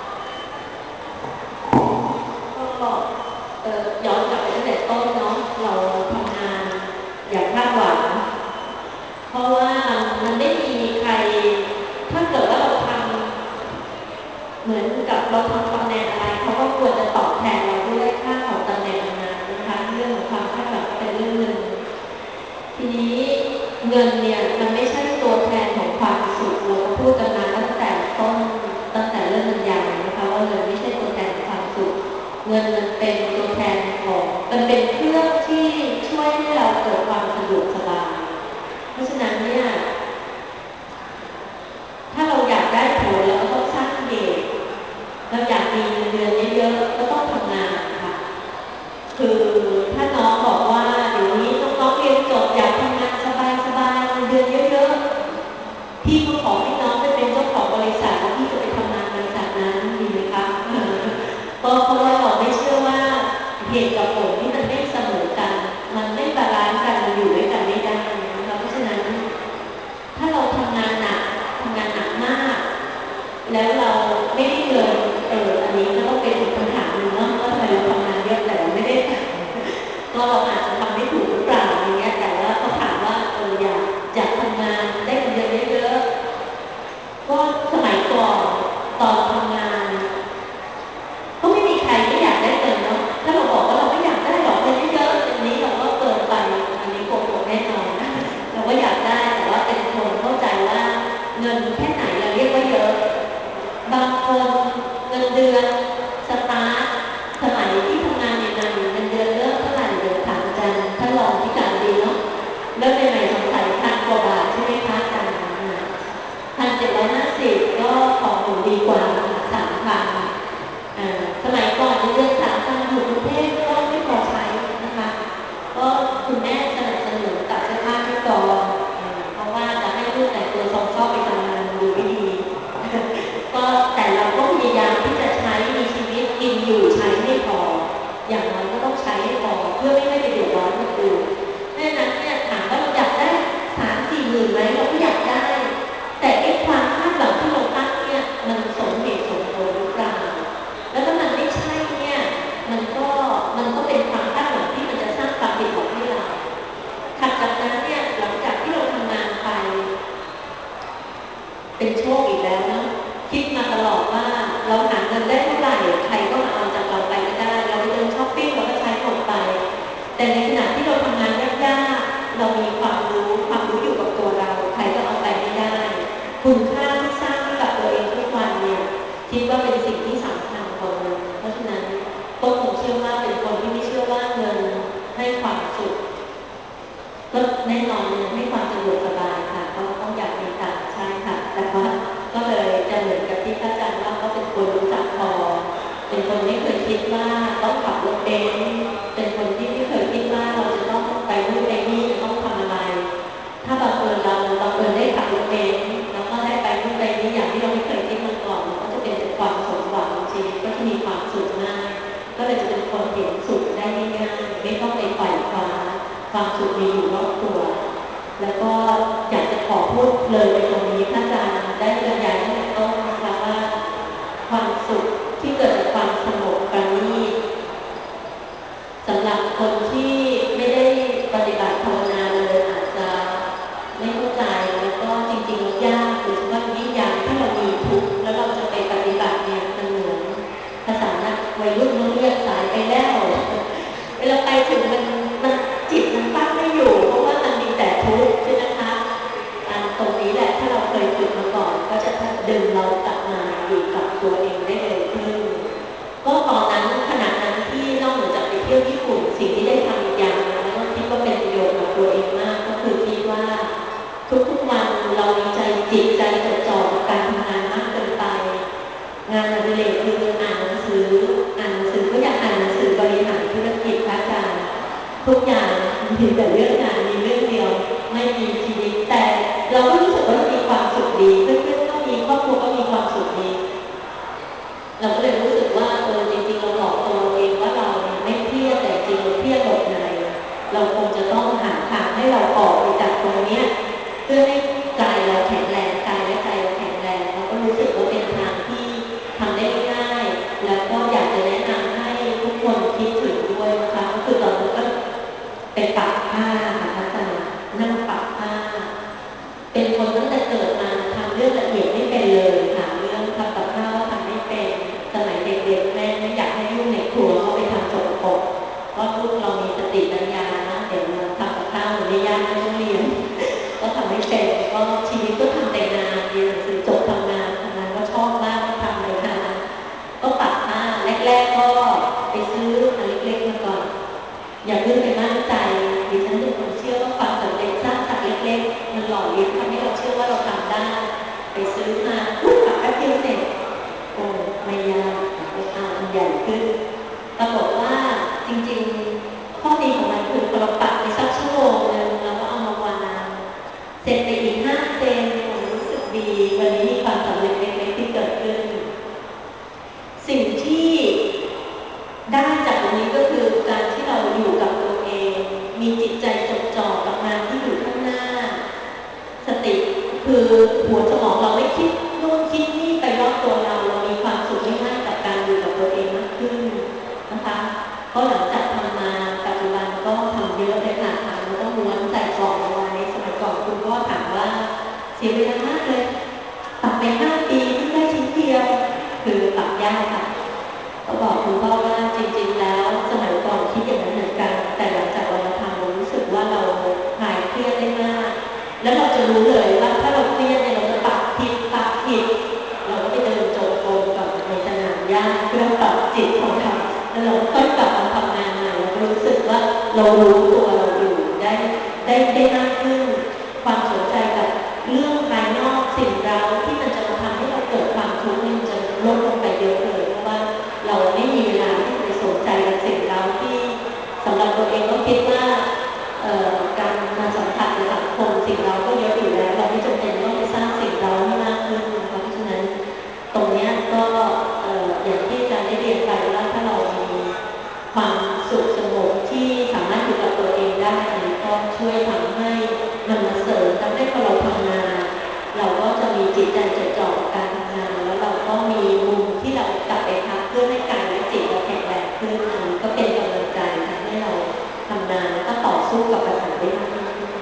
ก็ย้อนกลับไปตั้งแต่ต้นเนาะเราทำงานอย่างคาดหวังเพราะว่ามันไม่มีใครถ้าเกิดว่าเราทำเหมือนกับเราทำตำแหน่งอะไรเขาก็ควรจะตอบแทนเราด้วยค่าของตำแหน่งนั้นนะคะเรื่องของความคาดหวังก็เป็นเรื่องหนึ่งทีนี้เงินเนี่ยมันไม่ใช่ตัวแทนของความสุขเราก็พูดกันมาตั้งแต่ต้นตั้งแต่เรื่องบรรยายนะคะว่าเงินไม่ใช่ตัวแทนของความสุขเงินมันเป็นตัวแทนของมันเป็นเครื่องที่ช่วยให้เราเกิดความสะดวกสบายเพราะฉะนั้นเนี่ยถ้าเราอยากได้ผลเราก็ต้องสร้างเหตุเราอยากมีเงินเดือนเยอะๆก็ต้องทำงานค่ะคือถ้าน้องบอกว่าเดี๋ยวนี้น้องๆเรียนจบอยากทำงานสบายๆเงินเดือนเยอะๆพี่ก็ขอให้น้องไปเป็นเจ้าของบริษัทแล้วพี่จะไปทำงานบริษัทนั้นดีไหมคะแล้วเราไม่ได้เงินอันนี้ก็ต้องเป็นอีกคำถามหนึ่งเนาะว่าทำไมเราทำงานเยอะแต่เราไม่ได้ก็เราอาจจะทำไม่ถูกหรือเปล่าอย่างเงี้ยแต่ว่าเขาถามว่าอยากทำงานได้เงินเดือนเยอะๆก็สมัยก่อนตอนทำงานก็ไม่มีใครไม่อยากได้เงินเนาะถ้าเราบอกว่าเราไม่อยากได้หรอกเงินเยอะๆอันนี้เราก็เกินไปอันนี้โกหกแน่นอนนะเราก็อยากได้แต่ว่าเป็นคนเข้าใจว่าเงินแค่ไหนเราเรียกว่าเยอะบางคนเงินเดือนสตาร์ทสมัยที่ทำงานใหม่ๆเงินเดือนเริ่มเท่าไหร่เดี๋ยวถามอาจารย์ท่านรองที่การดีเนาะเริ่มใหม่ๆสงสัย1,000 กว่าบาทใช่ไหมคะอาจารย์1,750ก็ของหนูดีกว่า3,000สมัยก่อนเดือน3,000อยู่กรุงเทพก็ไม่พอใช้นะคะก็คุณแม่สนับสนุนตัดเสื้อผ้าให้ก่อนเพราะว่าจะให้ลูกแต่งตัวซองชอบไปทำงานดูไม่ดีก็แต่เราก็พยายามที่จะใช้มีชีวิตกินอยู่ใช้ให้พออย่างน้อยก็ต้องใช้ให้พอเพื่อไม่ให้ไปเดือดร้อนคนอื่นดังนั้นเนี่ยถามว่าเราอยากได้ 3-4 หมื่นไหมเราก็อยากได้แต่ไอ้ความคาดหวังที่เราตั้งเนี่ยมันสมเหตุสมผลหรือเปล่าแล้วถ้ามันไม่ใช่เนี่ยมันก็เป็นความคาดหวังที่มันจะสร้างความผิดหวังให้เราถัดจากนั้นเนี่ยหลังจากที่เราทำงานไปเป็นโชคอีกแล้วเนาะคิดมาตลอดว่าเราหาเงินได้เท่าไหร่ใครก็มาเอาจากเราไปไม่ได้เราไปเดินช้อปปิ้งเราก็ใช้หมดไปแต่ในขณะที่เราทำงานยากๆเรามีความรู้อยู่กับตัวเราใครก็เอาไปไม่ได้คุณค่าที่สร้างให้กับตัวเองทุกวันเนี่ยคิดว่าเป็นสิ่งที่สำคัญกว่าเงินเพราะฉะนั้นก็คงเชื่อว่าเป็นคนที่ไม่เชื่อว่าเงินให้ความสุขก็แน่นอนเงินให้ความสะดวกสบายค่ะก็ต้องอยากมีตังค์ใช่ค่ะแต่ว่าก็เลยจะเหมือนกับที่พระอาจารย์ว่าก็เป็นคนรู้จักพอเป็นคนไม่เคยคิดว่าต้องขับรถเบนซ์เป็นคนที่ไม่เคยคิดว่าเราจะต้องไปนู่นไปนี่จะต้องทำอะไรถ้าบังเอิญได้ขับรถเบนซ์แล้วก็ได้ไปนู่นไปนี่อย่างที่เราไม่เคยคิดมาก่อนก็จะเป็นความสมหวังชีวิตก็จะมีความสุขมากก็เลยจะเป็นคนเห็นสุขได้ง่ายๆไม่ต้องไปไขว่คว้าความสุขมีอยู่รอบตัวแล้วก็อยากจะขอพูดเลยในตรงนี้พระอาจารย์ได้บรรยายตั้งแต่ต้นนะคะว่าความสุขที่เกิดจากความสงบประณีตสำหรับคนที่ไม่ได้ปฏิบัติภาวนาเลยอาจจะไม่เข้าใจแล้วก็จริงๆแล้วยากโดยเฉพาะยิ่งยากถ้าเรามีทุกข์แล้วเราจะไปปฏิบัติเนี่ยมันเหมือนภาษานักวัยรุ่นเรียกสายไปแล้วเวลาไปถึงมันจิตมันตั้งไม่อยู่เพราะว่ามันมีแต่ทุกข์ใช่ไหมคะตรงนี้แหละถ้าเราเคยฝึกมาก่อนก็จะดึงเรากลับมาอยู่กับตัวเองได้เร็วขึ้นก็ตอนนั้นขณะนั้นที่นอกเหนือจากไปเที่ยวญี่ปุ่นสิ่งที่ได้ทำอีกอย่างนึงแล้วก็คิดว่าเป็นประโยชน์กับตัวเองมากก็คือคิดว่าทุกๆวันเรามีจิตใจจดจ่อกับการทำงานมากเกินไปงานอดิเรกคืออ่านหนังสือก็อยากอ่านหนังสือบริหารธุรกิจพระอาจารย์ทุกอย่างมีแต่เรื่องงานมีเรื่องเดียวไม่มีชีวิตแต่เราก็รู้สึกว่าเรามีความสุขดีเพื่อนๆก็มีครอบครัวก็มีความสุขดีเราก็เลยรู้สึกว่าจริงๆเราหลอกตัวเราเองว่าเราไม่เครียดแต่จริงเราเครียดหลบในเราคงจะต้องหาทางให้เราออกไปจากตรงนี้เพื่อให้ใจเราแข็งแรงกายและใจเราแข็งแรงเราก็รู้สึกว่าเป็นทางที่ทำได้ง่ายแล้วก็อยากจะแนะนำให้ทุกคนคิดถึงด้วยนะคะก็คือตอนนั้นก็ไปปักผ้ายากเพื่อปรับจิตของเราแล้วเราค่อยกลับมาทำงานใหม่เรารู้สึกว่าเรารู้ตัวเราอยู่ได้มากขึ้นความสนใจกับเรื่องภายนอกสิ่งเร้าที่มันจะมาทำให้เราเกิดความทุกข์มันจะลดลงไปเยอะเลยเพราะว่าเราไม่มีเวลาที่จะสนใจกับสิ่งเร้าที่สำหรับตัวเองก็คิดว่าการมาสัมผัสกับสังคมสิ่งเร้าก็เยอะอยู่แล้วเราไม่จำเป็นต้องไปสร้างสิ่งเร้าให้มากขึ้นเพราะฉะนั้นตรงนี้ก็อย่างที่อาจารย์ได้เรียนไปว่าถ้าเรามีความสุขสงบที่สามารถอยู่กับตัวเองได้ก็ช่วยทำให้มันมาเสริมทำให้พอเราทำงานเราก็จะมีจิตใจจดจ่อกับการทำงานแล้วเราก็มีมุมที่เรากลับไปพักเพื่อให้กายและจิตเราแข็งแรงขึ้นอันนี้ก็เป็นกำลังใจทำให้เราทำงานแล้วก็ต่อสู้กับปัญหาได้มากขึ้น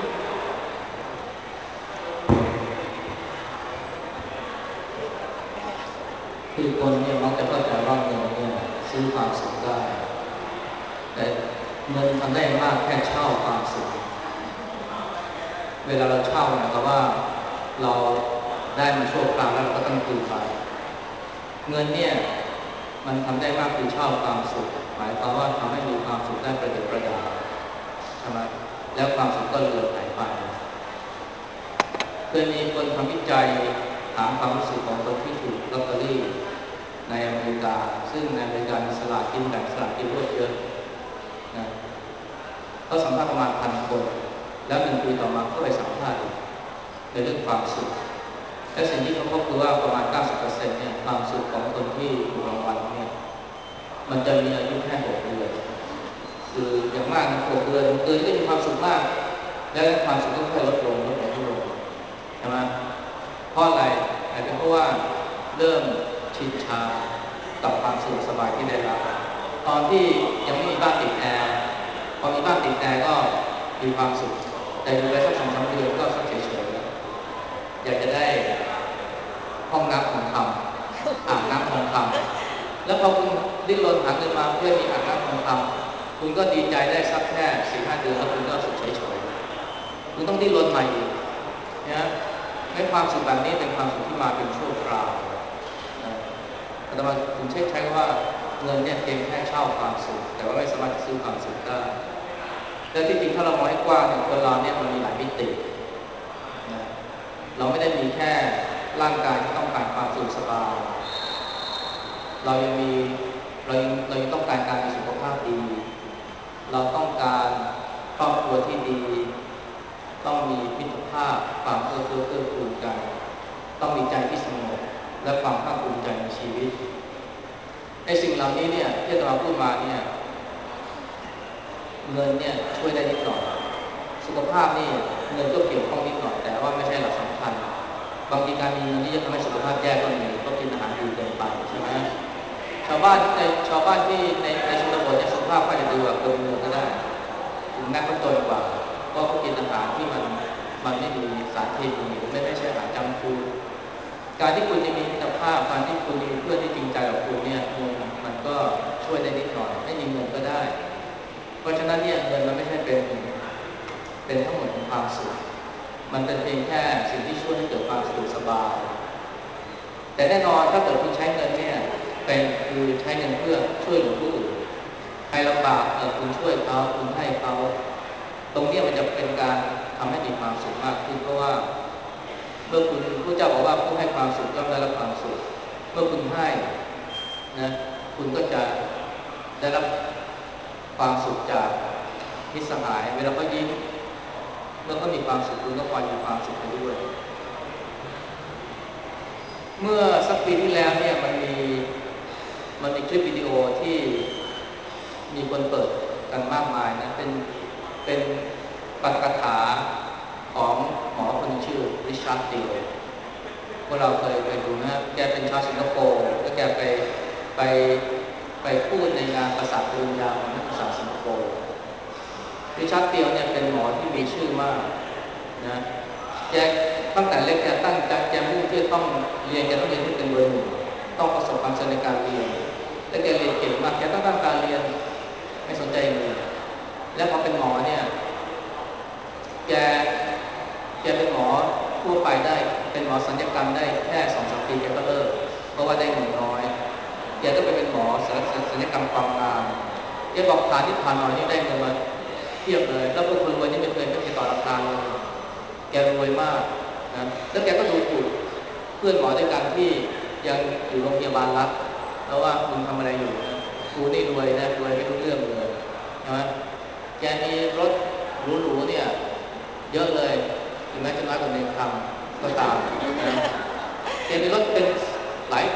คือคนเนี่ยมักจะเข้าใจว่าเงินเนี่ยซื้อความสุขได้แต่เงินทำได้มากแค่เช่าความสุขเวลาเราเช่าหมายความว่าเราได้มาชั่วคราวแล้วเราก็ต้องคืนไปเงินเนี่ยมันทำได้มากคือเช่าความสุขหมายความว่าทำให้มีความสุขได้ประเดี๋ยวประดาวใช่ไหมแล้วความสุขก็เลือนหายไปเคยมีคนทำวิจัยถามความรู้สึกของคนที่ถูกลอตเตอรี่ในอเมริกาซึ่งในอเมริกามีสลากกินแบ่งสลากกินรวดเยอะนะก็สัมภาษณ์ประมาณ1,000 คนแล้ว1 ปีต่อมาก็ไปสัมภาษณ์ในเรื่องความสุขและสิ่งที่เขาพบคือว่าประมาณ 90% เนี่ยความสุขของคนที่ถูกรางวัลเนี่ยมันจะมีอายุแค่6 เดือนคืออย่างมากนะ6 เดือนก็มีความสุขมากแล้วความสุขก็ค่อยลดลงใช่ไหมเพราะอะไรอาจจะเพราะว่าเริ่มชินชากับความสะดวกสบายที่ได้รับตอนที่ยังไม่มีบ้านติดแอร์พอมีบ้านติดแอร์ก็มีความสุขแต่อยู่ไปสัก2-3 เดือนก็สักเฉยๆอยากจะได้ห้องน้ำทองคำอ่างน้ำทองคำแล้วพอคุณดิ้นรนหาเงินมาเพื่อมีอ่างน้ำทองคำคุณก็ดีใจได้สักแค่ 4-5 เดือนแล้วคุณก็สุขเฉยๆคุณต้องดิ้นรนใหม่อีกนะในความสุขแบบนี้เป็นความสุขที่มาเป็นชั่วคราวอาตมาถึงใช้ว่าเงินเนี่ยเพียงแค่เช่าความสุขแต่ว่าไม่สามารถซื้อความสุขได้และที่จริงถ้าเรามองให้กว้างเนี่ยคนเราเนี่ยมันมีหลายมิตินะเราไม่ได้มีแค่ร่างกายที่ต้องการความสุขสบายเรายังต้องการการมีสุขภาพดีเราต้องการครอบครัวที่ดีต้องมีมิตรภาพความเอื้อกูลกันต้องมีใจที่สงบและความภาคภูมิใจในชีวิตไอ้สิ่งเหล่านี้เนี่ยที่เราพูดมาเนี่ยเงินเนี่ยช่วยได้นิดหน่อยสุขภาพนี่เงินก็เกี่ยวข้องนิดหน่อยแต่ว่าไม่ใช่หลักสำคัญบางทีการมีเงินนี่จะทำให้สุขภาพแย่ก็มีก็กินอาหารดีเกินไปใช่ไหมชาวบ้านที่ในชนบทเนี่ยสุขภาพก็จะดีกว่าคนมีเงินก็ได้ถึงแม้เขาจนกว่าเพราะเขากินอาหารที่มันไม่มีสารเคมีไม่ใช่อาหารจังฟูการที่คุณจะมีมิตรภาพการที่คุณมีเพื่อนที่จริงใจกับคุณเนี่ยเงินมันก็ช่วยได้นิดหน่อยไม่มีเงินก็ได้เพราะฉะนั้นเนี่ยเงินมันไม่ใช่เป็นทั้งหมดของความสุขมันเป็นเพียงแค่สิ่งที่ช่วยให้เกิดความสะดวกสบายแต่แน่นอนถ้าเกิดคุณใช้เงินเนี่ยคือใช้เงินเพื่อช่วยเหลือผู้อื่นใครลำบากคุณช่วยเขาคุณให้เขาตรงนี้มันจะเป็นการทำให้มีความสุขมากขึ้นเพราะว่าเมื่อคุณพระเจ้าบอกว่าผู้ให้ความสุขย่อมได้รับความสุขเมื่อคุณให้นะคุณก็จะได้รับความสุขจากมิตรสหายเวลาเขายิ้มเมื่อเขามีความสุขคุณก็พลอยมีความสุขไปด้วยเมื่อสักปีที่แล้วเนี่ยมันมีคลิปวิดีโอที่มีคนเปิดกันมากมายนะเป็นปาฐกถาของหมอคนชื่อริชาร์ดติลพวกเราเคยไปดูนะแกเป็นชาวสิงคโปร์แล้วแกไปพูดในงานประสาทปริญญาของนักศึกษาสิงคโปร์ริชาร์ดติลเนี่ยเป็นหมอที่มีชื่อมากนะแกตั้งแต่เล็กแกตั้งใจแกมุ่งที่ต้องเรียนที่เป็นเบอร์ 1ต้องประสบความสำเร็จในการเรียนและแกเรียนเก่งมากแกต้องการเรียนไม่สนใจเงินและพอเป็นหมอเนี่ยแกเป็นหมอทั่วไปได้เป็นหมอศัลยกรรมได้แค่2-3 ปีแกก็เลิกเพราะว่าได้เงินน้อยแกก็ไปเป็นหมอศัลยกรรมความงามแกบอกผ่านที่ผ่านหน่อยนี่ได้เงินมาเทียบเลยแล้วพวกคนรวยนี่ไม่เคยต่อราคาเลยแกรวยมากนะแล้วแกก็ดูถูกเพื่อนหมอด้วยกันที่ยังอยู่โรงพยาบาลรัฐแล้วว่ามึงทำอะไรอยู่นะกูนี่รวยนะรวยไม่รู้เรื่องเลยนะแกมีรถหรูๆเนี่ยเยอะเลยถึงแม้จะน้อยกว่าเนรคำก็ตามนะแกมีรถเป็นหลาย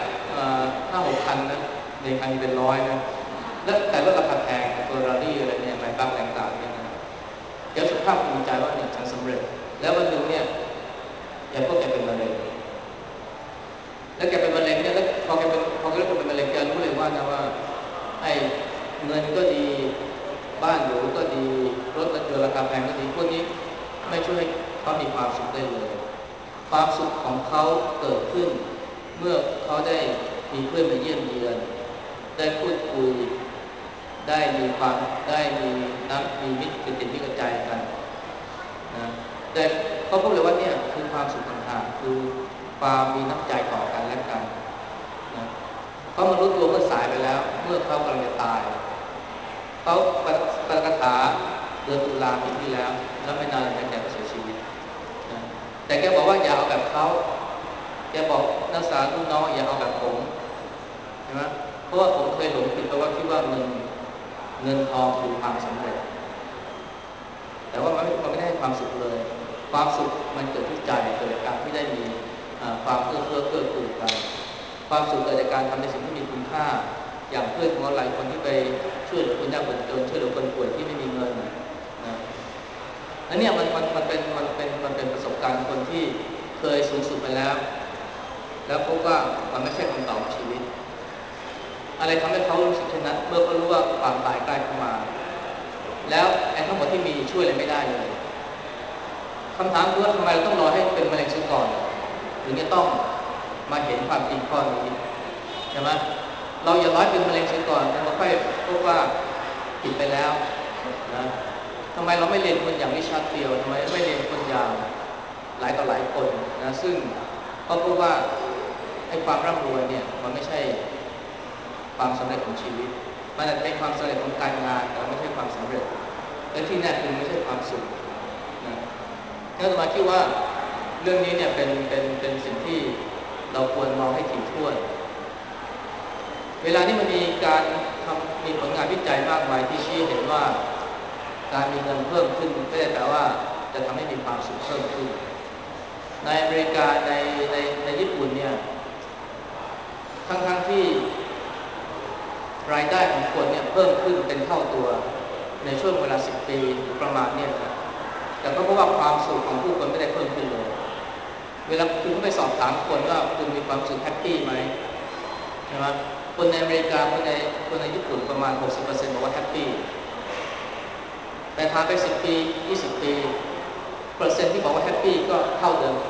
5-6 คันนะเนรคำมีเป็น100นะแล้วแต่รถราคาแพงเฟอร์รารี่อะไรเนี่ยไมบ้างต่างๆเนี่ยนะแกสุขภาพภูมิใจว่าเนี่ยฉันสำเร็จแล้ววันหนึ่งเนี่ยแกเป็นมะเร็งแล้วแกเป็นมะเร็งเนี่ยแล้วพอแกเป็นมะเร็งแกรู้เลยว่านะว่าไอ้เงินก็ดีบ้านหรูก็ดีรถยนต์ราคาแพงก็ดีพวกนี้ไม่ช่วยให้เขามีความสุขได้เลยความสุขของเขาเกิดขึ้นเมื่อเขาได้มีเพื่อนมาเยี่ยมเยือนได้พูดคุยได้มีมิตรเป็นติดมิตรกระจายกันนะแต่เขาพูดเลยว่าเนี่ยคือความสุขต่างหากคือความมีน้ำใจต่อกันและกันนะเขามารู้ตัวเมื่อสายไปแล้วเมื่อเขากำลังจะตายเขาปรกถาเดือนตุลาปีที่แล้วไม่นานหลังจากแกก็เสียชีวิตนะแต่แกบอกว่าอย่าเอาแบบเขาแกบอกนักศึกษาลูกน้องอย่าเอาแบบผมใช่ไหมเพราะว่าผมเคยหลงผิดเพราะว่าคิดว่าเงินทองคือความสำเร็จแต่ว่ามันไม่ได้ให้ความสุขเลยความสุขมันเกิดที่ใจเกิดจากการที่ได้มีความเอื้อเฟื้อเกื้อกูลกันความสุขเกิดจากการทำในสิ่งที่มีคุณค่าอย่างเพื่อนของเราหลายคนที่ไปช่วยเหลือคนยากคนจนช่วยเหลือคนป่วยที่ไม่มีเงินนะอันนี้มันเป็นประสบการณ์คนที่เคยสูงสุดไปแล้วพบว่ามันไม่ใช่คำตอบของชีวิตอะไรทำให้เขารู้สึกเช่นนั้นเมื่อเขารู้ว่าความตายใกล้เข้ามาแล้วไอ้ทั้งหมดที่มีช่วยอะไรไม่ได้เลยคำถามคือว่าทำไมเราต้องรอให้เป็นมะเร็งซะก่อนถึงจะต้องมาเห็นความจริงข้อนี้ใช่ไหมเราอย่ารอให้เป็นมะเร็งซะก่อนแล้วค่อยพบว่าผิดไปแล้วนะทำไมเราไม่เรียนคนอย่างริชาร์ดเตียวทำไมไม่เรียนคนอย่างหลายต่อหลายคนนะซึ่งเขาพบว่าไอ้ความร่ำรวยเนี่ยมันไม่ใช่ความสำเร็จของชีวิตมันอาจจะเป็นความสำเร็จของการงานแต่ไม่ใช่ความสำเร็จและที่แน่คือไม่ใช่ความสุขนะถ้าสมาคิดว่าเรื่องนี้เนี่ยเป็นสิ่งที่เราควรมองให้ถี่ถ้วนเวลาที่มันมีผลงานวิจัยมากมายที่ชี้เห็นว่าการมีเงินเพิ่มขึ้นไม่ได้แปลว่าจะทำให้มีความสุขเพิ่มขึ้นในอเมริกาในญี่ปุ่นเนี่ยทั้งที่รายได้ของคนเนี่ยเพิ่มขึ้นเป็นเท่าตัวในช่วงเวลา10 ปีประมาณเนี่ยนะแต่ก็เพราะว่าความสุขของผู้คนไม่ได้เพิ่มขึ้นเลยเวลาคุณไปสอบถามคนว่าคุณมีความสุขแฮปปี้ไหมใช่ไหมคนในอเมริกาคนในญี่ปุ่นประมาณ 60% บอกว่าแฮปปี้แต่ผ่านไป10 ปี20 ปีเปอร์เซ็นต์ที่บอกว่าแฮปปี้ก็เท่าเดิม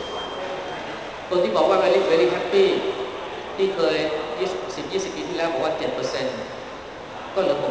60คนที่บอกว่า very very happy ที่เคย10-20 ปีที่แล้วบอกว่า 7% ก็เหลือ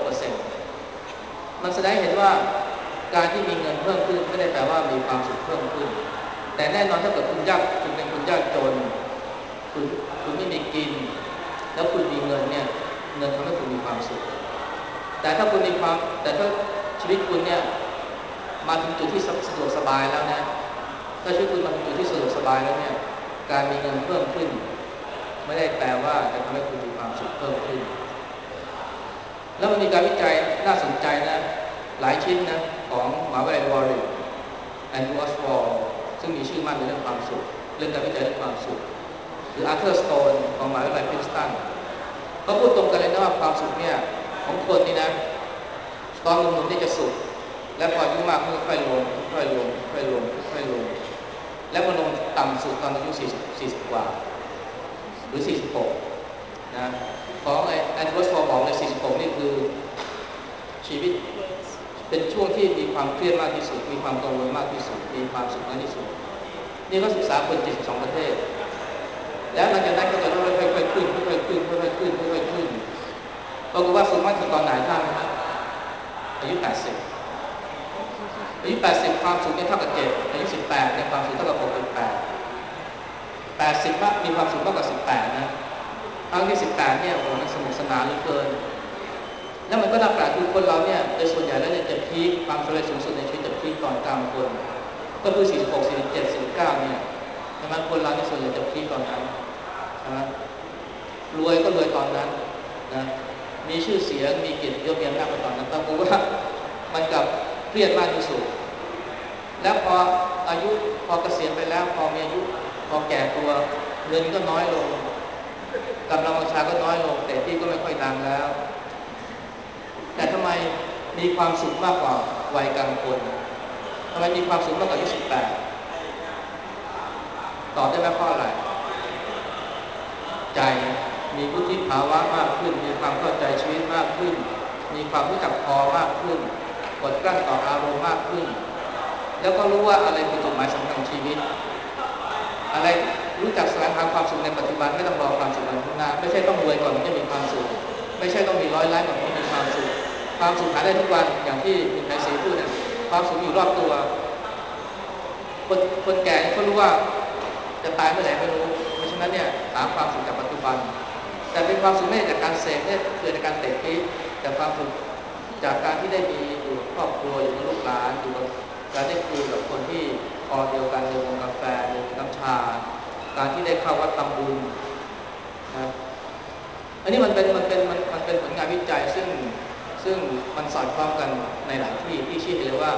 6% มันแสดงเห็นว่าการที่มีเงินเพิ่มขึ้นไม่ได้แปลว่ามีความสุขเพิ่มขึ้นแต่แน่นอนถ้าเกิดคุณเป็นคนยากจนคุณไม่มีกินแล้วคุณมีเงินเนี่ยเงินทำให้คุณมีความสุขแต่ถ้าชีวิตคุณเนี่ยมาถึงจุดที่สะดวกสบายแล้วนะถ้าชีวิตคุณมาถึงจุดที่สะดวกสบายแล้วเนี่ยการมีเงินเพิ่มขึ้นไม่ได้แปลว่าจะทำให้คุณมีความสุขเพิ่มขึ้นแล้วมันมีการวิจัยน่าสนใจนะหลายชิ้นนะของมหาวิทยาลัยวอริกแอนดรูว์ ออสวอลด์ซึ่งมีชื่อมากในเรื่องความสุขเรื่องการวิจัยเรื่องความสุขหรืออาร์เธอร์ สโตนของมหาวิทยาลัยพรินสตันเขาพูดตรงกันเลยนะว่าความสุขเนี่ยของคนนี่นะตอนหนุ่มๆนี่จะสุขและพออายุมากค่อยๆลงและมันลงต่ำสุดตอนอายุ40 กว่าหรือ46นะของแอนดรูว์ สโตนบอกเลย46นี่คือชีวิตเป็นช่วงที่มีความเครียดมากที่สุดมีความกังวลมากที่สุดมีความสุขน้อยที่สุดนี่ก็ศึกษาคน72 ประเทศแล้วหลังจากนั้นก็จะค่อยๆขึ้นปรากฏว่าสุขมากสุดตอนไหนท่านอายุ80ความสุขเนี่ยเท่ากับ7อายุ18เนี่ยความสุขเท่ากับ 6.8 80มีความสุขมากกว่า18นะครั้งที่18เนี่ยโอ้มันสนุกสนานเหลือเกินแล้วมันก็น่าแปลกคือคนเราเนี่ยโดยส่วนใหญ่แล้วเนี่ยจะพีคความสำเร็จสูงสุดในชีวิตจะพีคตอนกลางคนก็คือ46 47 49เนี่ยใช่ไหมคนเราเนี่ยส่วนใหญ่จะพีคตอนนั้นใช่ไหมรวยก็รวยตอนนั้นนะมีชื่อเสียงมีเกียรติยศมีอำนาจตอนนั้นปรากฏว่ามันกับเครียดมากที่สุดแล้วพออายุพอเกษียณไปแล้วพอมีอายุพอแก่ตัวเงินก็น้อยลงกำลังวังชาก็น้อยลงแต่ที่ก็ไม่ค่อยดังแล้วแต่ทำไมมีความสุขมากกว่าวัยกลางคนทำไมมีความสุขมากกว่าอายุ18ตอบได้ไหมเพราะอะไรใจมีวุฒิภาวะมากขึ้นมีความเข้าใจชีวิตมากขึ้นมีความรู้จักพอมากขึ้นกดกลั้นต่ออารมณ์มากขึ้นแล้วก็รู้ว่าอะไรคือจุดหมายสำคัญของชีวิตอะไรรู้จักแสวงหาความสุขในปัจจุบันไม่ต้องรอความสุขวันข้างหน้าไม่ใช่ต้องรวยก่อนถึงจะมีความสุขไม่ใช่ต้องมี100 ล้านก่อนถึงจะมีความสุขความสุขหาได้ทุกวันอย่างที่คุณไทยศรีพูดเนี่ยความสุขอยู่รอบตัวคนแก่เขารู้ว่าจะตายเมื่อไหร่ไม่รู้เพราะฉะนั้นเนี่ยหาความสุขจากปัจจุบันแต่เป็นความสุขไม่จากการเสพเนี่ยเกิดจากการเตะปี๊แต่ความสุขจากการที่ได้มีอยู่กับครอบครัวอยู่กับลูกหลานอยู่กับการได้คุยกับคนที่พอเดียวกันดื่มกาแฟดื่มน้ำชาการที่ได้เข้าวัดทำบุญนะอันนี้มันเป็นผลงานวิจัยซึ่งมันสอดคล้องกันในหลายที่ชี้ให้เลยว่า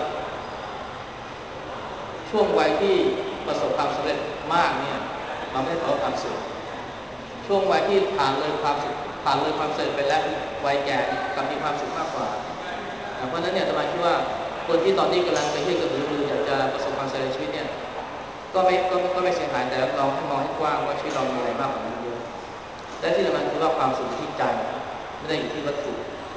ช่วงวัยที่ประสบความสำเร็จมากเนี่ยมันไม่ได้ประสบความสุขช่วงวัยที่ผ่านเลยความสุขผ่านเลยความสำเร็จไปแล้ววัยแก่กับมีความสุขมากกว่าเพราะฉะนั้นเนี่ยอาตมาคิดว่าคนที่ตอนนี้กำลังไปที่กระตือรือร้นอยากจะประสบความสำเร็จในชีวิตเนี่ยก็ไม่เสียหายแต่ลองให้มองให้กว้างว่าชีวิตเรามีอะไรมากกว่านั้นเยอะและที่สำคัญคือว่าความสุขที่ใจไม่ได้อยู่ที่วัตถุ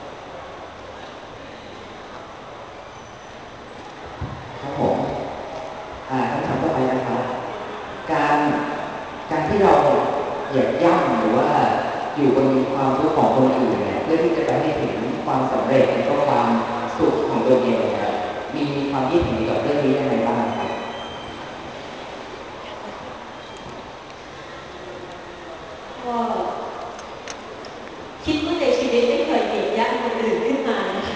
ครับผมคำถามต่อไปนะครับการที่เราเหยียบย่ำหรือว่าอยู่บนความทุกข์ของคนอื่นเนี่ยเพื่อที่จะไปให้ถึงความสำเร็จและก็ความสุขของตัวเองเนี่ยมีความคิดเห็นกับเรื่องนี้ยังไงบ้างครับก็คิดว่าในชีวิตไม่เคยเหยียบย่ำคนอื่นขึ้นมานะคะ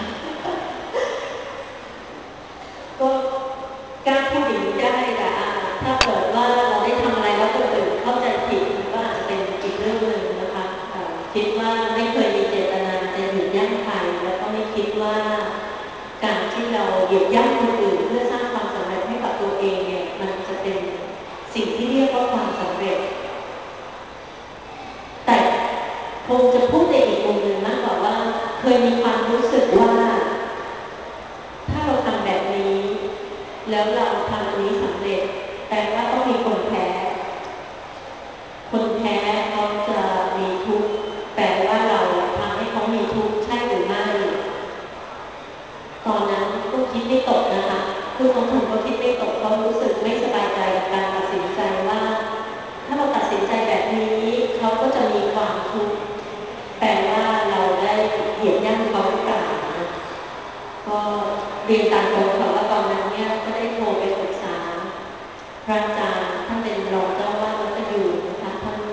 ก็การพูดอย่างนี้ได้แต่ถ้าเกิดว่าเราได้ทำอะไรแล้วคนอื่นเข้าใจผิดก็อาจจะเป็นอีกเรื่องหนึ่งนะคะคิดว่าไม่เคยมีเจตนาจะเหยียบย่ำใครแล้วก็ไม่คิดว่าการที่เราเหยียบย่ำคนอื่นเพื่อสร้างความสำเร็จให้กับตัวเองเนี่ยมันจะเป็นสิ่งที่เรียกว่าความสำเร็จแต่คงจะพูดในอีกมุมหนึ่งมากกว่าว่าเคยมีความรู้สึกว่าถ้าเราทำแบบนี้แล้วเราทำอันนี้สำเร็จแปลว่าต้องมีคนแพ้คนแพ้เขาจะมีทุกข์แปลว่าเราทำให้เขามีทุกข์ใช่หรือไม่ตอนนั้นก็คิดไม่ตกนะคะคือตรงๆก็คิดไม่ตกเพราะรู้สึกไม่สบายใจกับการตัดสินใจว่าถ้าเราตัดสินใจแบบนี้เขาก็จะมีความทุกข์แปลว่าเราได้เหยียบย่ำเขาหรือเปล่าก็เรียนตามตรงค่ะว่าตอนนั้นเนี่ยก็ได้โทรไปปรึกษาพระอาจารย์ท่านเป็นรองเจ้าอาวาสวัดประยูรนะคะ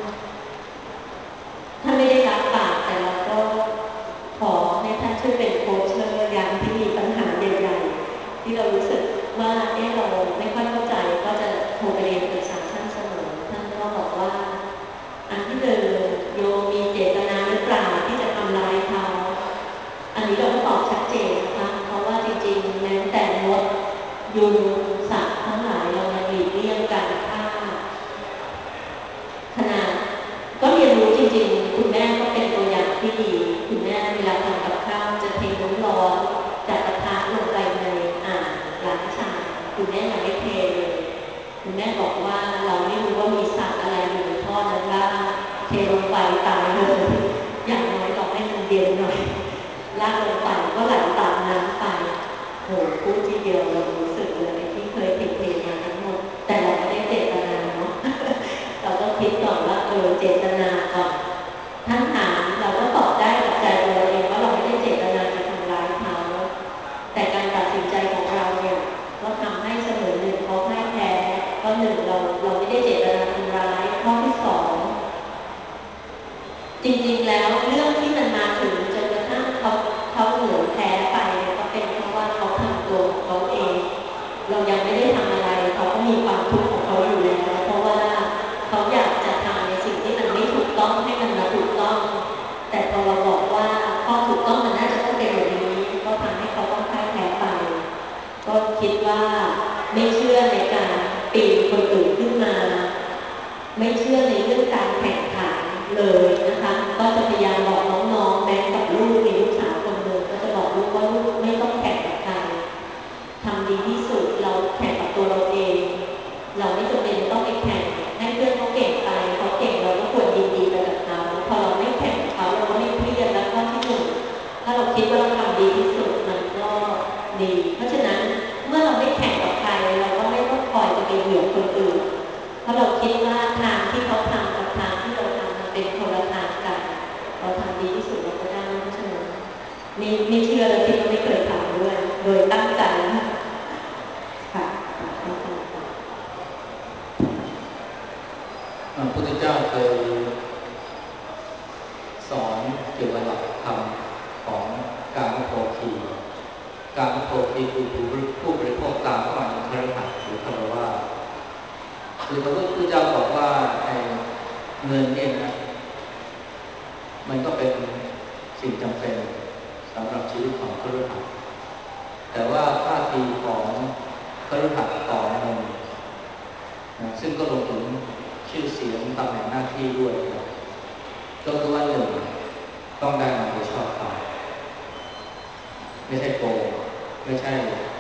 ท่านไม่ได้รับปากแต่เราก็ขอให้ท่านช่วยเป็นโค้ชอย่างที่มีปัญหาใหญ่ๆที่เรารู้สึกว่าเราไม่ค่อยเข้าใจก็จะโทรไปเรียนปรึกษาท่านเสมอท่านก็บอกว่าอันที่หนึ่งโยมมีเจตนาหรือเปล่าที่จะทำลายเขาอันนี้เราก็ตอบชัดเจนนะคะเพราะว่าจริงๆแม้แต่มดยุงสัตว์ทั้งหลายเรายังหลีกเลี่ยงการฆ่าขนาดก็เรียนรู้จริงๆคุณแม่ก็เป็นตัวอย่างที่ดีคุณแม่เวลาทำกับข้าวจะเทน้ำร้อนจากกระทะลงไปในล้างชามคุณแม่ยังไม่เทเลยคุณแม่บอกว่าเราไม่รู้ว่ามีสัตว์อะไรอยู่ในท่อนั้นบ้างเทลงไปตายเลยอย่างน้อยเราให้มันเย็นหน่อยลากลงไปก็ไหลตามน้ำไปโหพูดทีเดียวเรารู้สึกเลยที่เคยเทมาทั้งหมดแต่เราไม่ได้เจตนาเนาะเราก็คิดก่อนว่าเจตนาก่อนท่านถามเราก็ตอบได้กับใจเราเองว่าเราไม่ได้เจตนาจะทำร้ายเขาแต่การตัดสินใจของเราเนี่ยก็ทำให้เสมอหนึ่งเขาพ่ายแพ้ก็หนึ่งเราไม่ได้เจตนาทำร้ายข้อที่สองจริงๆแล้วเรื่องที่มันมาถึงจนกระทั่งเขาเหนื่อยแพ้ไปเนี่ยก็เป็นเพราะว่าเขาทำตัวของเขาเองเรายังไม่ได้ทำอะไรเขาก็มีความทุกข์ของเขาอยู่แล้วเพราะว่าเขาอยากจะทำในสิ่งที่มันไม่ถูกต้องให้มันมาถูกต้องแต่พอเราบอกว่าข้อถูกต้องมันน่าจะต้องเป็นแบบนี้ก็ทำให้เขาต้องพ่ายแพ้ไปก็คิดว่าไม่เชื่อในการปีนคนอื่นขึ้นมาไม่เชื่อในเรื่องการแข่งขันเลยนะคะก็จะพยายามบอกน้องๆแม้กับลูกมีลูกสาวคนหนึ่งก็จะบอกลูกว่าลูกไม่ต้องแข่งกับใครทำดีที่สุดเราแข่งกับตัวเราเองเราไม่จำเป็นต้องไปแข่งให้เพื่อนเขาเก่งไปเขาเก่งเราก็ควรยินดีไปกับเขาพอเราไม่แข่งกับเขาเราก็ไม่เครียดและข้อที่หนึ่งถ้าเราคิดว่าเราทำดีที่สุดมันก็ดีเพราะฉะนั้นเมื่อเราไม่แข่งกับใครเราก็ไม่ต้องคอยจะไปเหยียบคนอื่นเพราะเราคิดว่าทางที่เขาทำกับทางที่เราทำมันเป็นคนละทางกันเราทำดีที่สุดเราก็ได้เพราะฉะนั้นไม่เชื่อและคิดว่าไม่เคยทำด้วยโดยตั้งใจค่ะพระพุทธเจ้าเคยสอนเกี่ยวกับหลักธรรมของการโภคีการโภคีคือผู้บริโภคกลางก็หมายถึงคฤหัสถ์หรือฆราวาสคือพระพุทธเจ้าบอกว่าเงินเนี่ยนะมันก็เป็นสิ่งจำเป็นสำหรับชีวิตของคฤหัสถ์แต่ว่าท่าทีของคฤหัสถ์ต่อเงินนะซึ่งก็รวมถึงชื่อเสียงตำแหน่งหน้าที่ด้วยนะก็คือว่าหนึ่งต้องได้มาโดยชอบธรรมไม่ใช่โกงไม่ใช่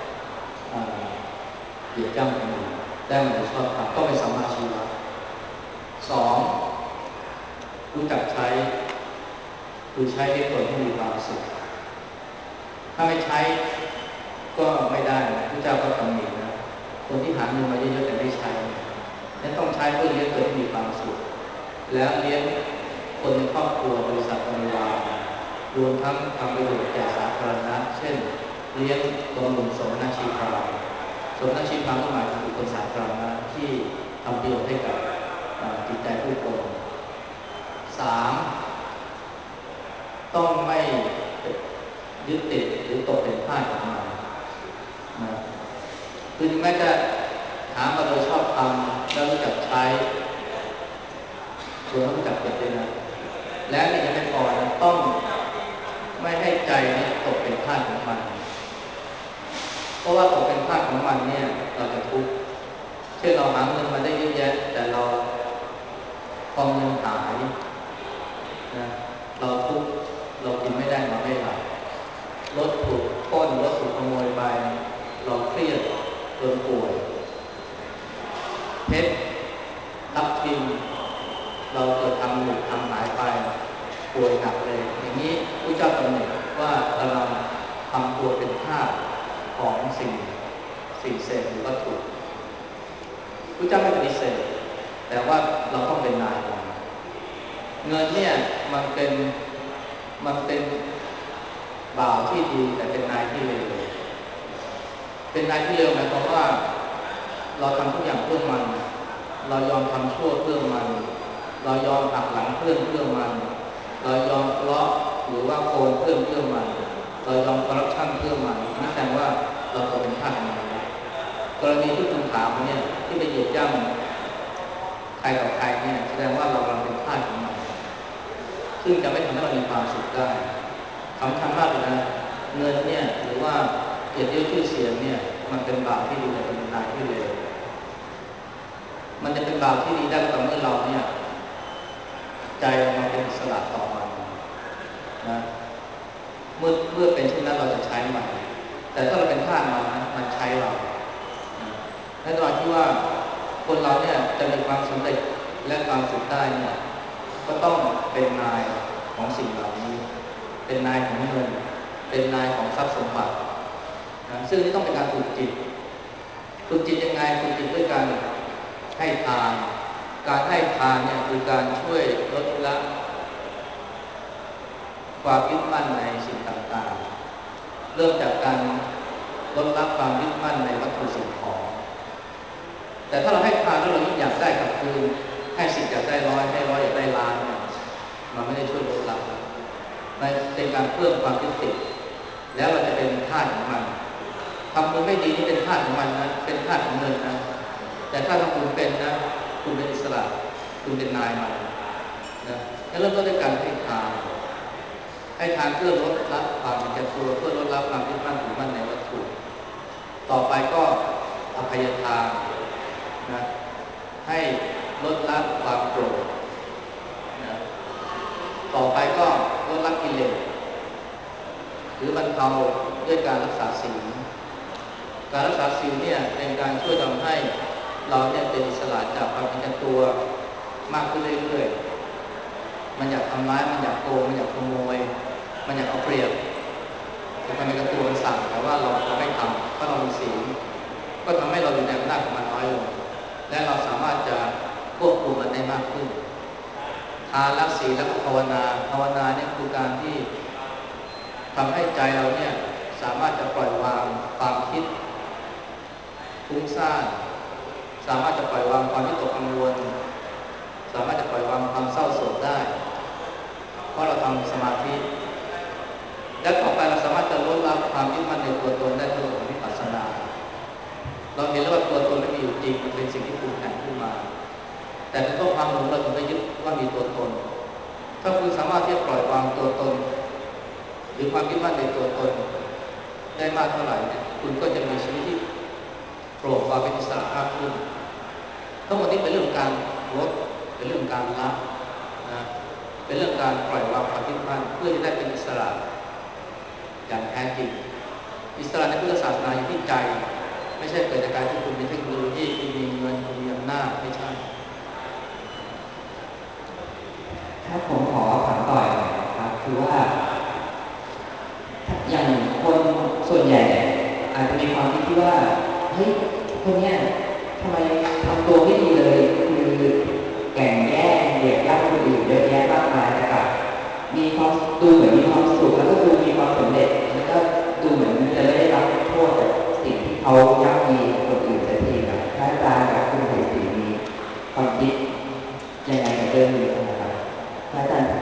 เหยียดย่ำคนอื่นได้มาโดยชอบธรรมต้องเป็นสัมมาชีวะสองรู้จักใช้คือใช้ให้ตนให้มีความสุขถ้าไม่ใช้ก็ไม่ได้พระเจ้าก็ตำหนินะคนที่หาเงินมาเยอะๆแต่ไม่ใช้นั้นต้องใช้เพื่อเลี้ยงตนให้มีความสุขแล้วเลี้ยงคนในครอบครัวบริษัทบริวารรวมทั้งทำประโยชน์แก่สาธารณะเช่นเลี้ยงบำรุงสมณชีพรามสมณชีพรามหมายถึงบุคคลสาธารณะที่ทำประโยชน์ให้กับจิตใจผู้คนสามต้องไม่ยึดติดหรือตกเป็นทาสของมันนะคือแม้จะหามาโดยชอบธรรมแล้วรู้จักใช้รวมทั้งรู้จักเก็บด้วยนะและนี่ยังไม่พอนะต้องไม่ให้ใจนี้ตกเป็นทาสของมันเพราะว่าตกเป็นทาสของมันเนี่ยเราจะทุกข์เช่นเราหาเงินมาได้เยอะแยะแต่เราพอเงินหายนะเราทุกข์เรากินไม่ได้นอนไม่หลับรถถูกปล้นรถถูกขโมยไปเราเครียดจนป่วยเพชรทับทิมเราเกิดทำหลุดทำหายไปป่วยหนักเลยอย่างนี้ผู้เจ้าตำหนิว่ากำลังทำตัวเป็นทาสของสิ่งเสพหรือวัตถุผู้เจ้าไม่ปฏิเสธแต่ว่าเราต้องเป็นนายของเงินเนี่ยมันเป็นบ่าวที่ดีแต่เป็นนายที่เลวเป็นนายที่เลวหมายความว่าเราทำทุกอย่างเพื่อมันเรายอมทำชั่วเพื่อมันเรายอมหักหลังเพื่อมันเรายอมทะเลาะหรือว่าโกงเพื่อมันเรายอมคอร์รัปชันเพื่อมันนี่แสดงว่าเราตกเป็นทาสของมันกรณีที่คุณถามเนี่ยที่ไปเหยียดย่ำใครต่อใครเนี่ยแสดงว่าเรากำลังเป็นทาสของมันซึ่งจะไม่ทำให้เรามีความสุขได้สำคัญมากเลยนะเงินเนี่ยหรือว่าเกียรติยศชื่อเสียงเนี่ยมันเป็นบ่าวที่ดีแต่เป็นนายที่เลวมันจะเป็นบ่าวที่ดีได้ต่อเมื่อเราเนี่ยใจเราเป็นอิสระต่อมันนะเมื่อเป็นเช่นนั้นเราจะใช้มันแต่ถ้าเราเป็นทาสมันนะมันใช้เราในตอนที่ว่าคนเราเนี่ยจะมีความสำเร็จและความสุขได้เนี่ยก็ต้องเป็นนายของสิ่งเหล่านี้เป็นนายของเงินเป็นนายของทรัพย์สมบัตินะซึ่งนี่ต้องเป็นการฝึกจิตยังไงฝึกจิตด้วยการให้ทานการให้ทานเนี่ยคือการช่วยลดละความยึดมั่นในสิ่งต่างๆเริ่มจากการลดละความยึดมั่นในวัตถุสิ่งของแต่ถ้าเราให้ทานแล้วเรายิ่งอยากได้กลับคืนให้10อยากได้100ให้100อยากได้ล้านเนี่ยมันไม่ได้ช่วยเป็นการเพิ่มความยึดติดแล้วเราจะเป็นทาสของมันทำบุญไม่ดีนี่เป็นทาสของมันนะเป็นทาสของเงินนะแต่ถ้าทำบุญเป็นนะคุณเป็นอิสระคุณเป็นนายมันนะงั้นเริ่มต้นด้วยการให้ทานเพื่อลดละความเห็นแก่ตัวเพื่อลดละความยึดมั่นถือมั่นในวัตถุต่อไปก็อภัยทานนะให้ลดละความโกรธนะต่อไปก็ลดละกิเลสหรือบรรเทาด้วยการรักษาศีลการรักษาศีลเนี่ยเป็นการช่วยทำให้เราเนี่ยเป็นอิสระจากความเห็นแก่ตัวมากขึ้นเรื่อยๆมันอยากทำร้ายมันอยากโกงมันอยากขโมยมันอยากเอาเปรียบแต่ความเป็นกระตัวมันสั่งแต่ว่าเราไม่ทำเพราะเรามีศีลก็ทำให้เราอยู่ในอำนาจของมันน้อยลงและเราสามารถจะควบคุมมันได้มากขึ้นทานละศีลแล้วก็ภาวนาเนี่ยคือการที่ทำให้ใจเราเนี่ยสามารถจะปล่อยวางความคิดฟุ้งซ่านสามารถจะปล่อยวางความวิตกกังวลสามารถจะปล่อยวางความเศร้าโศกได้เพราะเราทำสมาธิและต่อไปเราสามารถจะลดละความยึดมั่นในตัวตนได้ด้วยวิปัสสนาเราเห็นแล้วว่าตัวตนไม่มีอยู่จริงมันเป็นสิ่งที่ปรุงแต่งขึ้นมาแต่เป็นเพราะความหลงเราถึงไปยึดว่ามีตัวตนถ้าคุณสามารถที่จะปล่อยวางตัวตนหรือความยึดมั่นในตัวตนได้มากเท่าไหร่เนี่ยคุณก็จะมีชีวิตที่โปร่งวางเป็นอิสระมากขึ้นทั้งหมดนี้เป็นเรื่องการลดเป็นเรื่องการละนะเป็นเรื่องการปล่อยวางความยึดมั่นเพื่อจะได้เป็นอิสระอย่างแท้จริงอิสระในพุทธศาสนาอยู่ที่ใจไม่ใช่เกิดจากการที่คุณมีเทคโนโลยีคุณมีเงินคุณมีอำนาจไม่ใช่ถ้าผมขอถามต่อครับคือว่าอย่างคนส่วนใหญ่อาจจะมีความคิดที่ว่าเฮ้ยคนเนี้ยทำไมทำตัวไม่ดีเลยคือแก่งแย่งเหยียดย่ำคนอื่นเยอะแยะมากมายแต่กับมีความดูเหมือนมีความสุขแล้วก็ดูมีความสำเร็จแล้วก็ดูเหมือนจะไม่ได้รับโทษจากสิ่งที่เขาย่ำยีคนอื่นสักทีครับพระอาจารย์กับคุณไผ่ศรีมีความคิดยังไงกับเรื่องนี้นะครับพระอาจารย์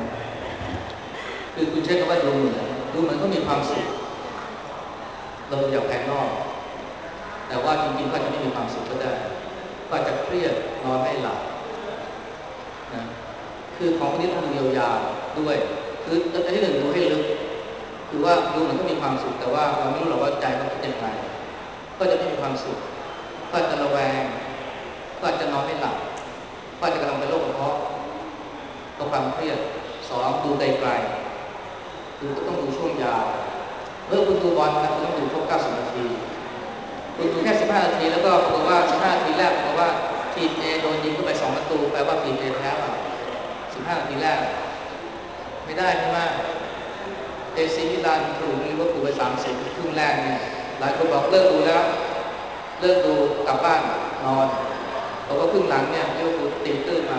คือคุณใช้คำว่าดูเหมือนก็มีความสุขเราดูจากภายนอกแต่ว่าจริงๆก็จะไม่มีความสุขก็ได้ก็จะเครียดนอนไม่หลับนะคือของพวกนี้ต้องดูยาวๆด้วยคืออันที่หนึ่งดูให้ลึกคือว่าดูเหมือนก็มีความสุขแต่ว่าเราไม่รู้หรอกว่าใจเขาคิดยังไงก็จะไม่มีความสุขก็จะระแวงก็จะนอนไม่หลับก็จะกำลังเป็นโรคกระเพาะเพราะความเครียดสองดูไกลๆคือก็ต้องดูช่วงยาวเมื่อคุณดูบอลนะคุณต้องดูครบ90 นาทีคุณดูแค่15 นาทีแล้วก็ปรากฏว่า15 นาทีแรกปรากฏว่าทีม A โดนยิงเข้าไป2 ประตูแปลว่าทีม A แพ้ป่ะ15 นาทีแรกไม่ได้ใช่ไหมเอซีมิลานถูกลิเวอร์พูลไป3-0ครึ่งแรกเนี่ยหลายคนบอกเลิกดูแล้วเลิกดูกลับบ้านนอนเพราะว่าครึ่งหลังเนี่ยลิเวอร์พูลตีตื้นมา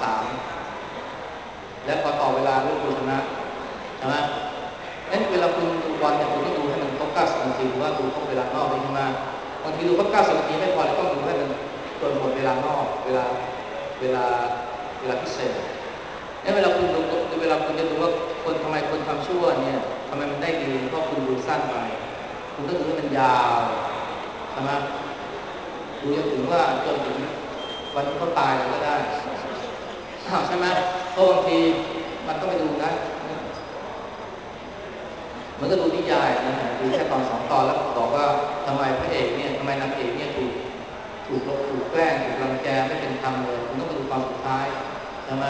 3-3และพอต่อเวลาลิเวอร์พูลชนะใช่ไหมงั้นเวลาคุณดูบอลเนี่ยคุณต้องดูให้มันครบ90 นาทีหรือว่าดูครบเวลานอกได้ใช่ไหมบางทีดูครบ90 นาทีไม่พอเลยต้องดูให้มันจนหมดเวลานอกเวลาพิเศษงั้นเวลาคุณดูเวลาคุณจะดูว่าคนทำไมคนทำชั่วเนี่ยทำไมมันได้ดีเพราะคุณดูสั้นไปคุณต้องดูให้มันยาวใช่ไหมดูจนถึงวันที่เขาตายเลยก็ได้ใช่ไหมเพราะบางทีมันต้องไปดูนะเหมือนกับดูนิยายนะดูแค่ตอน2 ตอนแล้วบอกว่าทำไมพระเอกเนี่ยทำไมนางเอกเนี่ยถูกแกล้งถูกรังแกไม่เป็นธรรมเลยคุณต้องไปดูตอนสุดท้ายใช่ไหม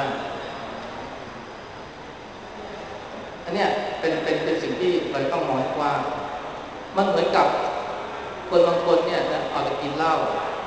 อันเนี้ยเป็นสิ่งที่เราต้องมองให้กว้างมันเหมือนกับคนบางคนเนี่ยนะเอาแต่กินเหล้า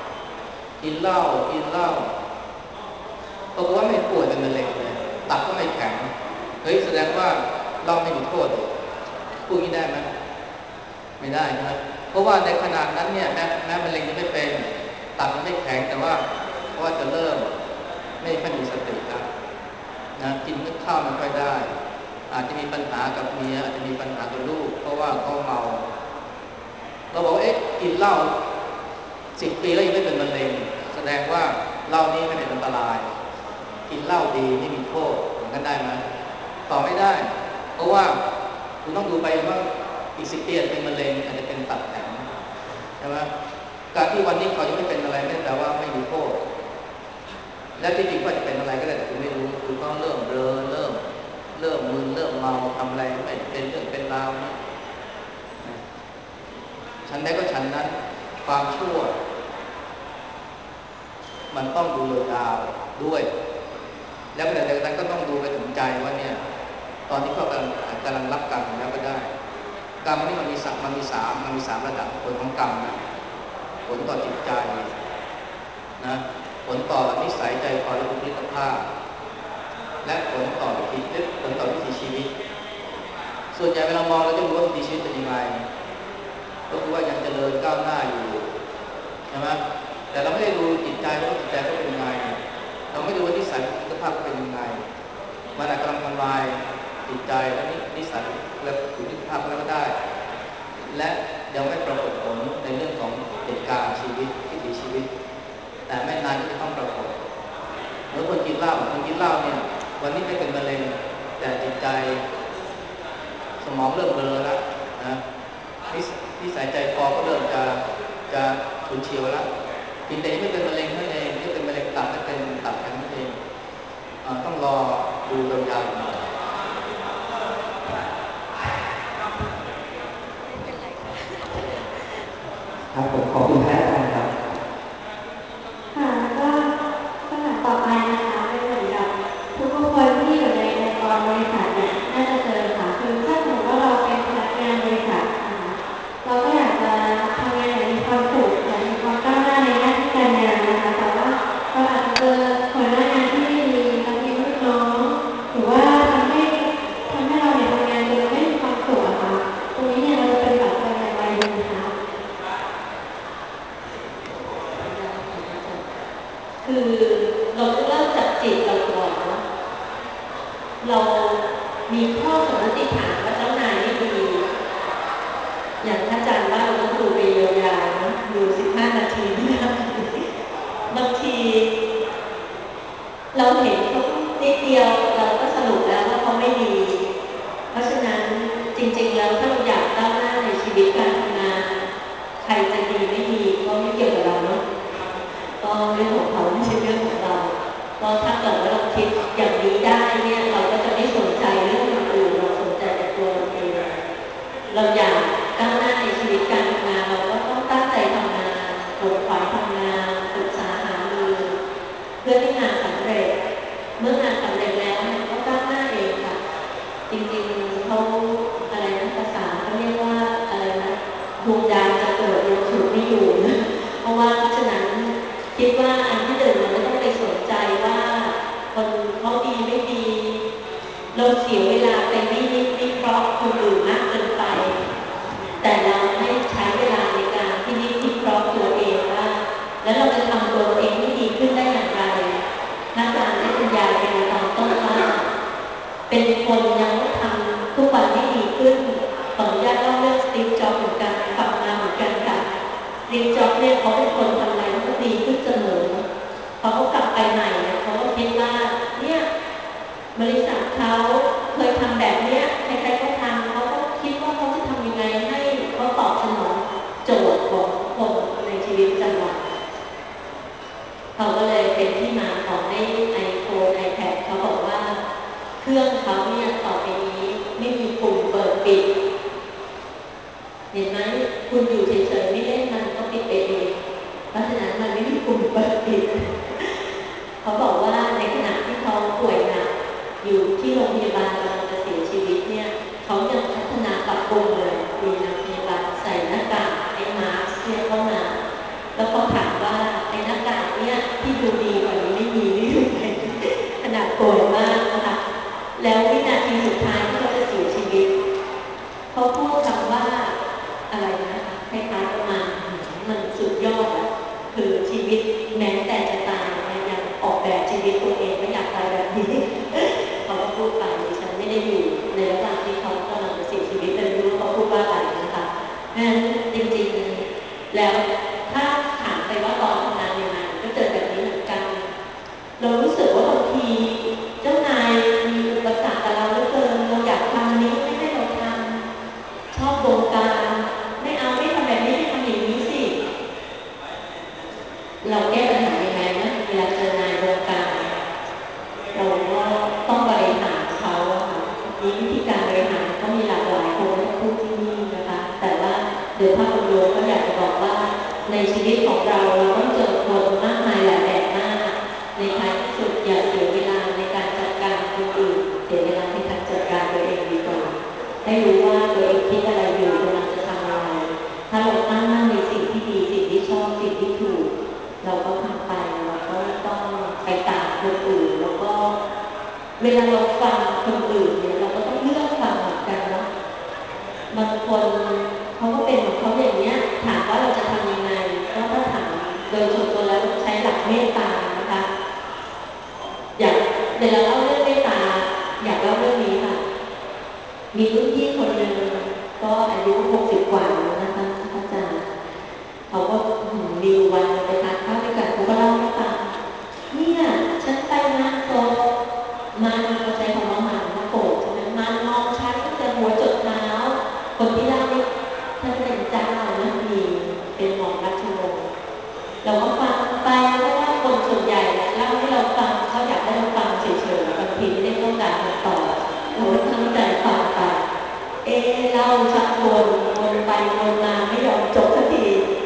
ปรากฏว่าไม่ป่วยเป็นมะเร็งเลยตับก็ไม่แข็งเฮ้ยแสดงว่าเราไม่มีโทษพูดงี้ได้ไหมไม่ได้นะเพราะว่าในขนาดนั้นเนี่ยแม้มะเร็งยังไม่เป็นตับยังไม่แข็งแต่ว่าเพราะว่าจะเริ่มไม่ค่อยมีสติแล้วนะกินข้าวไม่ค่อยได้อาจจะมีปัญหากับเมียอาจจะมีปัญหากับลูกเพราะว่าเขาเมาเราบอกกินเหล้า10 ปีแล้วยังไม่เป็นมะเร็งแสดงว่าเหล้านี้ไม่เป็นอันตรายกินเหล้าดีไม่มีโทษอย่างนั้นได้ไหมตอบไม่ได้เพราะว่าคุณต้องดูไปว่าอีก10 ปีเป็นมะเร็งอาจจะเป็นตับแข็งใช่ไหมการที่วันนี้เขายังไม่เป็นอะไรไม่แปลว่าไม่มีโทษและที่จริงก็จะเป็นอะไรก็ได้แต่คุณไม่รู้คือต้องเริ่มเบลอเริ่มมึนเริ่มเมาทำอะไรไม่เป็นเรื่องเป็นราวนะฉันได้ก็ฉันนั้นความชั่วมันต้องดูยาวด้วยแล้วขณะเดียวกันก็ต้องดูไปถึงใจว่าเนี่ยตอนนี้ก็กำลังรับกรรมแล้วก็ได้กรรมนี่มันมีสามระดับผลของกรรมนะผลต่อจิตใจนะผลต่อนิสัยใจคอและบุคลิกภาพและผลต่อวิถีชีวิตส่วนใหญ่เวลามองเราจะรู้ว่าวิถีชีวิตเป็นยังไงก็คือว่ายังเจริญก้าวหน้าอยู่ใช่ไหมแต่เราไม่ได้ดูจิตใจว่าจิตใจเขาเป็นยังไงเราไม่ดูว่านิสัยบุคลิกภาพเป็นยังไงมันอาจกำลังทำลายจิตใจและนิสัยและบุคลิกภาพก็ได้และยังไม่ปรากฏผลในเรื่องของเหตุการณ์ชีวิตวิถีชีวิตแต่ไม่นานก็จะต้องปรากฏเมื่อคนกินเหล้าเนี่ยวันนี้ไม่เป็นมะเร็งแต่จิตใจสมองเริ่มเบลอแล้วนะนิสัยใจคอก็เริ่มจะฉุนเฉียวแล้วกินแต่ไม่เป็นมะเร็งนั่นเองไม่เป็นมะเร็งตับไม่เป็นตับแข็งนั่นเองต้องรอดูยาวๆหน่อยครับผมขอบคุณพระอาจารย์ครับค่ะแล้วก็คำถามต่อไปนะคะเป็นเหมือนกับทุกคนที่อยู่ในองค์กรบริษัทเนี่ยน่าจะเจอค่ะคือถ้าสมมติว่าเราเป็นพนักงานบริษัทนะคะเราก็อยากจะทำงานอย่างมีความสุขอยากมีความก้าวหน้าในหน้าที่การงานนะคะแต่ว่าเราอาจจะเจอหัวหน้างานที่ไม่ดีทำให้ลูกน้องหรือว่าทำให้เราเนี่ยทำงานโดยไม่มีความสุขอะค่ะตรงนี้เนี่ยเราจะเป็นแบบเป็นอย่างไรดีคะคือเราต้องเริ่มจากจิตเราก่อนเนาะเรามีข้อสมมติฐานว่าเจ้านายไม่ดีอย่างอาจารย์ว่าเราต้องดูไปยาวๆนะดู15 นาทีไม่ได้บางทีเราเห็นเขานิดเดียวเราก็สรุปแล้วว่าเขาไม่ดีเพราะฉะนั้นจริงๆแล้วถ้าเราอยากก้าวหน้าในชีวิตการทำงานใครจะดีไม่ดีก็ไม่เกี่ยวกับเราเนาะก็เรื่องของเขาไม่ใช่เรื่องของเราก็ถ้าเกิดว่าเราคิดอย่างนี้ได้เนี่ยเราก็จะไม่สนใจเรื่องอื่นเราสนใจแต่ตัวเราเองเราอยากก้าวหน้าในชีวิตการทำงานเราก็ต้องตั้งใจทำงานขวนขวายทำงานศึกษาหารือเพื่อให้งานสำเร็จเมื่องานสำเร็จแล้วมันก็ก้าวหน้าเองค่ะจริงๆเขาอะไรนะภาษาเขาเรียกว่าอะไรนะดวงดาวจะเกิดยังฉุดไม่อยู่นะเพราะว่าฉะนั้นคิดว่าอันที่หนึ่งเราไม่ต้องไปสนใจว่าคนเขาดีไม่ดีเราเสียเวลาไปวิเคราะห์คนอื่นมากเกินไปแต่เราให้ใช้เวลาในการที่วิเคราะห์ตัวเองว่าแล้วเราจะทำตัวเองให้ดีขึ้นได้อย่างไรอาจารย์ได้บรรยายไปในตอนต้นว่าเป็นคนยังต้องทำทุกวันให้ดีขึ้นขออนุญาตเล่าเรื่องสตีฟ จ็อบส์เหมือนกันฟังมาเหมือนกันค่ะสตีฟ จ็อบส์เนี่ยเขาเป็นคนทำอะไรก็ดีขึ้นเสมอพอเขากลับไปใหม่เนี่ยเขาก็คิดว่าเนี่ยบริษัทเขาเคยทำแบบเนี้ยใครๆก็ทำเขาก็คิดว่าเขาจะทำยังไงให้เขาตอบสนองโจทย์ของคนในชีวิตประจำวันเขาก็เลยเป็นที่มาของiPhone iPad เขาบอกว่าเครื่องเขาเนี่ยต่อไปนี้ไม่มีปุ่มเปิดปิดเห็นไหมคุณอยู่เฉยๆไม่เล่นมันก็ปิดไปเองเพราะฉะนั้นมันไม่มีปุ่มเปิดปิดเขาบอกว่าในขณะที่เขาป่วยหนักอยู่ที่โรงพยาบาลกำลังจะเสียชีวิตเนี่ยเขายังพัฒนาปรับปรุงเลยมีนางพยาบาลใส่หน้ากากมาสก์เนี่ยเข้ามาแล้วเขาถามว่าหน้ากากเนี่ยที่ดูดีกว่านี้ไม่มีนี่คือไงขนาดป่วยมากนะคะแล้ววินาทีสุดท้ายที่เขาจะเสียชีวิตเขาพูดคำว่าอะไรนะคะคล้ายๆประมาณมันสุดยอดอะคือชีวิตแม้แต่จะตายยังออกแบบชีวิตตัวเองไม่อยากตายแบบนี้เขาก็พูดไปฉันไม่ได้อยู่ในระหว่างที่เขากำลังจะเสียชีวิตเลยรู้ว่าเขาพูดว่าอะไรนะคะงั้นจริงๆแล้วถ้าถามไปว่าตอนทำงานยังไงก็เจอแบบนี้เหมือนกันเรารู้สึกว่าบางทีเจ้านายมีอุปสรรคกับเราเหลือเกินเราอยากทำอันนี้ยภาพรวมก็อยากจะบอกว่าในชีวิตของเราต้องเจอคนมากมายหลายแบบมากในท้ายที่สุดอย่าเสียเวลาในการจัดการคนอื่นเสียเวลาในการจัดการตัวเองดีกว่าให้รู้ว่าตัวเองคิดอะไรอยู่กำลังจะทำอะไรถ้าเราตั้งมั่นในสิ่งที่ดีสิ่งที่ชอบสิ่งที่ถูกเราก็ทำไปเราก็ต้องไปตามคนอื่นแล้วก็เวลาเราฟังคนอื่นเนี่ยเราก็ต้องเลือกฟังเหมือนกันเนาะบางคนเขาก็เป็นของเขาอย่างเนี้ยถามว่าเราจะทำยังไงก็ถ้าถามโดยส่วนตัวแล้วใช้หลักเมตตานะคะอย่างเวลาเล่าเรื่องเมตตาอยากเล่าเรื่องนี้ค่ะมีรุ่นพี่คนหนึ่งก็อายุ60 กว่าแล้วนะคะอาจารย์เขาก็มีวันไปทานข้าวด้วยกันเขาก็เล่าให้ฟังเนี่ยฉันไปนะโซมันเขาใช้คำว่ามันโกรธใช่ไหมมันมองฉันตั้งแต่หัวจดเท้าคนที่เล่านี่ท่านเป็นเจ้านะมีเป็นหม่อมราชวงศ์เราก็ฟังไปเพราะว่าคนส่วนใหญ่เล่าให้เราฟังเขาอยากให้เราฟังเฉยๆบางทีไม่ได้ต้องการคำตอบเราตั้งใจฟังไปเล่าชักวนไปวนมาไม่ยอมจบสักที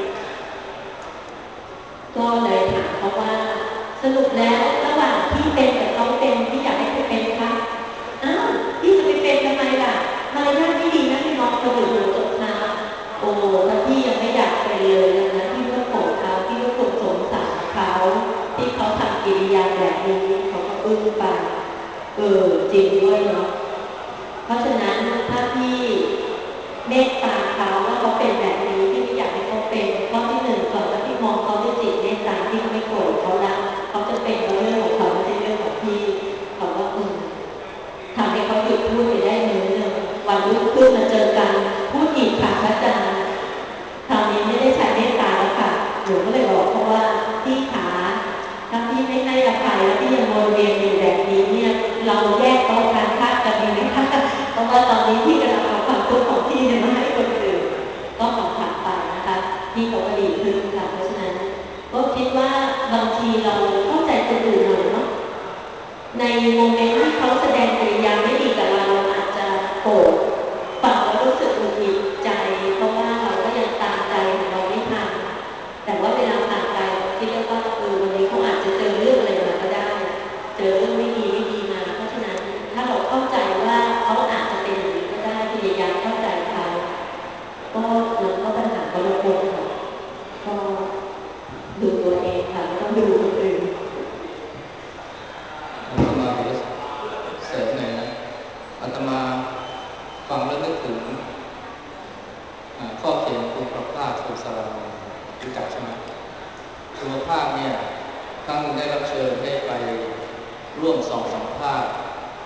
ก็เลยถามเขาว่าสรุปแล้วระหว่างที่เป็นกับเขาเป็นที่อยากให้เขาเป็นคะอ้าวพี่จะไปเป็นทำไมล่ะมารยาทไม่ดีนะพี่น้องคนอื่นจบมาโอ้ถ้าพี่ยังไม่อยากเป็นเลยนะพี่ก็โกรธเขาพี่ก็โกรธสงสารเขาที่เขาทำกิริยาแบบนี้เขาก็อึ้งไปจริงด้วยเนาะเพราะฉะนั้นถ้าพี่เมตตาเขาว่าเขาเป็นแบบนี้ที่ไม่อยากให้เขาเป็นข้อที่หนึ่งก่อนว่าพี่มองเขาด้วยจิตเมตตาที่ไม่โกรธเขาละเขาจะเป็นเรื่องของเขาไม่ใช่เรื่องของพี่เขาก็ทำให้เขาหยุดพูดไปได้หนึ่งวันรุ่งขึ้นมาเจอกันพูดอีกค่ะอาจารย์คราวนี้ไม่ได้ใช้เมตตาแล้วค่ะหนูก็เลยบอกเขาว่าพี่ขาถ้าพี่ไม่ให้อภัยแล้วพี่ยังวนเวียนอยู่แบบนี้เนี่ยเราแยกโต๊ะทานข้าวกันดีไหมคะเพราะว่าตอนนี้พี่กำลังเอาความทุกข์ของพี่มาให้คนอื่นก็ขอถามไปนะคะพี่เขาก็ดีขึ้นค่ะเพราะฉะนั้นก็คิดว่าบางทีเราเข้าใจคนอื่นหน่อยเนาะในโมเมนต์ที่เขาแสดงกิริยาไม่ดีกับเราอาจจะโกรธฟังแล้วรู้สึกหงุดหงิดใจเพราะว่าเราก็ยังตามใจของเราไม่ทันแต่ว่าเวลาผ่านไปคิดว่าวันนี้เขาอาจจะเจอเรื่องอะไรมาก็ได้เจอเรื่องไม่ดีมาเพราะฉะนั้นถ้าเราเข้าใจว่าเขาอาจจะเป็นอย่างนี้ก็ได้พยายามเข้าใจเขาก็มันก็ปัญหาก็ลดลงค่ะก็ดูตัวเองค่ะไม่ต้องดูคนอื่นอาตมาเสริมหน่อยนะอาตมาฟังแล้วนึกถึงข้อเขียนคุณประภาสสุสารรู้จักใช่ไหมคุณประภาสเนี่ยครั้งได้รับเชิญให้ไปร่วมสอบสัมภาษณ์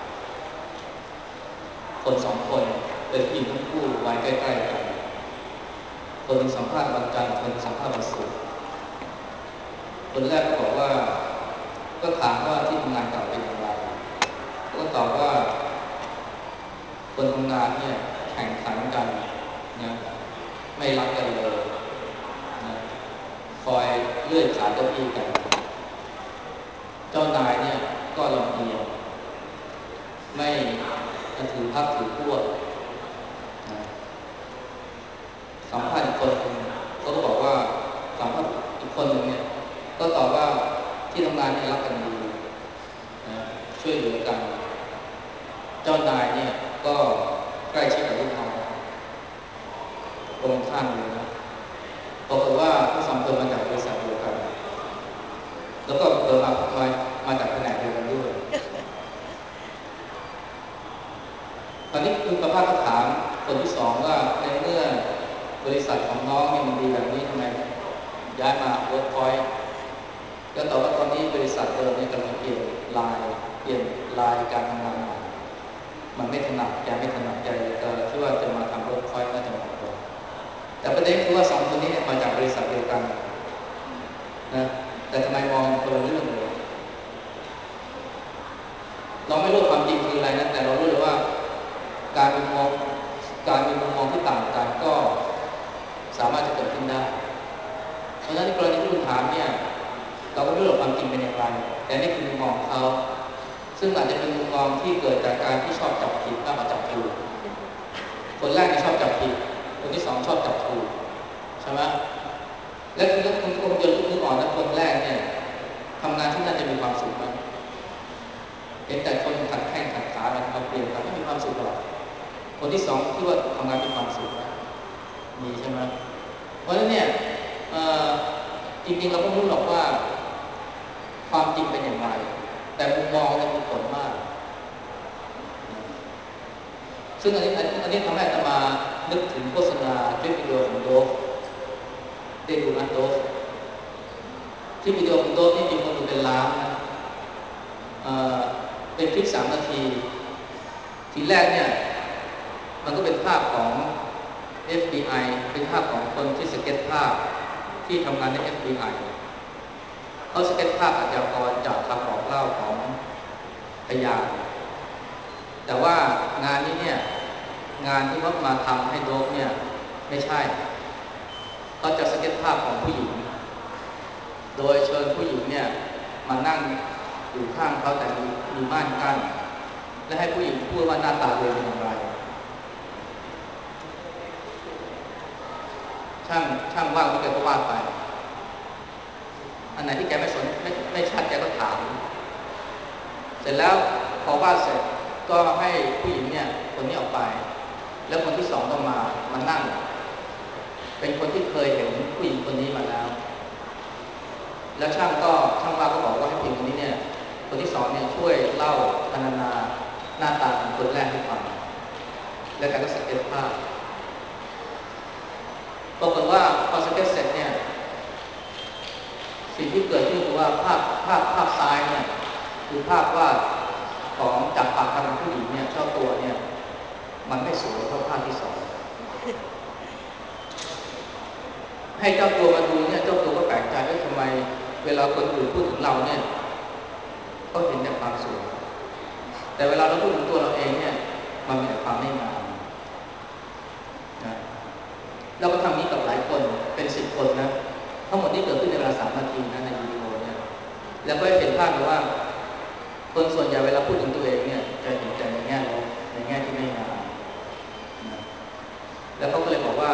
คนสองคนเป็นผู้หญิงทั้งคู่วัยใกล้ๆกันคนหนึ่งสัมภาษณ์วันจันทร์คนสัมภาษณ์วันศุกร์คนแรกก็บอกว่าก็ถามว่าที่ทำงานเก่าเป็นอย่างไรก็ตอบว่าคนทำงานเนี่ยแข่งขันกันนะไม่รักกันเลยนะคอยเลื่อยขาเก้าอี้กันเจ้านายเนี่ยก็ลำเอียงไม่ถือพรรคถือพวกนะสัมภาษณ์อีกคนเขาก็บอกว่าสัมภาษณ์อีกคนหนึ่งเนี่ยก็ตอบว่าที่ทำงานเนี่ยรักกันดีนะช่วยเหลือกันเจ้านายเนี่ยก็ใกล้ชิดกับลูกน้องตรงข้ามเลยนะบอกว่าทั้งสองคนมาจากบริษัทเดียวกันแล้วก็มาจากแผนกเดียวกันด้วยตอนนี้คุณประภาสก็ถามคนที่สองว่าในเมื่อบริษัทของน้องเนี่ยมันดีแบบนี้ทำไมย้ายมาเวิร์คพอยต์ก็ตอบว่าตอนนี้บริษัทเดิมเนี่ยกำลังเปลี่ยนลายการทำงานมันไม่ถนัดแกไม่ถนัดแกคิดว่าจะมาทำเวิร์คพอยต์น่าจะเหมาะกว่าแต่ประเด็นคือว่าสองคนนี้เนี่ยมาจากบริษัทเดียวกันนะแต่ทำไมมองคนละเรื่องเลยเราไม่รู้ความจริงคืออะไรนะแต่เรารู้เลยว่าการมีมุมมองที่ต่างกันก็สามารถจะเกิดขึ้นได้เพราะฉะนั้นในกรณีที่คุณถามเนี่ยเราก็ไม่รู้ความจริงเป็นอย่างไรแต่นี่คือมุมมองของเขาซึ่งอาจจะเป็นมุมมองที่เกิดจากการที่ชอบจับผิดมากกว่าจับถูกคนแรกที่ชอบจับผิดคนที่สองชอบจับถูกช่ไหมแล้วคุณคงจะนึกออกนะคนแรกเนี่ยทำงานที่น่าจะมีความสุขไหมเห็นแต่คนขัดแข้งขัดขามันเอาเปรียบกันไม่มีความสุขหรอกคนที่สองที่ว่าทำงานมีความสุขไหมมีใช่ไหมเพราะฉะนั้นเนี่ยจริงๆเราก็ไม่รู้หรอกว่าความจริงเป็นอย่างไรแต่มุมมองเนี่ยมีผลมากซึ่งอันนี้ทำให้อาตมานึกถึงโฆษณาคลิปวิดีโอของโดฟได้ดูนะโดฟคลิปวิดีโอของโดฟนี่มีคนดูเป็นล้านนะเป็นคลิป3 นาทีทีแรกเนี่ยมันก็เป็นภาพของ FBI เป็นภาพของคนที่สเก็ตภาพที่ทำงานใน FBI เขาสเก็ตภาพอาชญากรจากคำบอกเล่าของพยานแต่ว่างานนี้เนี่ยงานที่เขามาทำให้โดฟเนี่ยไม่ใช่เขาจะสเก็ตภาพของผู้หญิงโดยเชิญผู้หญิงเนี่ยมานั่งอยู่ข้างเขาแต่มีม่านกั้นและให้ผู้หญิงพูดว่าหน้าตาเป็นอย่างไรช่างว่างที่แกก็วาดไปอันไหนที่แกไม่สนไม่ชัดแกก็ถามเสร็จแล้วพอวาดเสร็จก็ให้ผู้หญิงเนี่ยคนนี้ออกไปแล้วคนที่สองก็มานั่งเป็นคนที่เคยเห็นผู้หญิงคนนี้มาแล้วแล้วช่างวาดก็บอกว่าให้ผู้หญิงคนนี้เนี่ยคนที่สองเนี่ยช่วยเล่าพรรณนาหน้าตาของคนแรกให้ฟังแล้วแกก็สเก็ตภาพปรากฏว่าพอสเก็ตเสร็จเนี่ยสิ่งที่เกิดขึ้นคือว่าภาพซ้ายเนี่ยคือภาพวาดของจากปากคำผู้หญิงเนี่ยเจ้าตัวเนี่ยมันไม่สวยเท่าภาพที่สองให้เจ้าตัวมาดูเนี่ยเจ้าตัวก็แปลกใจว่าทำไมเวลาคนอื่นพูดถึงเราเนี่ยก็เห็นแต่ความสวยแต่เวลาเราพูดถึงตัวเราเองเนี่ยมันมีแต่ความไม่งามนะเราก็ทำนี้กับหลายคนเป็น10 คนนะทั้งหมดนี้เกิดขึ้นในเวลา3 นาทีนะในวิดีโอเนี่ยแล้วก็เห็นภาพเลยว่าคนส่วนใหญ่เวลาพูดถึงตัวเองเนี่ยจะเห็นแต่ในแง่ลบในแง่ที่ไม่งามนะแล้วเขาก็เลยบอกว่า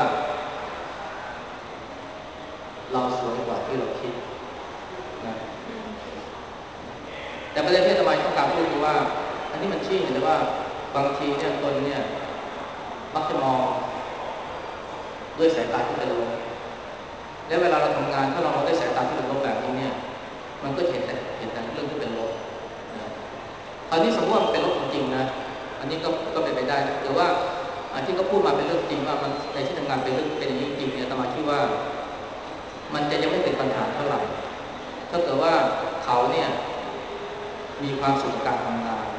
เราสวยกว่าที่เราคิดนะแต่ประเด็นที่ทำไมต้องการพูดคือว่าอันนี้มันชี้เห็นเลยว่าบางทีเนี่ยคนเนี่ยมักจะมองด้วยสายตาที่เป็นลบและเวลาเราทำงานถ้าเรามองด้วยสายตาที่เป็นลบแบบนี้เนี่ยมันก็เห็นแต่เรื่องที่เป็นลบนะคราวนี้สมมติว่ามันเป็นลบจริงๆนะอันนี้ก็เป็นไปได้หรือว่าที่เขาพูดมาเป็นเรื่องจริงว่ามันในที่ทำงานเป็นเรื่องเป็นอย่างนี้จริงเนี่ยอาตมาคิดว่ามันจะยังไม่เป็นปัญหาเท่าไหร่ถ้าเกิดว่าเขาเนี่ยมีความสุขกับการทำงาน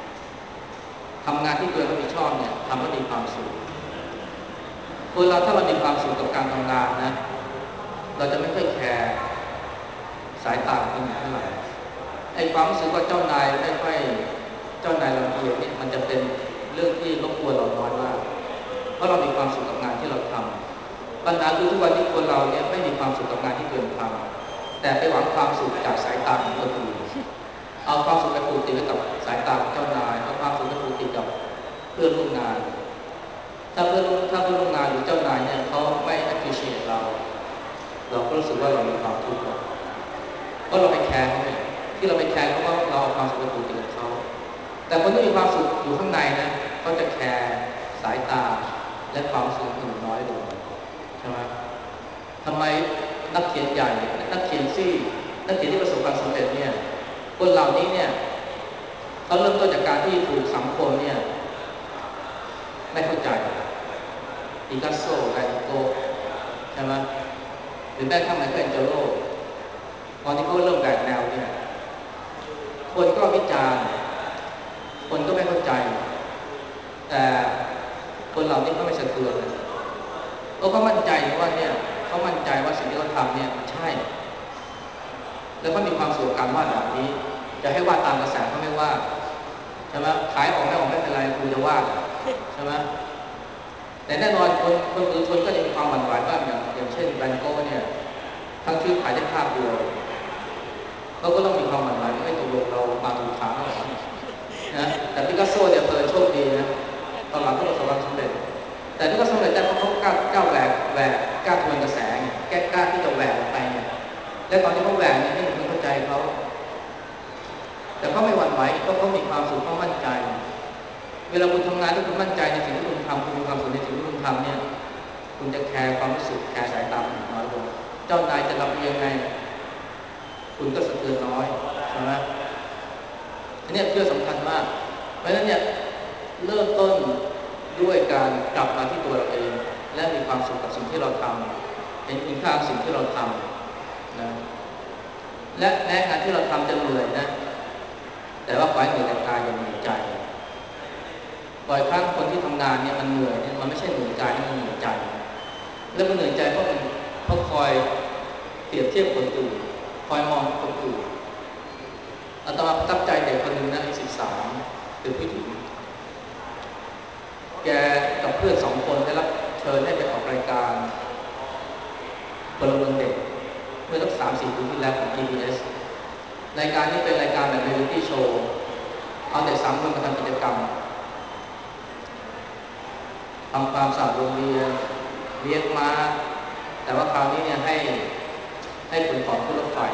ที่ตัวเองรับผิดชอบเนี่ยทำให้มีความสุขคนเราถ้าเรามีความสุขกับการทำงานนะเราจะไม่ค่อยแคร์สายตาคนอื่นเท่าไหร่ไอ้ความรู้สึกว่าเจ้านายไม่ค่อยเจ้านายลำเอียงเนี่ยมันจะเป็นเรื่องที่รบกวนเราน้อยมากเพราะเรามีความสุขกับงานที่เราทำปัญหาคือทุกวันนี้คนเราเนี่ยไม่มีความสุขกับงานที่ตัวเองทำแต่ไปหวังความสุขจากสายตาของคนอื่นเอาความสุขไปผูกติดกับสายตาของเจ้านายเอาความสุขไปผูกติดกับเพื่อนร่วมงานถ้าเพื่อนร่วมงานหรือเจ้านายเนี่ยเขาไม่ appreciate เราก็รู้สึกว่าเรามีความทุกข์เพราะเราไปแคร์เขาเนี่ยที่เราไปแคร์เขาเพราะเราเอาความสุขไปผูกติดกับเขาแต่คนที่มีความสุขอยู่ข้างในนะเขาจะแคร์สายตาและความสุขอื่นน้อยลงใช่ไหมทำไมนักเขียนใหญ่นักเขียนที่ประสบความสำเร็จเนี่ยคนเหล่านี้เนี่ยเขาเริ่มต้นจากการที่ถูกสังคมเนี่ยไม่เข้าใจปิกัสโซแวนโกะใช่ไหมหรือแม้กระทั่งไมเคิลแองเจโลตอนที่เขาเริ่มแบกแนวเนี่ยคนก็วิจารณ์คนก็ไม่เข้าใจแต่คนเหล่านี้เขาไม่สะเทือนเขามั่นใจว่าเนี่ยเขามั่นใจว่าสิ่งที่เขาทำเนี่ยใช่แล้วก็มีความสุขการวาดแบบนี้จะให้วาดตามกระแสก็ไม่ว่าใช่ไหมขายออกไม่ออกไม่เป็นไรกูจะวาดใช่ไหมแต่แน่นอนคนอื่นชนก็จะมีความหวั่นไหวบ้างอย่างเช่นแวนโก้เนี่ยทั้งชื่อขายได้ภาพเดียวเขาก็ต้องมีความหวั่นไหวว่าให้ตกลงเรามาถูกทางแล้วนะแต่ปิกัสโซเนี่ยเปิดโชคดีนะตอนหลังก็ประสบความสำเร็จแต่ที่เขาสำเร็จได้เพราะเขากล้าแหวกกล้าทวนกระแสราะเขามีความสุขเขามั่นใจเวลาคุณทำงานถ้าคุณมั่นใจในสิ่งที่คุณทำคุณมีความสุขในสิ่งที่คุณทำเนี่ยคุณจะแคร์ความรู้สึกแคร์สายตาคุณน้อยลงเจ้านายจะรับยังไงคุณก็สะเทือนน้อยใช่ไหมอันนี้เชื่อสำคัญมากเพราะฉะนั้นเนี่ยเริ่มต้นด้วยการกลับมาที่ตัวเราเองและมีความสุขกับสิ่งที่เราทำเห็นคุณค่าสิ่งที่เราทำนะและแม้การที่เราทำจะเหนื่อยนะแต่ว่าขอให้เหนื่อยแต่กายอย่าเหนื่อยใจบ่อยครั้งคนที่ทำงานเนี่ยมันเหนื่อยเนี่ยมันไม่ใช่เหนื่อยกายมันเหนื่อยใจแล้วมันเหนื่อยใจเพราะคอยเปรียบเทียบคนอื่นคอยมองคนอื่นอาตมาประทับใจเด็กคนหนึ่งนะอายุ13เป็นผู้หญิงแกกับเพื่อน2 คนได้รับเชิญให้ไปออกรายการพลเมืองเด็กเมื่อสัก 3-4 ปีที่แล้วของ PBS รายการนี้เป็นรายการแบบเรียลลิตี้โชว์เอาเด็ก3 คนมาทำกิจกรรมทำความสะอาดโรงเรียนเลี้ยงม้าแต่ว่าคราวนี้เนี่ยให้ขนของขึ้นรถไฟ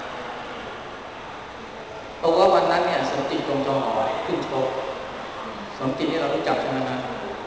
เพราะว่าวันนั้นเนี่ยสมจิตจงจอหอขึ้นชกสมจิตนี่เรารู้จักใช่ไหมฮะ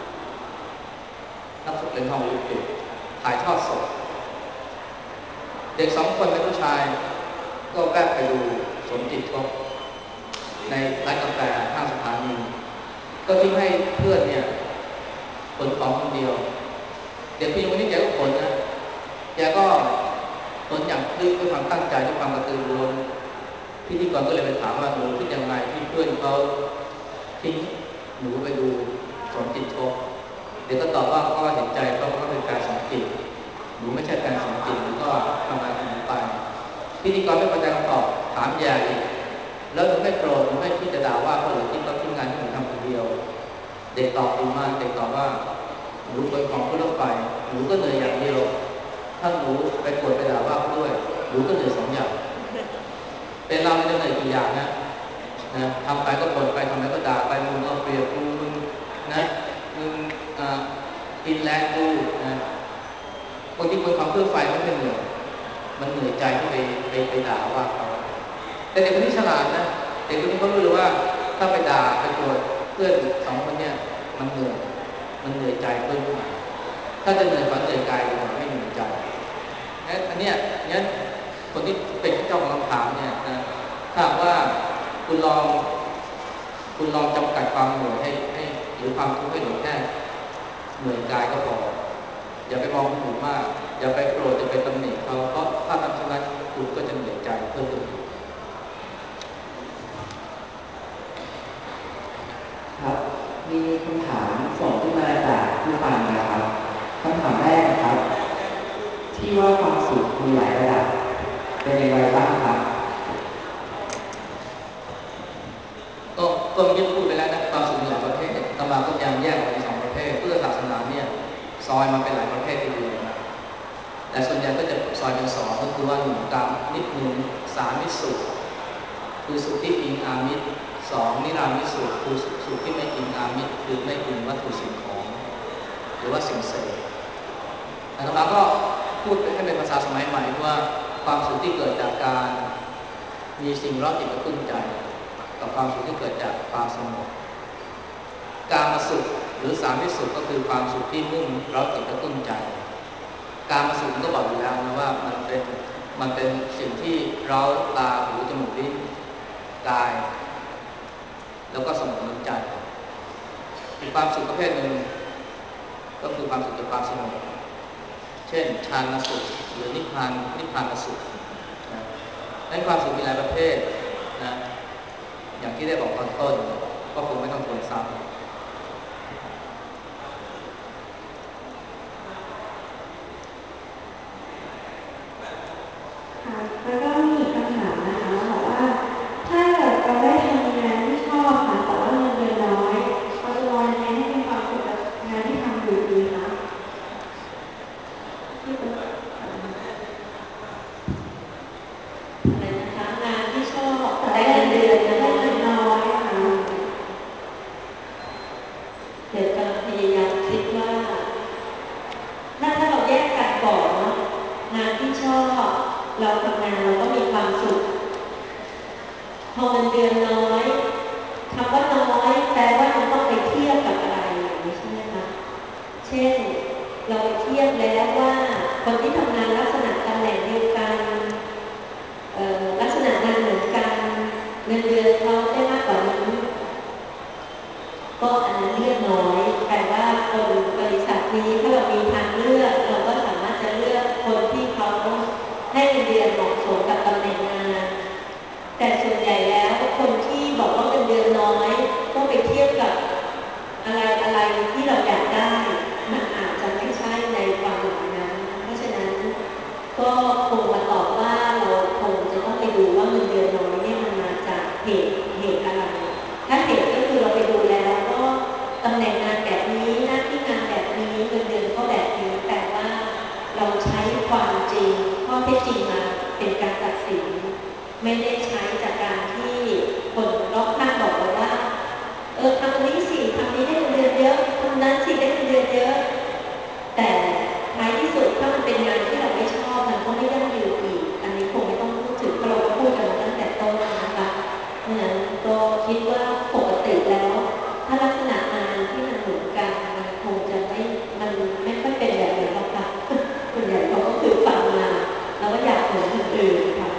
นักชกเหรียญทองโอลิมปิกถ่ายทอดสดเด็ก2 คนเป็นผู้ชายก็แวะไปดูสมจิตชกในร้านกาแฟข้างสถานีก็ทิ้งให้เพื่อนเนี่ยขนของคนเดียวเด็กผู้หญิงคนนี้แกก็ขนนะแกก็ขนอย่างด้วยความตั้งใจด้วยความกระตือรือร้นพิธีกรก็เลยไปถามว่าหนูคิดยังไงที่เพื่อนเขาทิ้งหนูไปดูสมจิตชกเด็กก็ตอบว่าก็เห็นใจเพราะเขาเป็นแฟนสมจิตหนูไม่ใช่แฟนสมจิตหนูก็ทำงานของหนูไปพิธีกรไม่พอใจคำตอบถามยาอีกแล้วหนูไม่โกรธหนูไม่คิดจะด่าว่าเขาหรือที่เขาทิ้งงานที่หนูทำคนเดียวเด็กตอบดีมากเด็กตอบว่าหนูเป็นของขึ้นรถไฟหนูก็เหนื่อยอย่างเดียวถ้าหนูไปโกรธไปด่าว่าเขาด้วยหนูก็เหนื่อย2 อย่างเป็นเราจะเหนื่อยกี่อย่างนะทำไปก็บ่นไปทำไปก็ด่าไปมึงเอาเปรียบกูมึงนะมึงกินแรงกูนะบางทีคนทำเครื่องไฟไม่เป็นเหนื่อยมันเหนื่อยใจที่ไปด่าว่าเขาแต่เด็กคนนี้ฉลาดนะเด็กคนนี้เขารู้เลยว่าถ้าไปด่าไปโกรธเพื่อน2 คนเนี่ยมันเหนื่อยใจเพิ่มขึ้นถ้าจะเหนื่อยกว่าเหนื่อยกายดีกว่าไม่เหนื่อยใจอันเนี้ยคนที่เป็นเจ้าของคำถามเนี่ยนะถ้าว่าคุณลองจำกัดความเหนื่อยให้หรือความทุกข์ให้เหลือแค่เหนื่อยกายก็พออย่าไปมองคนอื่นมากอย่าไปโกรธอย่าไปตำหนิเขาเพราะถ้าทำเช่นนั้นคุณก็จะเหนื่อยใจเพิ่มขึ้นครับมีคำถามส่งขึ้นมาจากผู้ฟังนะครับคำถามแรกนะครับที่ว่าความสุขมีหลายระดับเป็นอย่างไรบ้างครับก็ไม่พูดไปแล้วนะความสุขมีหลายประเภทตำราก็ยังแยกออกเป็น2 ประเภทพุทธศาสนาเนี่ยซอยมาเป็นหลายประเภททีเดียวนะแต่ส่วนใหญ่ก็จะซอยเป็น2ก็คือว่า1กามนิดนึง3มิตรสุขคือสุขที่อิงอามิตร2นิรามิตรสุขคือสุขที่ไม่อิงอามิตรคือไม่อิงวัตถุสิ่งของหรือว่าสิ่งเสพแต่ตำราก็พูดให้เป็นภาษาสมัยใหม่ว่าความสุขที่เกิดจากการมีสิ่งเร้าจิตกระตุ้นใจกับความสุขที่เกิดจากความสงบกามสุขหรือสามิสุขก็คือความสุขที่มุ่งเร้าจิตกระตุ้นใจกามสุขก็บอกอยู่แล้วนะว่ามันเป็นสิ่งที่เร้าตาหูจมูกลิ้นกายแล้วก็สมองใจอีกความสุขประเภทหนึ่งก็คือความสุขจากความสงบเช่นฌานสุขหรือนิพพานสุขนะนั้นความสุขมีหลายประเภทนะอย่างที่ได้บอกตอนต้นก็คงไม่ต้องทวนซ้ำค่ะแล้วก็มีคำถามนะคะบอกว่าถ้าเราได้ทำงานที่ชอบค่ะแต่ว่าเงินเดือนน้อยเราจะมองยังไงให้มีความสุขกับงานที่ทำอยู่ดีคะที่เป็นอะไรนะคะงานที่ชอบแต่ได้เงินเดืเดืออน นได้นะคะเงินน้อยค่ะเดี๋ยวกำลังพยายามคิดว่าถ้าเราแยกกันก่อนเนาะงานที่ชอบเราทำงานเราก็มีความสุขพอเงินเดือนน้อยลว่ามันต้องไปเทียบกับอะไรอย่างนี้ใช่ไหมคะเช่นเราไปเทียบแล้วว่าคนที่ทำงานลักษณะตำแหน่งเดียวกันลักษณะงานเหมือนกันเงินเดือนเขาได้มากกว่านี้ก็อันนั้นเลือกน้อยแปลว่าคนบริษัทนี้ถ้าเรามีทางเลือกเราก็สามารถจะเลือกคนที่เขาให้เงินเดือนเหมาะสมกับตำแหน่งงานแต่ส่วนใหญ่แล้วคนที่บอกว่าเงินเดือนน้อยก็ไปเทียบกับอะไรที่เราอยากได้มันอาจจะไม่ใช่ในความหมายนั้นเพราะฉะนั้นก็คงมาตอบว่าเราคงจะต้องไปดูว่าเงินเดือนน้อยเนี่ยมันมาจากเหตุอะไรถ้าเหตุก็คือเราไปดูแล้วก็ตำแหน่งงานแบบนี้หน้าที่งานแบบนี้เงินเดือนก็แบบนี้แต่ว่าเราใช้ความจริงข้อเท็จจริงมาเป็นการตัดสินไม่ได้ใช้จากการที่คนรอบข้างบอกเราว่าทำนี้สิทำนี้ได้เงินเดือนเยอะทำนั้นสิได้เงินเดือนเยอะแต่ท้ายที่สุดถ้ามันเป็นงานที่เราไม่ชอบมันก็ไม่ยั่งยืนอีกอันนี้คงไม่ต้องพูดถึงเพราะเราก็พูดกันมาตั้งแต่ต้นนะคะเพราะฉะนั้นก็คิดว่าปกติแล้วถ้าลักษณะงานที่มันเหมือนกันมันคงจะมันไม่ค่อยเป็นแบบนั้นหรอกค่ะส่วนใหญ่เขาก็คือฟังมาแล้วก็อยากเหมือนคนอื่นค่ะ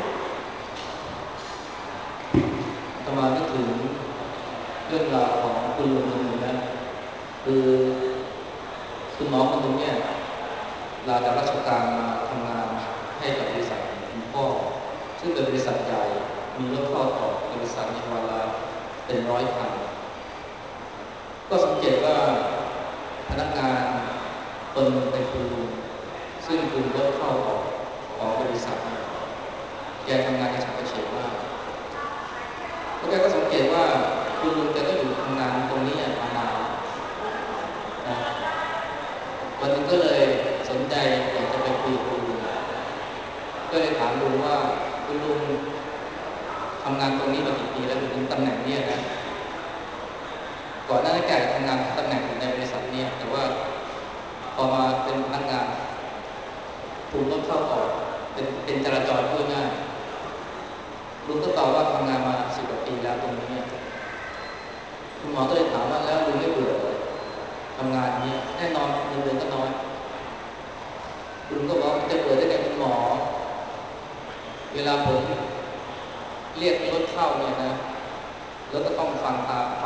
ประมาณนึกถึงเรื่องราวของคุณลุงคนหนึ่งนะคือคุณหมอคนหนึ่งเนี่ยลาจากราชการมาทำงานให้กับบริษัทคุณพ่อซึ่งเป็นบริษัทใหญ่มีรถเข้าออกบริษัทในวันละเป็น100 คันก็สังเกตว่าพนักงานคนหนึ่งเป็นคุณลุงซึ่งคุณรถเข้าออกของบริษัทแกทำงานกระฉับกระเฉงมากแล้วแกก็สังเกตว่าคุณลุงแกก็อยู่ทำงานตรงนี้มานานนะวันนึงก็เลยสนใจอยากจะไปคุยกับคุณลุงก็เลยถามลุงว่าคุณลุงทำงานตรงนี้มากี่ปีแล้วถึงตำแหน่งนี้นะก่อนหน้านั้นแกทำงานตำแหน่งในบริษัทนี้แต่ว่าพอมาเป็นพนักงานคุมรถเข้าออกเป็นจราจรพูดง่ายลุงก็ตอบว่าทำงานมา10 กว่าปีแล้วตรงนี้คุณหมอก็เลยถามว่าแล้วลุงไม่เบื่อเลยทำงานนี้แน่นอนเงินเดือนก็น้อยลุงก็บอกจะเบื่อได้ไงคุณหมอเวลาผมเรียกรถเข้าเนี่ยนะแล้วก็ต้องฟัง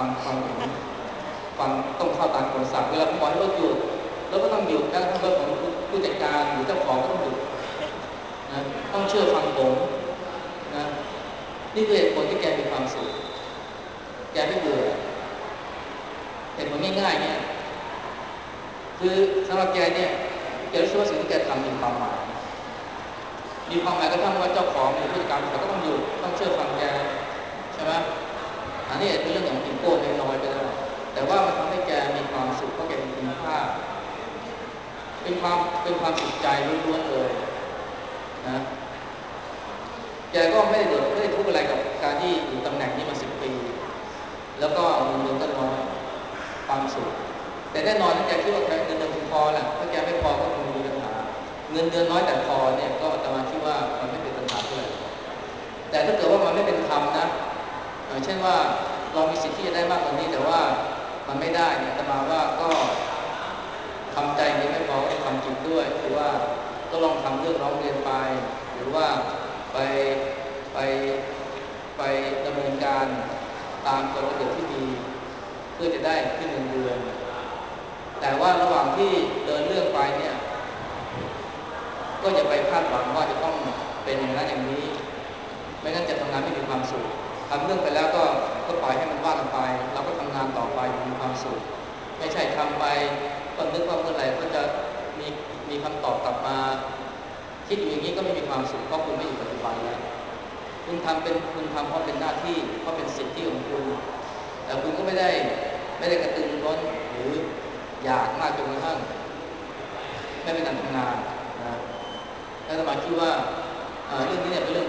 ต้องเข้าตามคำสั่งเวลาผมบอกให้รถหยุดแล้วก็ต้องหยุดแล้วทั้งรถของผู้จัดการหรือเจ้าของก็ต้องหยุดนะต้องเชื่อฟังผมนะนี่คือเหตุผลที่แกมีความสุขแกไม่เบื่อเหตุผลง่ายๆเนี่ยคือสำหรับแกเนี่ยแกรู้สึกว่าสิ่งที่แกทำมีความหมายก็ทำว่าเจ้าของหรือผู้จัดการเขาก็ต้องหยุดต้องเชื่อฟังแกใช่ไหมอันนี้เป็นเรื่องของอีโก้น้อยๆไปได้แต่ว่ามันทำให้แกมีความสุขเพราะแกมีคุณค่าเป็นความสุขใจล้วนๆเลยนะแกก็ไม่ได้ทุกข์อะไรกับการที่อยู่ตำแหน่งนี้มา10 ปีแล้วก็เงินเดือนก็น้อยความสุขแต่แน่นอนถ้าแกคิดว่าเงินเดือนพอแหละถ้าแกไม่พอก็คงมีปัญหาเงินเดือนน้อยแต่พอเนี่ยก็อาตมาคิดว่ามันไม่เป็นปัญหาเท่าไหร่แต่ถ้าเกิดว่ามันไม่เป็นธรรมนะเช่นว่าเรามีสิทธิ์ที่จะได้มากกว่านี้แต่ว่ามันไม่ได้เนี่ยอาตมาว่าก็ทำใจนี้ไม่พอต้องทำจิตด้วยคือว่าก็ลองทำเรื่องร้องเรียนไปหรือว่าไปไปไปดำเนินการตามกฎระเบียบที่ดีเพื่อจะได้ขึ้นเงินเดือนแต่ว่าระหว่างที่เดินเรื่องไปเนี่ยก็อย่าไปคาดหวังว่าจะต้องเป็นอย่างนั้นอย่างนี้ไม่งั้นจะทำงานไม่มีความสุขทำเรื่องไปแล้วก็ปล่อยให้มันว่ากันไปเราก็ทำงานต่อไปมีความสุขไม่ใช่ทำไปก็นึกว่าเมื่อไหร่ก็จะมีคำตอบกลับมาคิดอยู่อย่างนี้ก็ไม่มีความสุขเพราะคุณไม่อยู่ปัจจุบันแล้วคุณทำเพราะเป็นหน้าที่เพราะเป็นสิทธิของคุณแต่คุณก็ไม่ได้กระตือรือร้นหรืออยากมากจนกระทั่งไม่เป็นการทำงานนะแล้วสมาคิดว่าเรื่องนี้เนี่ยเป็นเรื่อง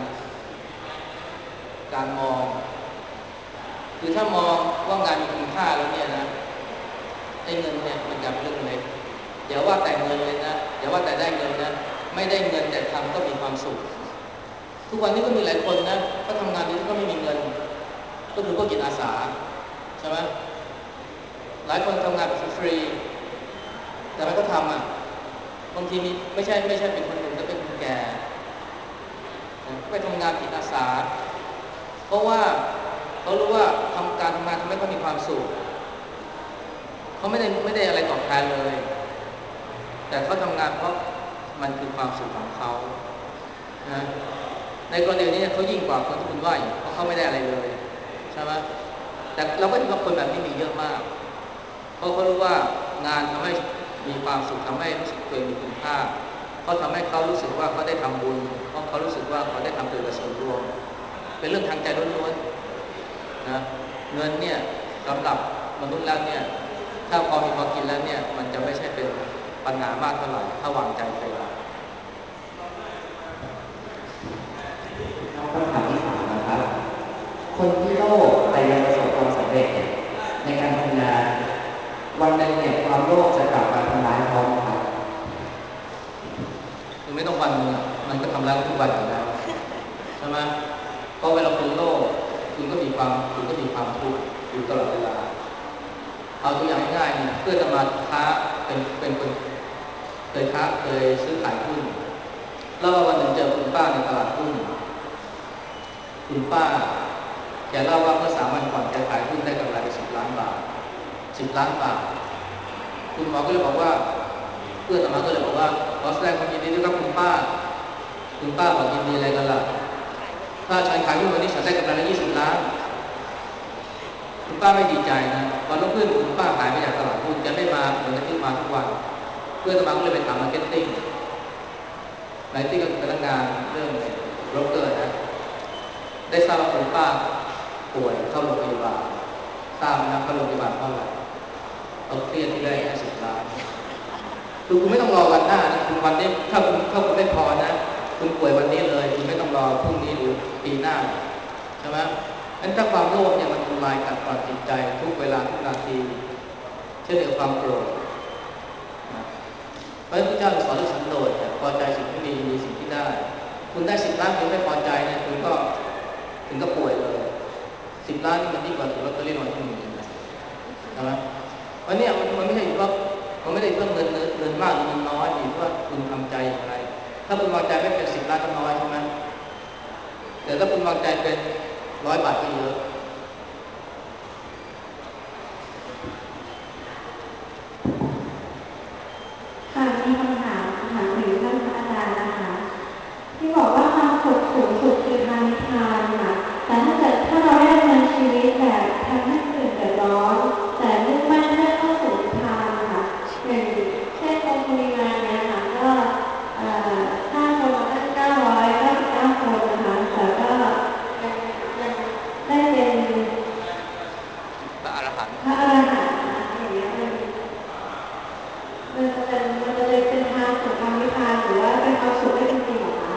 การมองคือถ้ามองว่างานมีคุณค่าแล้วเนี่ยนะไอ้เงินเนี่ยมันจะเป็นเรื่องเล็กอย่าว่าแต่เงินเลยนะอย่าว่าแต่ได้เงินนะไม่ได้เงินแต่ทำก็มีความสุขทุกวันนี้ก็มีหลายคนนะเขาทำงานนี้ก็ไม่มีเงินก็คือพวกจิตอาสาช่ไหมหลายคนทำงานแบบฟรีๆแต่ไม่ก็ทำบางทีมีไม่ใช่เป็นคนหนุ่มแต่เป็นคนแก่ไปทำงานจิตอาสาเพราะว่าเขารู้ว่าการทำงานทำให้เขามีความสุขเขาไม่ได้อะไรตอบแทนเลยแต่เขาทำงานเพราะมันคือความสุขของเขานะในกรณีนี้เขายิ่งกว่าคนที่คุณว่าเพราะเขาไม่ได้อะไรเลยใช่ไหมแต่เราก็เห็นว่าคนแบบนี้มีเยอะมากเพราะเขารู้ว่างานทำให้มีความสุขทำให้รู้สึกตัวเองมีคุณค่าเขาทำให้เขารู้สึกว่าเขาได้ทำบุญเพราะเขารู้สึกว่าเขาได้ทำประโยชน์กับส่วนรวมเป็นเรื่องทางใจล้วนๆนะเงินเนี่ยสำหรับมนุษย์แล้วเนี่ยถ้าพอมีพอกินแล้วเนี่ยมันจะไม่ใช่เป็นปัญหามากเท่าไหร่ถ้าวางใจเป็นคำถามที่ 3นะครับคนที่โลภแต่ยังประสบความสำเร็จในการทำงานวันหนึ่งเนี่ยความโลภจะกลับมาทำร้ายเขาครับคือไม่ต้องวันนึงมันก็ทำร้ายทุกวันอยู่แล้วใช่ไหมเพราะเวลาคุณโลภคุณก็มีความทุกข์อยู่ตลอดเวลาเอาตัวอย่างง่ายๆเนี่ยเพื่อจะมาค้าเป็นคนเคยซื้อขายหุ้นแล้ววันหนึ่งเจอคุณป้าในตลาดหุ้นคุณป้าแกเล่าว่าเมื่อ3 วันก่อนแกขายหุ้นได้กำไรไป10 ล้านบาท10 ล้านบาทคุณหมอก็เลยบอกว่าเพื่อนมาก็เลยบอกว่าขอแสดงความยินดีด้วยครับคุณป้าบอกยินดีอะไรกันล่ะถ้าฉันขายหุ้นวันนี้ฉันได้กำไรละ20 ล้านคุณป้าไม่ดีใจนะวันรุ่งขึ้นคุณป้าหายไปจากตลาดหุ้นแกไม่มาเหมือนที่มาทุกวันเพื่อนมาก็เลยไปถามมาร์เก็ตติ้งก็คือพนักงานเรื่องโบรกเกอร์นะได้ทราบว่าคุณป้าป่วยเข้าโรงพยาบาลทราบนะเข้าโรงพยาบาลเท่าไหร่เขาเครียดที่ได้แค่10 ล้านคือคุณไม่ต้องรอวันหน้านะคุณวันนี้ถ้าคุณไม่พอนะคุณป่วยวันนี้เลยคุณไม่ต้องรอพรุ่งนี้หรือปีหน้าใช่ไหมงั้นถ้าความโลภเนี่ยมันทำลายกัดกร่อนจิตใจทุกเวลาทุกนาทีเช่นเดียวกับความโกรธพระพุทธเจ้าสอนเรื่องสันโดษพอใจสิ่งที่มีสิ่งที่ได้คุณได้10 ล้านคุณไม่พอใจเนี่ยคุณก็ถึงก็ป่วยเลย10 ล้านนี่มันยิ่งกว่าถูกลอตเตอรี่รางวัลที่ 1นะใช่ไหมเพราะเนี่ยมันไม่ใช่ว่ามันไม่ได้เพิ่มเงินมากหรือเงินน้อยอยู่ที่ว่าคุณทำใจอย่างไรถ้าคุณวางใจไม่เป็น10 ล้านก็น้อยใช่ไหมแต่ถ้าคุณวางใจเป็น100 บาทก็เยอะค่ะมีคำถามถึงท่านพระอาจารย์นะคะที่บอกว่าความสุขสูงสุดคือทางนิพพานค่ะแต่ถ้าเราได้ดำเนินชีวิตแบบทำให้คนอื่นเดือดร้อนแต่มุ่งมั่นเพื่อเข้าสู่นิพพานค่ะอย่างเช่นองค์ปริมาณเนี่ยค่ะก็ฆ่าคนมาตั้ง999 คนนะคะแต่ก็ยังได้เป็นพระอรหันต์อย่างเงี้ยมันจะเป็นทางสู่ความนิพพานหรือว่าเป็นความสุขได้จริงๆหรอคะ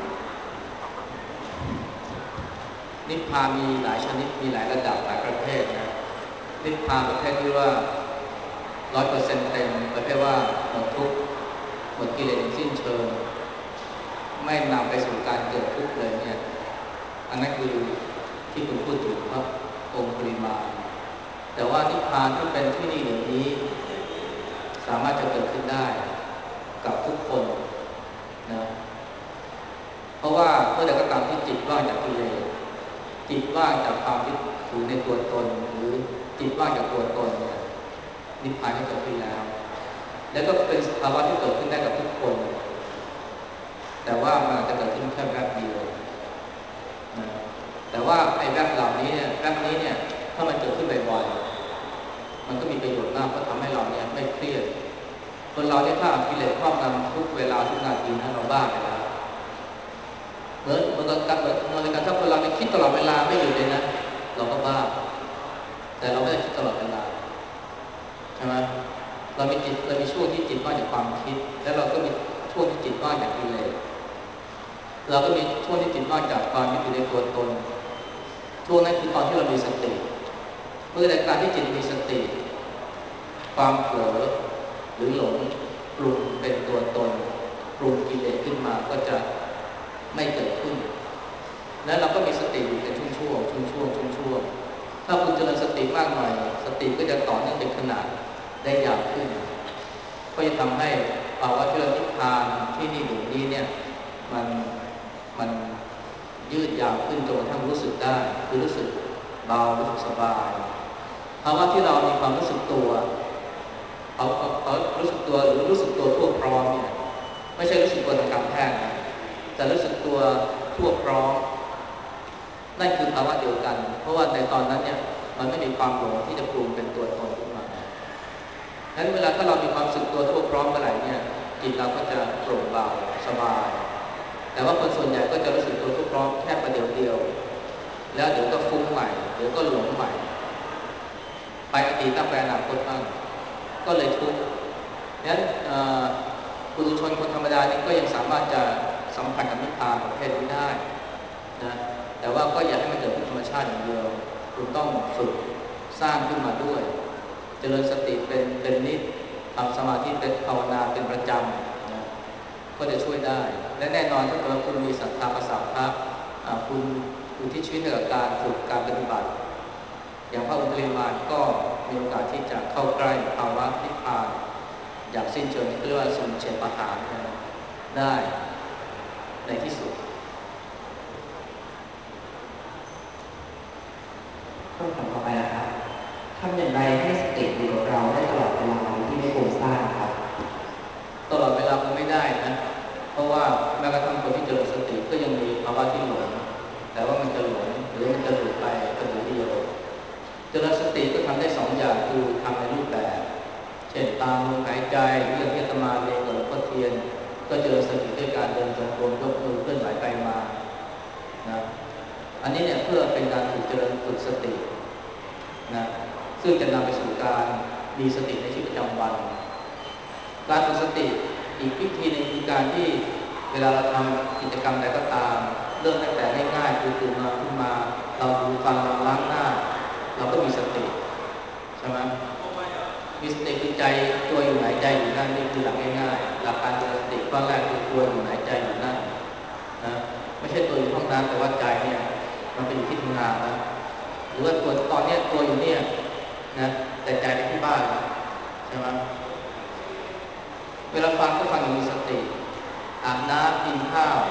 นิพพานมีหลายชนิดมีหลายระดับหลายประเภทนะนิพพานประเภทที่ว่า100%เต็มประเภทว่าหมดทุกข์หมดกิเลสสิ้นเชิงไม่นำไปสู่การเกิดทุกข์เลยเนี่ยอันนั้นคือที่คุณพูดถึงพระองค์ปริมาณแต่ว่านิพพานที่เป็นที่นี่เดี๋ยวนี้สามารถจะเกิดขึ้นได้กับทุกคนนะเพราะว่าเมื่อใดก็ตามที่จิตว่างจากกิเลสจิตว่างจากความยึดถือในตัวตนหรือจิตว่างจากตัวตนเนี่ยนิพพานก็เกิดขึ้นแล้วและก็เป็นภาวะที่เกิดขึ้นได้กับทุกคนแต่ว่ามันจะเกิดขึ้นแค่แวบเดียวนะแต่ว่าไอ้แวบเหล่านี้เนี่ยแวบนี้เนี่ยถ้ามันเกิดขึ้นบ่อยๆมันก็มีประโยชน์มากเพราะทำให้เราเนี่ยไม่เครียดคนเราเนี่ยถ้ากิเลสครอบงำทุกเวลาทุกนาทีนะเราบ้าไปแล้วเหมือนกันถ้าคนเราเนี่ยคิดตลอดเวลาไม่หยุดเลยนะเราก็บ้าแต่เราไม่ได้คิดตลอดเวลาใช่ไหมเรามีช่วงที่จิตว่างจากความคิดแล้วเราก็มีช่วงที่จิตว่างจากกิเลสเราก็มีช่วงที่จิตว่างจากความยึดถือในตัวตนช่วงนั้นคือตอนที่เรามีสติเมื่อใดการที่จิตมีสติความเผลอหรือหลงปรุงเป็นตัวตนปรุงกิเลสขึ้นมาก็จะไม่เกิดขึ้นแล้วเราก็มีสติอยู่เป็นช่วงถ้าคุณเจริญสติมากหน่อยสติก็จะต่อเนื่องเป็นขนาดได้ยาวขึ้นก็จะทำให้ภาวะที่เรานิพพานที่นี่หนึ่งนี้เนี่ยมันยืดยาวขึ้นจนกระทั่งรู้สึกได้คือรู้สึกเบารู้สึกสบายภาวะที่เรามีความรู้สึกตัวเขารู้สึกตัวหรือรู้สึกตัวทั่วพร้อมเนี่ยไม่ใช่รู้สึกตัวทางการแพทย์นะแต่รู้สึกตัวทั่วพร้อมนั่นคือภาวะเดียวกันเพราะว่าในตอนนั้นเนี่ยมันไม่มีความหลงที่จะปรุงเป็นตัวตนขึ้นมางั้นเวลาถ้าเรามีความรู้สึกตัวทั่วพร้อมเมื่อไหร่เนี่ยจิตเราก็จะโปร่งเบาสบายแต่ว่าคนส่วนใหญ่ก็จะรู้สึกตัวทั่วพร้อมแค่ประเดี๋ยวเดียวแล้วเดี๋ยวก็ฟุ้งใหม่เดี๋ยวก็หลงใหม่ไปอดีตไปอนาคตบ้างก็เลยทุกข์งั้นปุถุชนคนธรรมดานี่ก็ยังสามารถจะสัมผัสกับนิพพานประเภทนี้ได้นะแต่ว่าก็อย่าให้มันเกิดขึ้นธรรมชาติอย่างเดียวคุณต้องฝึกสร้างขึ้นมาด้วยเจริญสติเป็นนิจทำสมาธิเป็นภาวนาเป็นประจำนะก็จะช่วยได้และแน่นอนถ้าเกิดคุณมีศรัทธาประสาทะคุณอุทิศชีวิตให้กับการฝึกการปฏิบัติอย่างพระองค์ปริมาณก็มีโอกาสที่จะเข้าใกล้ภาวะนิพพานอย่างสิ้นเชิงที่เรียกว่าสมุจเฉทประหารได้ในที่สุดคำถามต่อไปนะครับทำอย่างไรให้สติอยู่กับเราได้ตลอดเวลาที่ไม่ฟุ้งซ่านครับตลอดเวลาคงไม่ได้นะเพราะว่าแม้กระทั่งคนที่เจริญสติก็ยังมีภาวะที่หลงแต่ว่ามันจะหลงหรือมันจะหลุดไปประเดี๋ยวเดียวเจริญสติก็ทำได้สองอย่างคือทำในรูปแบบเช่นตามลมหายใจเรื่องที่อาตมาเรียนกับหลวงพ่อเทียนก็เจริญสติด้วยการเดินจงกรมยกมือเคลื่อนไหวไปมานะอันนี้เนี่ยเพื่อเป็นการฝึกสตินะซึ่งจะนำไปสู่การมีสติในชีวิตประจำวันการฝึกสติอีกวิธีหนึ่งคือการที่เวลาเราทำกิจกรรมใดก็ตามเริ่มตั้งแต่ง่ายๆคือตื่นนอนขึ้นมาเราดูฟันเราล้างหน้าเราก็มีสติใช่ไหมมีสติคือใจตัวอยู่ไหนใจอยู่นั่นนี่คือหลักง่ายๆหลักการเจริญสติข้อแรกคือตัวอยู่ไหนใจอยู่นั่นนะไม่ใช่ตัวอยู่ห้องน้ำแต่ว่าใจเนี่ยมันเป็นอยู่ที่ทำงานนะหรือว่าตัวตอนนี้ตัวอยู่เนี่ยนะแต่ใจไปที่บ้านใช่ไหมเวลาฟังก็ฟังอย่างมีสติอาบน้ำกินข้าว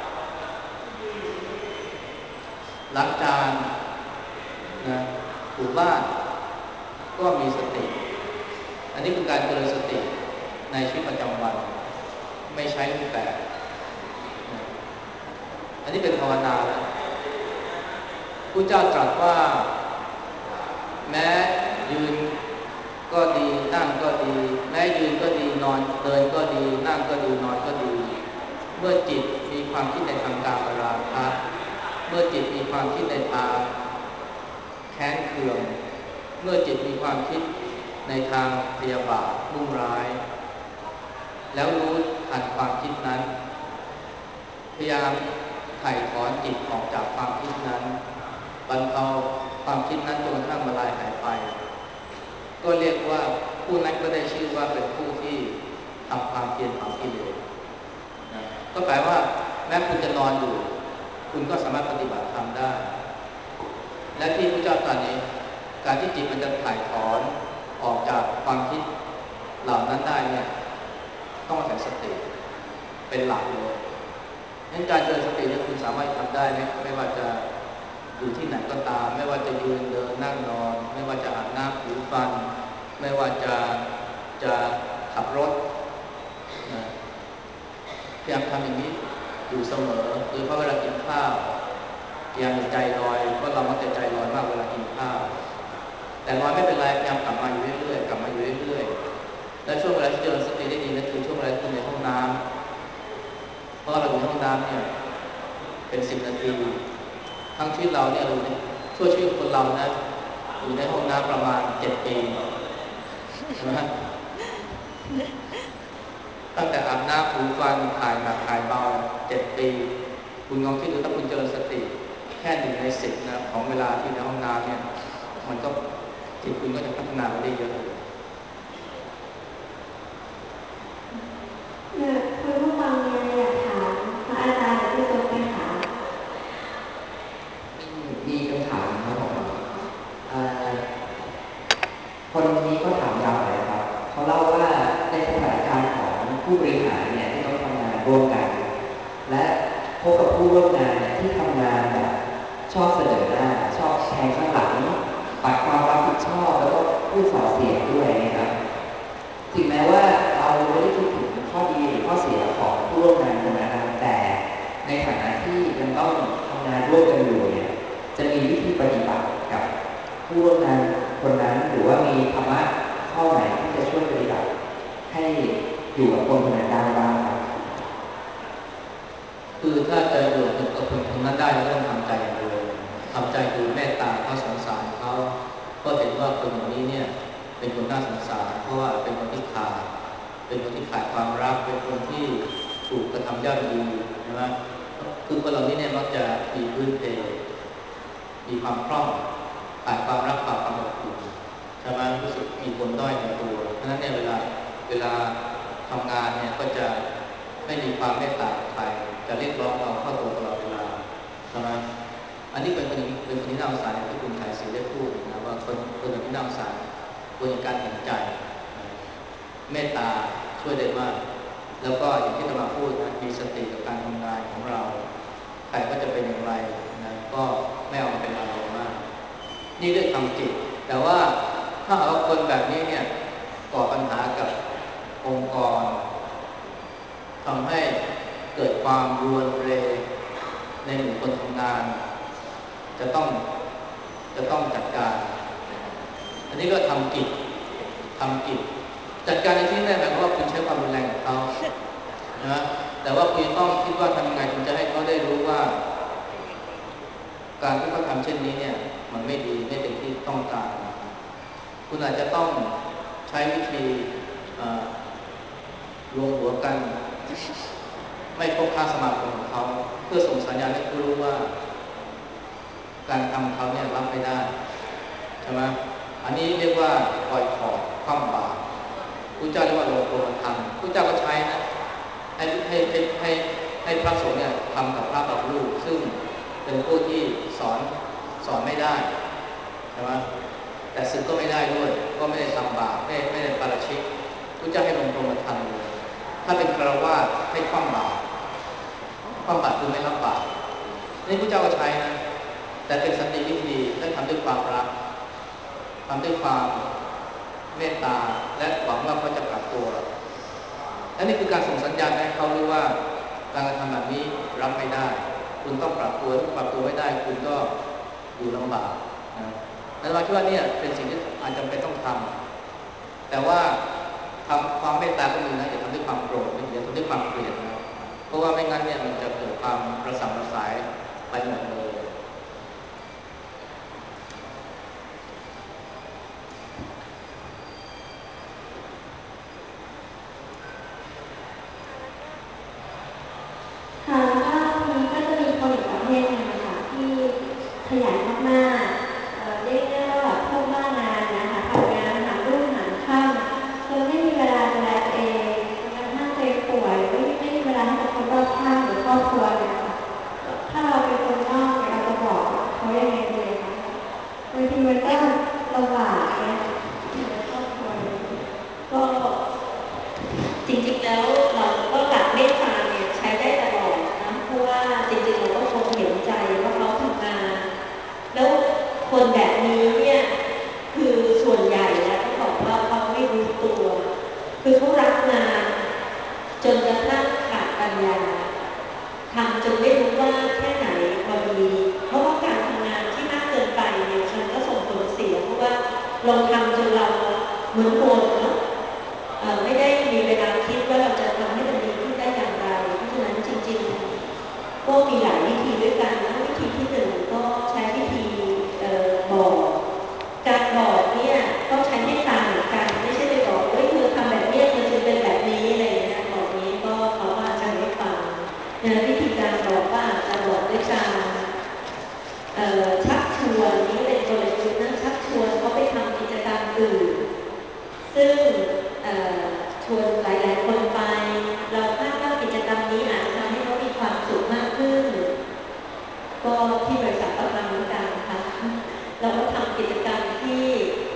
ล้างจานนะถูบ้านก็มีสติอันนี้คือการเจริญสติในชีวิตประจำวันไม่ใช้รูปแบบนะอันนี้เป็นภาวนาแล้วพระเจ้าตรัสว่าแม้ยืนก็ดีนั่งก็ดีแม้ยืนก็ดีนอนเดินก็ดีนั่งก็ดีนอนก็ดีเมื่อจิตมีความคิดในทางกามราคะเมื่อจิตมีความคิดในทางแค้นเคืองเมื่อจิตมีความคิดในทางพยาบาทมุ่งร้ายแล้วรู้ทันความคิดนั้นพยายามถ่ายถอนจิตออกจากความคิดนั้นบรรเทาความคิดนั้นจนกระทั่งละลายหายไปก็เรียกว่าผู้นั้นก็ได้ชื่อว่าเป็นผู้ที่ทำความเพียรเผากิเลสนะก็แปลว่าแม้คุณจะนอนอยู่คุณก็สามารถปฏิบัติธรรมได้และที่พระเจ้าตรัสนี้การที่จิตมันจะถ่ายถอนออกจากความคิดเหล่านั้นได้เนี่ยต้องอาศัยสติเป็นหลักเลยงั้นการเจริญสติเนี่ยคุณสามารถทำได้ไม่ว่าจะอยู่ที่ไหนก็ตามไม่ว่าจะยืนเดินนั่งนอนไม่ว่าจะอาบน้ำถูฟันไม่ว่าจะขับรถนะพยายามทำอย่างนี้อยู่เสมอโดยเฉพาะเวลากินข้าวพยายามอย่าใจลอยเพราะเรามักจะใจลอยมากเวลากินข้าวแต่ลอยไม่เป็นไรพยายามกลับมาอยู่เรื่อยๆกลับมาอยู่เรื่อยๆและช่วงเวลาที่เจริญสติได้ดีนั่นคือช่วงเวลาที่คุณในห้องน้ำเพราะเราอยู่ในห้องน้ำเนี่ยเป็น10 นาทีทั้งชีวิตเราเนี่ยชั่วชีวิตคนเรานะอยู่ในห้องน้ำประมาณ7 ปีใช่ไหมตั้งแต่อาบน้ำถูฟันถ่ายหนักถ่ายเบา7 ปีคุณลองคิดดูถ้าคุณเจริญสติแค่1 ใน 10นะของเวลาที่ในห้องน้ำเนี่ยมันก็จิตคุณก็จะพัฒนาไปได้เยอะคุณผู้ฟังอยากถามพระอาจารย์ที่ทรงไหมคะมีคำถามครับผมข้อไหนที่จะช่วยปฏิบัติให้อยู่กับคนคนนั้นได้บ้างครับคือถ้าจะอยู่กับคนคนนั้นได้ก็ต้องทำใจอย่างเดียวทำใจคือเมตตาเขาสงสารเขาก็เห็นว่าคนอย่างนี้เนี่ยเป็นคนน่าสงสารเพราะว่าเป็นคนที่ขาดความรักเป็นคนที่ถูกกระทำย่ำยีใช่ไหมคือคนเหล่านี้เนี่ยมักจะมีพื้นเพมีความคล่องขาดความรักขาดความอบอุ่นใช่ไหมรู้สึกมีคนด้อยในตัวเพราะฉะนั้นเนี่ยเวลาทำงานเนี่ยก็จะไม่มีความเมตตาใครจะเรียกร้องเอาเข้าตัวตลอดเวลาใช่ไหมอันนี้เป็นคนที่น่าสงสารที่คุณชัยศรีได้พูดนะว่าคนอย่างที่น่าสงสารควรมีการเห็นใจเมตตาช่วยได้มากแล้วก็อย่างที่อาตมาพูดนะมีสติกับการทำงานของเราใครก็จะเป็นอย่างไรนะก็ไม่เอามาเป็นอารมณ์มากนี่เรื่องทำจิตแต่ว่าถ้าหากว่าคนแบบนี้เนี่ยก่อปัญหากับองค์กรทำให้เกิดความรวนเรในหมู่คนทำงานจะต้องจัดการอันนี้ก็ทำกิจจัดการในที่นี้หมายความว่าคุณใช้ความรุนแรงกับเขานะแต่ว่าคุณต้องคิดว่าทำยังไงถึงจะให้เขาได้รู้ว่าการที่เขาทำเช่นนี้เนี่ยมันไม่ดีไม่เป็นที่ต้องการคุณอาจจะต้องใช้วิธีรวมหัวกันไม่คบค้าสมาคมของเขาเพื่อส่งสัญญาณให้เขารู้ว่าการทำเขาเนี่ยรับไม่ได้ใช่ไหมอันนี้เรียกว่าปล่อยขอบคว่ำบาตรพระเจ้าเรียกว่าโลโกธรรมพระเจ้าก็ใช้นะให้พระสงฆ์เนี่ยทำกับพระบางรูปซึ่งเป็นผู้ที่สอนไม่ได้ใช่ไหมแต่ศึกก็ไม่ได้ด้วยก็ไม่ได้ทำบาปไม่ได้ปาราชิกพระเจ้าให้ลงโลโกธรรมเลยถ้าเป็นฆราวาสให้คว่ำบาตรคือไม่รับบาปนี่พระเจ้าก็ใช้นะแต่เป็นสันติวิธีและทำด้วยความรักทำด้วยความเมตตาและหวังว่าเขาจะปรับตัวและนี่คือการส่งสัญญาณให้เขารู้ว่าการกระทำแบบนี้รับไม่ได้คุณต้องปรับตัวถ้าปรับตัวไม่ได้คุณก็อยู่ลำบากนะอาตมาคิดว่านี่เป็นสิ่งที่อาจจำเป็นต้องทำแต่ว่าทำความเมตตาก็มีนะอย่าทำด้วยความโกรธอย่าทำด้วยความเกลียดนะเพราะว่าไม่งั้นเนี่ยมันจะเกิดความระส่ำระสายไปหมดเลยค่ะแล้วก็นี้ก็จะมีคนอีกประเภทหนึ่งนะคะที่ขยันมากๆเรียกได้ว่าแบบพูดมากงานนะคะทำงานหารุ่งหาค่ำจนไม่มีเวลาดูแลตัวเองจนกระทั่งตัวเองป่วยไม่มีเวลาให้กับคนรอบข้างหรือครอบครัวเลยค่ะถ้าเราเป็นคนนอกเนี่ยเราจะบอกเขายังไงดีคะบางทีมันก็ลำบากเนี่ยในครอบครัวก็จริงๆแล้วเราก็หลักเมตตาเนี่ยใช้ได้ตลอดนะเพราะว่าจริงๆเราก็คงเห็นใจว่าเขาทำงานแล้วคนแบบนี้เนี่ยคือส่วนใหญ่แล้วต้องบอกว่าเขาไม่รู้ตัวคือเขารักงานจนกระทั่งขาดปัญญาทำจนไม่รู้ว่าแค่ไหนพอดีเพราะว่าการทำงานที่มากเกินไปเนี่ยมันก็ส่งผลเสียเพราะว่าเราทำจนเราเหมือนโดนเนาะไม่ได้มีเวลาคิดว่าเราจะทำให้มันดีขึ้นได้อย่างไรเพราะฉะนั้นจริงๆก็มีหลายวิธีด้วยกันนะวิธีที่หนึ่งก็ใช้วิธีบอกการบอกเนี่ยต้องใช้เมตตาเหมือนกันไม่ใช่ไปบอกว่าเธอทำแบบนี้เธอจะเป็นแบบนี้อะไรอย่างเงี้ยบอกนี้ก็เขาอาจจะไม่ฟังวิธีการบอกว่าอาจจะบอกด้วยการชักชวนนี้เป็นกลยุทธ์นะชักชวนเขาไปทำกิจกรรมอื่นซึ่งชวนหลายๆคนไปเราคาดว่ากิจกรรมนี้อาจจะทำให้เขามีความสุขมากขึ้นก็ที่บริษัทก็ทำเหมือนกันค่ะเราก็ทำกิจกรรมที่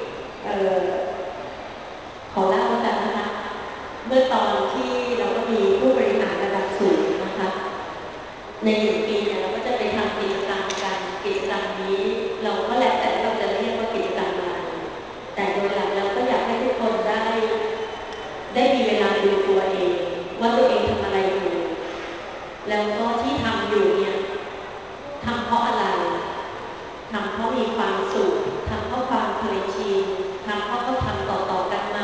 ขอเล่าแล้วกันนะคะเมื่อตอนที่เราก็มีผู้บริหารระดับสูงนะคะใน1 ปีเนี่ยเราก็จะไปทำกิจกรรมกันกิจกรรมนี้เราก็แล้วแต่เราจะเรียกว่ากิจกรรมอะไรแต่โดยหลักเราก็อยากให้ทุกคนได้มีเวลาดูตัวเองว่าตัวเองทำอะไรอยู่แล้วก็ที่ทำอยู่เนี่ยทำเพราะอะไรทำเพราะมีความสุขทำเพราะความเคยชินทำเพราะเขาทำต่อๆกันมา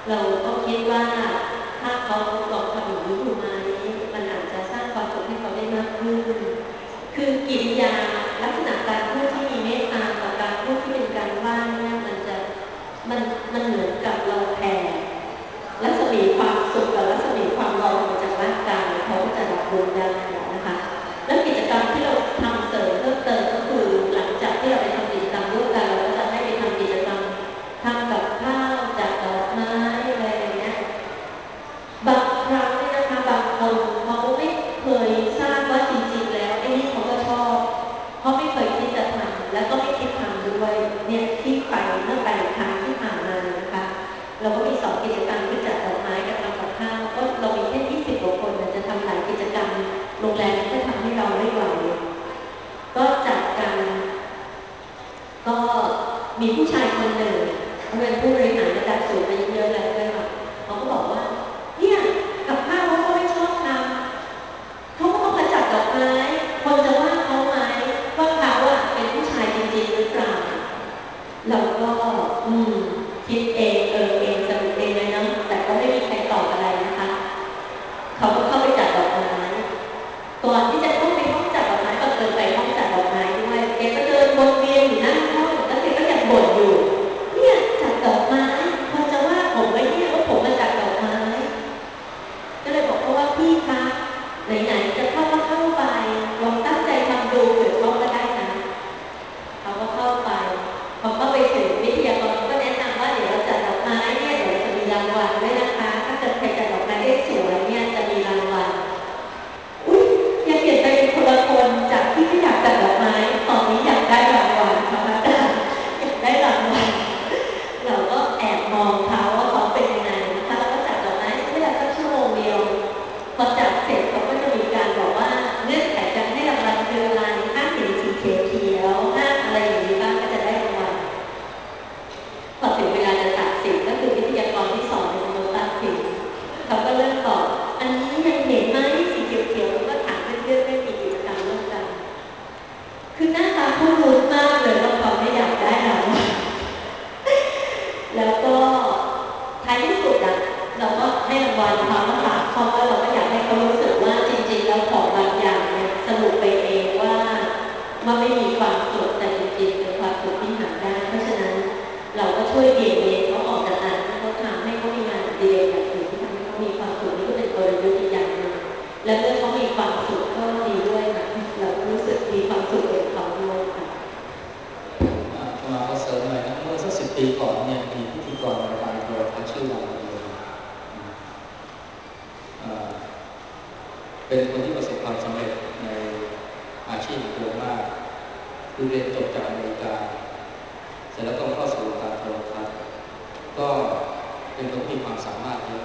เราก็คิดว่าถ้าเขาลองทำอย่างนี้ดูไหมมันอาจจะสร้างความสุขให้เขาได้มากขึ้นคือกิริยาลักษณะการพูดที่มีเมตตากับการพูดที่เป็นการว่าเนี่ยมันเหมือนกับเราแผ่รัศมีความสุขกับรัศมีความร้อนจากร่างกายเขาก็จะรับรู้ได้นะคะแล้วกิจกรรมที่เราทำเสริมเพิ่มเติมก็คือหลังจากที่เราไปทำกิจกรรมร่วมกันเราก็จะให้ไปทำกิจกรรมทำกับข้าวจัดดอกไม้อะไรอย่างเงี้ยบางครั้งเนี่ยนะคะบางคนเขาไม่เคยทราบว่าจริงๆแล้วไอ้นี่เขาก็ชอบเขาไม่เคยคิดจะทำแล้วก็ไม่คิดทำด้วยเนี่ยที่ไปเมื่อไปครั้งที่ผ่านมานะคะเราก็มี2กิจกรรมคือจัดดอกไม้กับทำกับข้าวก็เรามีแค่20 กว่าคนจะทำหลายกิจกรรมโรงแรมก็ทำให้เราไม่ไหวก็จัดกันก็มีผู้ชายคนหนึ่งเขาเป็นผู้บริหารระดับสูงอายุเยอะแล้วด้วยค่ะเขาก็บอกว่าเนี่ยกับข้าวเขาก็ไม่ชอบทำเขาก็ต้องมาจัดดอกไม้คนจะว่าเขาไหมว่าเขาเป็นผู้ชายจริงๆหรือเปล่าเราก็คิดเองเองสนุกเองเลยเนาะแต่ก็ไม่มีใครตอบอะไรนะคะเขาก็เข้าไปจัดดอกไม้ก่อนที่จะเข้าไปห้องจัดดอกไม้ก็เดินไปห้องจัดดอกไม้ด้วยแกก็เดินวนเวียนอยู่หน้าห้องแล้วแกก็ยังบ่นอยู่เนี่ยจัดดอกไม้คนจะว่าผมไว้เนี่ยว่าผมมาจัดดอกไม้ก็เลยบอกเขาว่าพี่คะไหนๆจะเข้าก็เข้าไปลองตั้งใจทำดูเผื่อเขาก็ได้นะเขาก็เข้าไปพอเข้าไปถึงวิทยากรก็แนะนำว่าเดี๋ยวเราจัดดอกไม้เนี่ยเดี๋ยวจะมีรางวัลด้วยนะคะถ้าเกิดใครจัดดอกไม้ได้สวยเนี่ยจะมีรางวัลอุ๊ยอย่าเปลี่ยนไปเป็นคนละคนจากที่ไม่อยากจัดดอกไม้ตอนนี้อยากได้รางวัลค่ะอาจารย์อยากได้รางวัลเราก็แอบมองเขาว่าเขาเป็นยังไงนะคะแล้วก็จัดดอกไม้ใช้เวลาสักชั่วโมงเดียวพอจัดเสร็จเขาก็จะมีการบอกว่าเงื่อนไขการให้รางวัลคืออะไรห้ามเห็นสีเขียวห้ามอะไรอย่างนี้บ้างก็จะได้รางวัลพอถึงเวลาจะตัดสินก็คือวิทยากรที่สอนในโมตัดสินเขาก็เริ่มตอบอันนี้ยังเห็นไหมสีเขียวๆแล้วก็ถามเพื่อนๆไม่มีกิจกรรมร่วมกันคือหน้าตาเขาลุ้นมากเลยว่าเขาไม่อยากได้รางวัลแล้วก็ท้ายที่สุดเราก็ให้รางวัลเขาค่ะเพราะว่าเราก็อยากให้เขารู้สึกว่าจริงๆแล้วของบางอย่างเนี่ยสรุปไปเองว่าไม่มีความสุขแต่จริงๆเป็นความสุขที่หาได้เพราะฉะนั้นเราก็ช่วยเบี่ยงเบนเขาออกจากนั้นให้เขาทำให้เขามีงานอดิเรกอย่างอื่นที่ทำให้เขามีความสุขนี่ก็เป็นกลยุทธ์อีกอย่างหนึ่งและเมื่อเขามีความสุขก็ดีด้วยค่ะเราก็รู้สึกมีความสุขกับเขาด้วยค่ะมาก็เสริมหน่อยนะเมื่อสัก10 ปีก่อนเนี่ยมีพิธีกรรายการโทรทัศน์ชื่อดังคนหนึ่งเป็นคนที่ประสบความสำเร็จในอาชีพตัวมากคือเรียนจบจากอเมริกาเสร็จแล้วก็เข้าสู่วงการโทรทัศน์ก็เป็นคนที่มีความสามารถเยอะ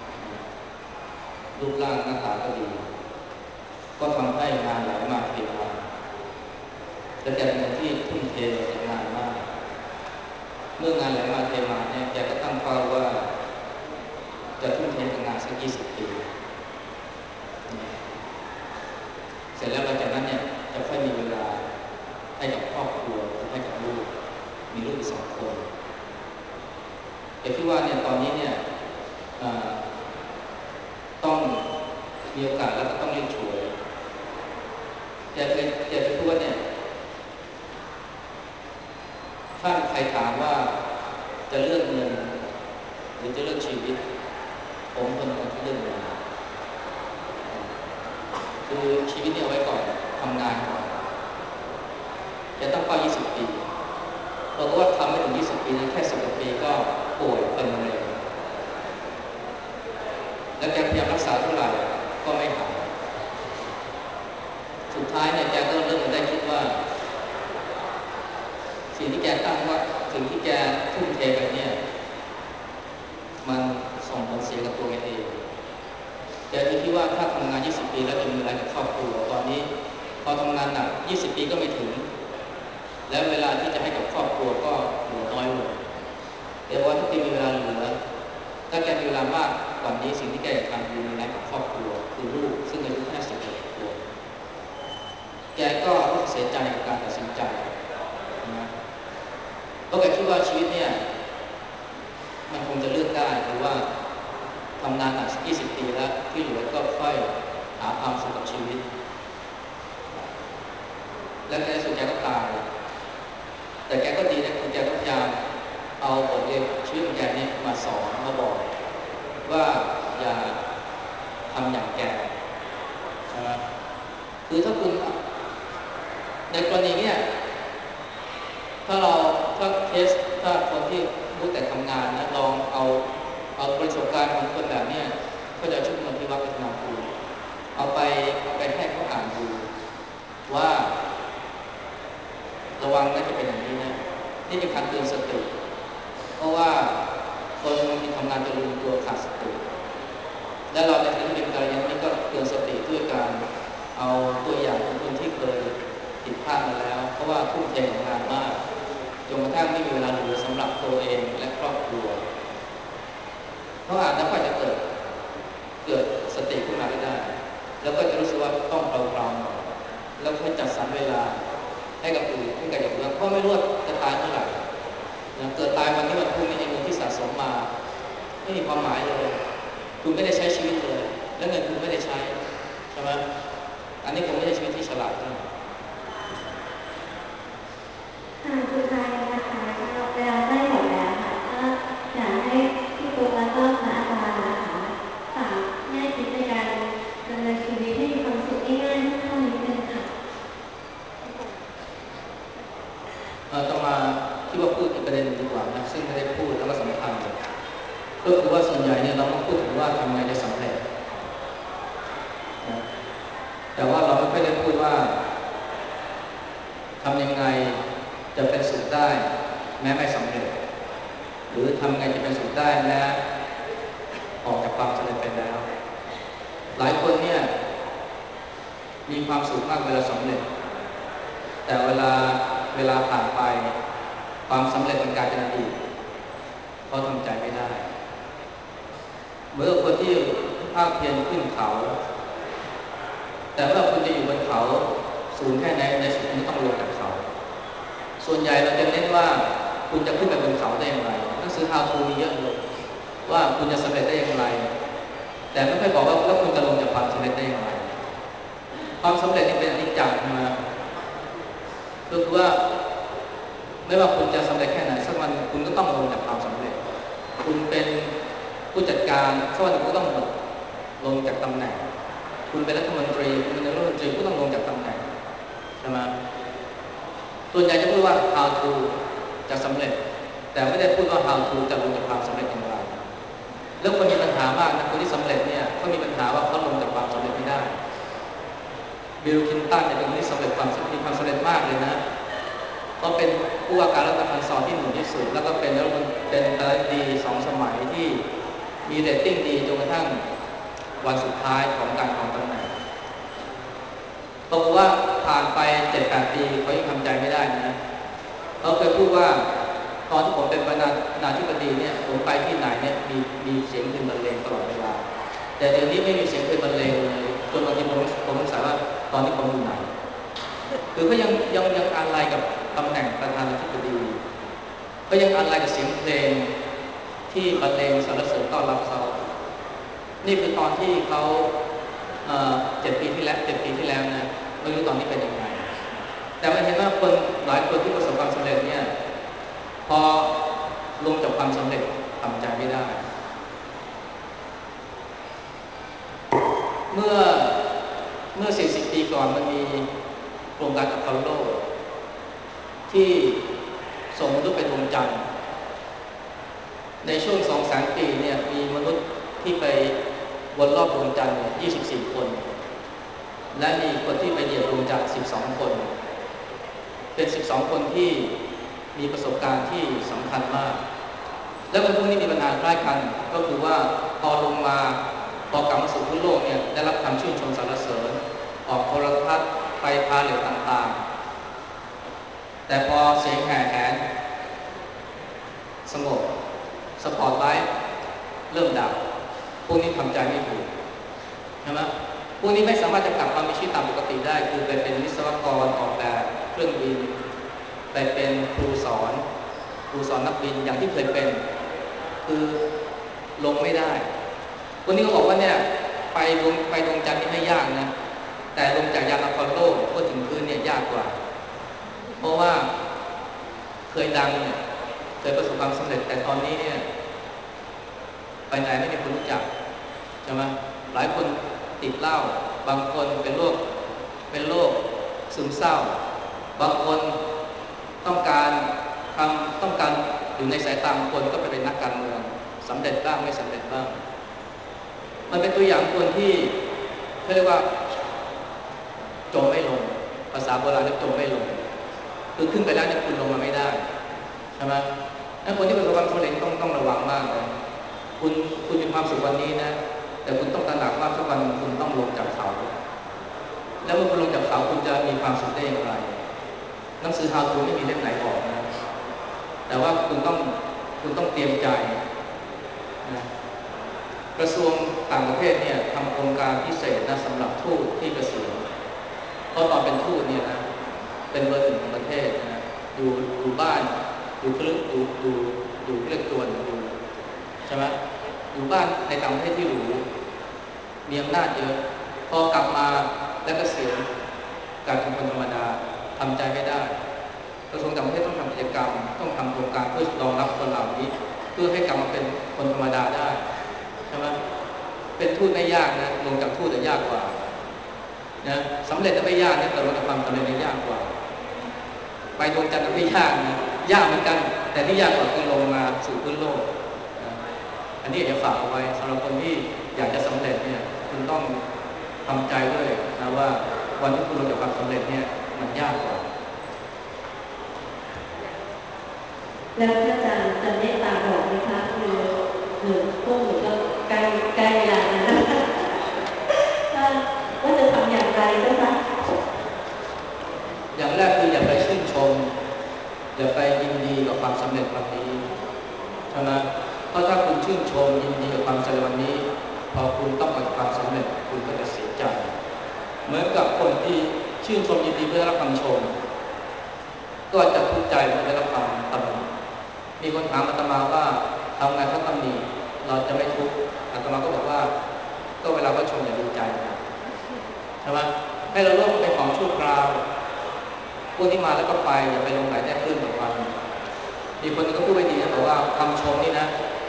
รูปร่างหน้าตาก็ดีก็ทำให้งานไหลมาเทมาและแกเป็นคนที่ทุ่มเทกับงานมากเมื่องานไหลมาเทมาเนี่ยแกก็ตั้งเป้าว่าจะทุ่มเทกับงานสัก20 ปีเสร็จแล้วหลังจากนั้นเนี่ยจะค่อยมีเวลาให้กับครอบครัวให้กับลูกมีลูกอีก2 คนแต่ที่ว่าเนี่ยตอนนี้เนี่ยต้องมีโอกาสแล้วก็ต้องเล่นฉวยแกไปพูดว่าเนี่ยถ้าใครถามว่าจะเลือกเงินหรือจะเลือกชีวิตผมคนที่เลือกเงินคือชีวิตเนี่ยเอาไว้ก่อนทำงานก่อนจะต้องไป20 ปีเพราะว่าทำไม่ถึง20 ปีนั้นแค่10 ปีก็ป่วยเป็นมะเร็งแล้วแกพยายามรักษาเท่าไหร่ก็ไม่หายสุดท้ายเนี่ยแกก็เริ่มได้คิดว่าสิ่งที่แกตั้งว่าสิ่งที่แกทุ่มเทไปเนี่ยมันส่งผลเสียกับตัวแกเองแกคิดว่าถ้าทำงาน20 ปีแล้วจะมีเวลากับครอบครัวตอนนี้พอทำงานหนัก20 ปีก็ไม่ถึงแล้วเวลาที่จะให้กับครอบครัวก็เหลือน้อยลงแต่ว่าถ้าแกมีเวลาเหลือถ้าแกมีเวลามากกว่านี้สิ่งที่แกจะทำคือมีเวลากับครอบครัวคือลูกซึ่งอายุแค่16 ขวบแกก็รู้สึกเสียใจกับการตัดสินใจนะเพราะแกคิดว่าชีวิตเนี่ยมันคงจะเลือกได้หรือว่าำงานหนักสัก20 ปีแล้วที่เหลือก็ค่อยหาความสุขกับชีวิตและในสุดแกก็ตายแต่แกก็ดีนะคุณแกก็พยายามเอาบทเรียนชีวิตของแกนี้มาสอนมาบอกว่าอย่าทำอย่างแกใช่ไหมคือถ้าคุณในกรณีนี้ถ้าเคสถ้าคนที่รู้แต่ทำงานนะลองเอาประสบการณ์ของคนแบบนี้ก็จะช่วยคนที่ว่าพัฒนาคุณเอาไปให้เขาอ่านดูว่าระวังน่าจะเป็นอย่างนี้นะนี่เป็นการเตือนสติเพราะว่าคนบางทีทำงานจะลืมตัวขาดสติและเราในฐานะเป็นการเรียนนี่ก็เตือนสติด้วยการเอาตัวอย่างของคนที่เคยผิดพลาดมาแล้วเพราะว่าทุ่มเทกับงานมากจนกระทั่งไม่มีเวลาเหลือสำหรับตัวเองและครอบครัวเขาอาจจะเกิดสติขึ้นมาได้แล้วก็จะรู้สึกว่าต้องเบาๆหน่อยแล้วก็จัดสรรเวลาให้กับอื่นให้กับอย่างอื่นเพราะไม่รู้จะตายเมื่อไหร่เกิดตายวันนี้วันพรุ่งนี้เงินที่สะสมมาไม่มีความหมายเลยคุณไม่ได้ใช้ชีวิตเลยและเงินคุณไม่ได้ใช้ใช่ไหมอันนี้คงไม่ใช่ชีวิตที่ฉลาดนะสุดท้ายนะคะเวลาใกล้หมดแล้วค่ะก็อยากให้พี่ตุ๊กแล้วก็พระอาจารย์นะคะฝากแง่คิดในการดำเนินชีวิตให้มีความสุขง่ายๆเท่านี้เป็นค่ะต้องมาที่ว่าพูดอีกประเด็นดีกว่านะซึ่งไม่ได้พูดแล้วก็สำคัญก็คือว่าส่วนใหญ่เนี่ยเราต้องพูดถึงว่าทำไงจะสำเร็จนะแต่ว่าเราไม่ค่อยได้พูดว่าทำยังไงจะเป็นสุขได้แม้ไม่สำเร็จหรือทำไงจะเป็นสุขได้แม้ออกจากความสำเร็จไปแล้วหลายคนเนี่ยมีความสุขมากเวลาสำเร็จแต่เวลาผ่านไปความสำเร็จมันกลายเป็นอดีตเขาทำใจไม่ได้เหมือนคนที่ภาคเพียรขึ้นเขาแต่ว่าคุณจะอยู่บนเขาสูงแค่ไหนในสุดคุณต้องลงจากเขาส่วนใหญ่เราจะเน้นว่าคุณจะขึ้นไปบนเขาได้อย่างไรหนังสือ How to มีเยอะเลยว่าคุณจะสำเร็จได้อย่างไรแต่ไม่ค่อยบอกว่าแล้วคุณจะลงจากความสำเร็จได้อย่างไรความสำเร็จนี่เป็นอนิจจังมาก็คือว่าไม่ว่าคุณจะสำเร็จแค่ไหนสักวันคุณก็ต้องลงจากความสำเร็จคุณเป็นผู้จัดการสักวันคุณก็ต้องลงจากตำแหน่งคุณเป็นรัฐมนตรีคุณเป็นนายกรัฐมนตรีก็ต้องลงจากตำแหน่งใช่ไหมส่วนใหญ่จะพูดว่า how to จะสำเร็จแต่ไม่ได้พูดว่า how to จะลงจากความสำเร็จอย่างไรแล้วคนมีปัญหามากนะคนที่สำเร็จเนี่ยเขามีปัญหาว่าเขาลงจากความสำเร็จไม่ได้บิล คลินตันเนี่ยเป็นคนที่มีความสำเร็จมากเลยนะก็เป็นผู้ว่าการรัฐบาลที่หนุนที่สุดแล้วก็เป็นรัฐมนตรีเป็นประธานาธิบดี2 สมัยที่มีเรตติ้งดีจนกระทั่งวันสุดท้ายของการครองตำแหน่งบอกว่าผ่านไป 7-8 ปีเขายังทำใจไม่ได้นะเขาเคยพูดว่าตอนที่ผมเป็นประธานาธิบดีเนี่ยผมไปที่ไหนเนี่ยมีเสียงเพลงบรรเลงตลอดเวลาแต่เดี๋ยวนี้ไม่มีเสียงเพลงบรรเลงเลยจนบางทีผมสงสัยว่าตอนนี้ผมอยู่ไหนคือก็ยังอะไรกับตำแหน่งประธานาธิบดีก็ยังอะไรกับเสียงเพลงที่บรรเลงสรรเสริญต้อนรับเขานี่คือตอนที่เขา7 ปีที่แล้วนะไม่รู้ตอนนี้เป็นยังไงแต่มันเห็นว่าคนหลายคนที่ประสบความสำเร็จเนี่ยพอลงจากความสำเร็จทำใจไม่ได้เมื่อ 40 ปีก่อนมันมีโครงการอพอลโลที่ส่งมนุษย์ไปดวงจันทร์ในช่วง 200,000 ปีเนี่ยมีมนุษย์ที่ไปวนรอบดวงจันทร์24 คนและมีคนที่ไปเหยียบดวงจันทร์12 คนเป็น12 คนที่มีประสบการณ์ที่สำคัญมากและวันพรุ่งนี้มีปัญหาคล้ายกันก็คือว่าพอลงมาพอกลับมาสู่พื้นโลกเนี่ยได้รับคำชื่นชมสรรเสริญออกโทรทัศน์ไปพาเหลวต่างๆแต่พอเสียงแห่แหนสงบสปอตไลท์เริ่มดับพวกนี้ทำใจไม่ถูกใช่ไหมพวกนี้ไม่สามารถจะกลับมามีชีวิตตามปกติได้คือไปเป็นวิศวกรออกแบบเครื่องบินไปเป็นครูสอนนักบินอย่างที่เคยเป็นคือลงไม่ได้คนที่เขาบอกว่าเนี่ยไปดวงจันทร์นี่ไม่ยากนะแต่ลงจากยานอพอลโลก็ถึงพื้นเนี่ยยากกว่าเพราะว่าเคยดังเนี่ยเคยประสบความสำเร็จแต่ตอนนี้เนี่ยไปไหนไม่มีคนรู้จักใช่ไหมหลายคนติดเหล้าบางคนเป็นโรคซึมเศร้าบางคนต้องการอยู่ในสายตาคนก็ไปเป็นนักการเมืองสำเร็จบ้างไม่สำเร็จบ้างมันเป็นตัวอย่างคนที่เขาเรียกว่าจมไม่ลงภาษาโบราณเรียกจมไม่ลงคือขึ้นไปแล้วเนี่ยคุณลงมาไม่ได้ใช่ไหมนั่นคนที่ประสบความสำเร็จต้องระวังมากเลยคุณมีความสุขวันนี้นะแต่คุณต้องตระหนักว่าสักวันคุณต้องลงจากเขาแล้วเมื่อคุณลงจากเขาคุณจะมีความสุขได้อย่างไรหนังสือ How to ไม่มีเล่มไหนบอกนะแต่ว่าคุณต้องเตรียมใจนะกระทรวงต่างประเทศเนี่ยทำโครงการพิเศษนะสำหรับทูตที่เกษียณเพราะตอนเป็นทูตเนี่ยนะเป็นเบอร์หนึ่งของประเทศนะอยู่บ้านอยู่เรียกตัวอยู่ใช่ไหมอยู่บ้านในต่างประเทศที่หรูมีอำนาจเยอะพอกลับมาและเกษียณกลายเป็นคนธรรมดาทำใจไม่ได้กระทรวงต่างประเทศต้องทำกิจกรรมต้องทำโครงการเพื่อรองรับคนเหล่านี้เพื่อให้กลับมาเป็นคนธรรมดาได้ใช่ไหมเป็นทูตไม่ยากนะลงจากทูตจะยากกว่านะสำเร็จจะไม่ยากนะแต่ลงจากความสำเร็จจะยากกว่าไปดวงจันทร์ไม่ยากนะยากเหมือนกันแต่ที่ยากกว่าคือลงมาสู่พื้นโลกนะอันนี้อยากจะฝากเอาไว้สำหรับคนที่อยากจะสำเร็จเนี่ยคุณต้องทำใจด้วยนะว่าวันที่คุณลงจากความสำเร็จเนี่ยมันยากกว่าแล้วถ้าจะเมตตาบอกไหมคะคือพวกหนูก็ใกล้เวลาแล้วนะคะว่าจะทำอย่างไรเจ้าคะอย่างแรกคืออย่าไปชื่นชมอย่าไปยินดีกับความสำเร็จวันนี้ใช่ไหมเพราะถ้าคุณชื่นชมยินดีกับความสำเร็จวันนี้พอคุณต้องการความสำเร็จคุณก็จะเสียใจเหมือนกับคนที่ชื่นชมยินดีเพื่อได้รับคำชมก็จะทุกข์ใจเมื่อได้รับคำตำหนิมีคนถามอาตมาว่าทำไงเขาตำหนิเราจะไม่ทุกข์อาตมาก็บอกว่าก็เวลาเขาชมอย่าดีใจนะใช่ไหมให้เราโลกเป็นของชั่วคราวพวกที่มาแล้วก็ไปอย่าไปลงไหลแต้คลื่นกับมันมีคนนึงก็พูดไว้ดีนะบอกว่าคำชมนี่นะ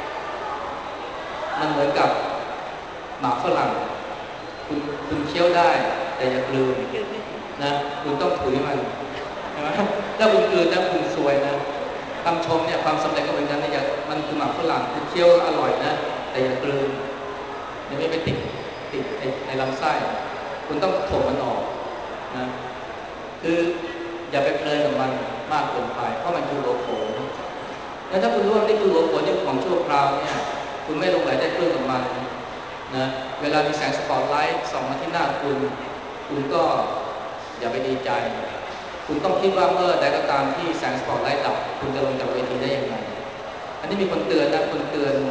มันเหมือนกับหมากฝรั่งคุณเคี้ยวได้แต่อย่ากลืนนะคุณต้องถุยมันใช่ไหมถ้าคุณกลืนนะคุณซวยนะคำชมเนี่ยความสำเร็จก็เหมือนกันนะมันคือหมากฝรั่งคุณเคี้ยวอร่อยนะแต่อย่ากลืนอย่าไม่ไปติดในลำไส้คุณต้องถกมันออกนะคืออย่าไปเพลินกับมันมากเกินไปเพราะมันคือโลโผแล้วถ้าคุณรู้ว่านี่คือโลโผนี่ของชั่วคราวเนี่ยคุณไม่ลงไหลได้คลื่นกับมันนะเวลามีแสงสปอตไลท์ส่องมาที่หน้าคุณก็อย่าไปดีใจคุณต้องคิดว่าเมื่อใดก็ตามที่แสงสปอตไลท์ดับคุณจะลงจากเวทีได้ยังไงอันนี้มีคนเตือนนะคนเตือน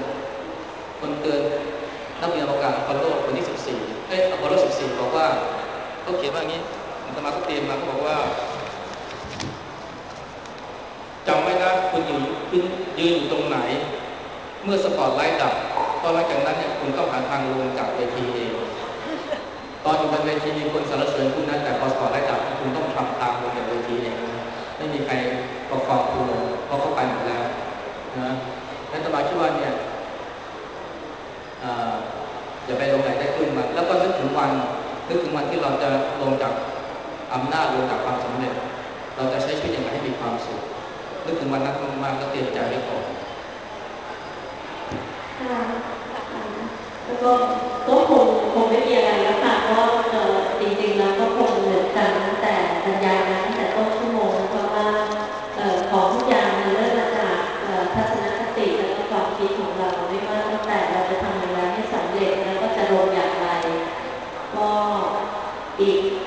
นักบินอวกาศอพอลโลคนที่14อพอลโล14บอกว่าเขาเขียนว่าอย่างนี้อาตมาก็เตรียมมาเขาบอกว่าจำไว้นะคุณยืนอยู่ตรงไหนเมื่อสปอตไลท์ดับเพราะหลังจากนั้นเนี่ยคุณต้องหาทางลงจากเวทีเองตอนอยู่บนเวทีมีคนสรรเสริญคุณนั้นแต่พอสปอตไลท์ดับคุณต้องทำทางลงจากเวทีเองไม่มีใครประคองคุณลงเพราะเขาไปหมดแล้วนะนั่นอาตมาคิดว่าเนี่ยอย่าไปลงไหลได้ขึ้นมาแล้วก็นึกถึงวันที่เราจะลงจากอำนาจลงจากความสำเร็จเราจะใช้ชีวิตอย่างไรให้มีความสุขนึกถึงวันนั้นมากๆก็เตรียมใจไว้ก่อนก็คงไม่มีอะไรแล้วค่ะเพราะจริงๆแล้วก็คงเหมือนกันตั้งแต่บรรยายมาตั้งแต่ต้นชั่วโมงเพราะว่าของทุกอย่างมันเริ่มมาจากทัศนคติและก็ความคิดของเราไม่ว่าตั้งแต่เราจะทำอย่างไรให้สำเร็จแล้วก็จะลงอย่างไรก็อีก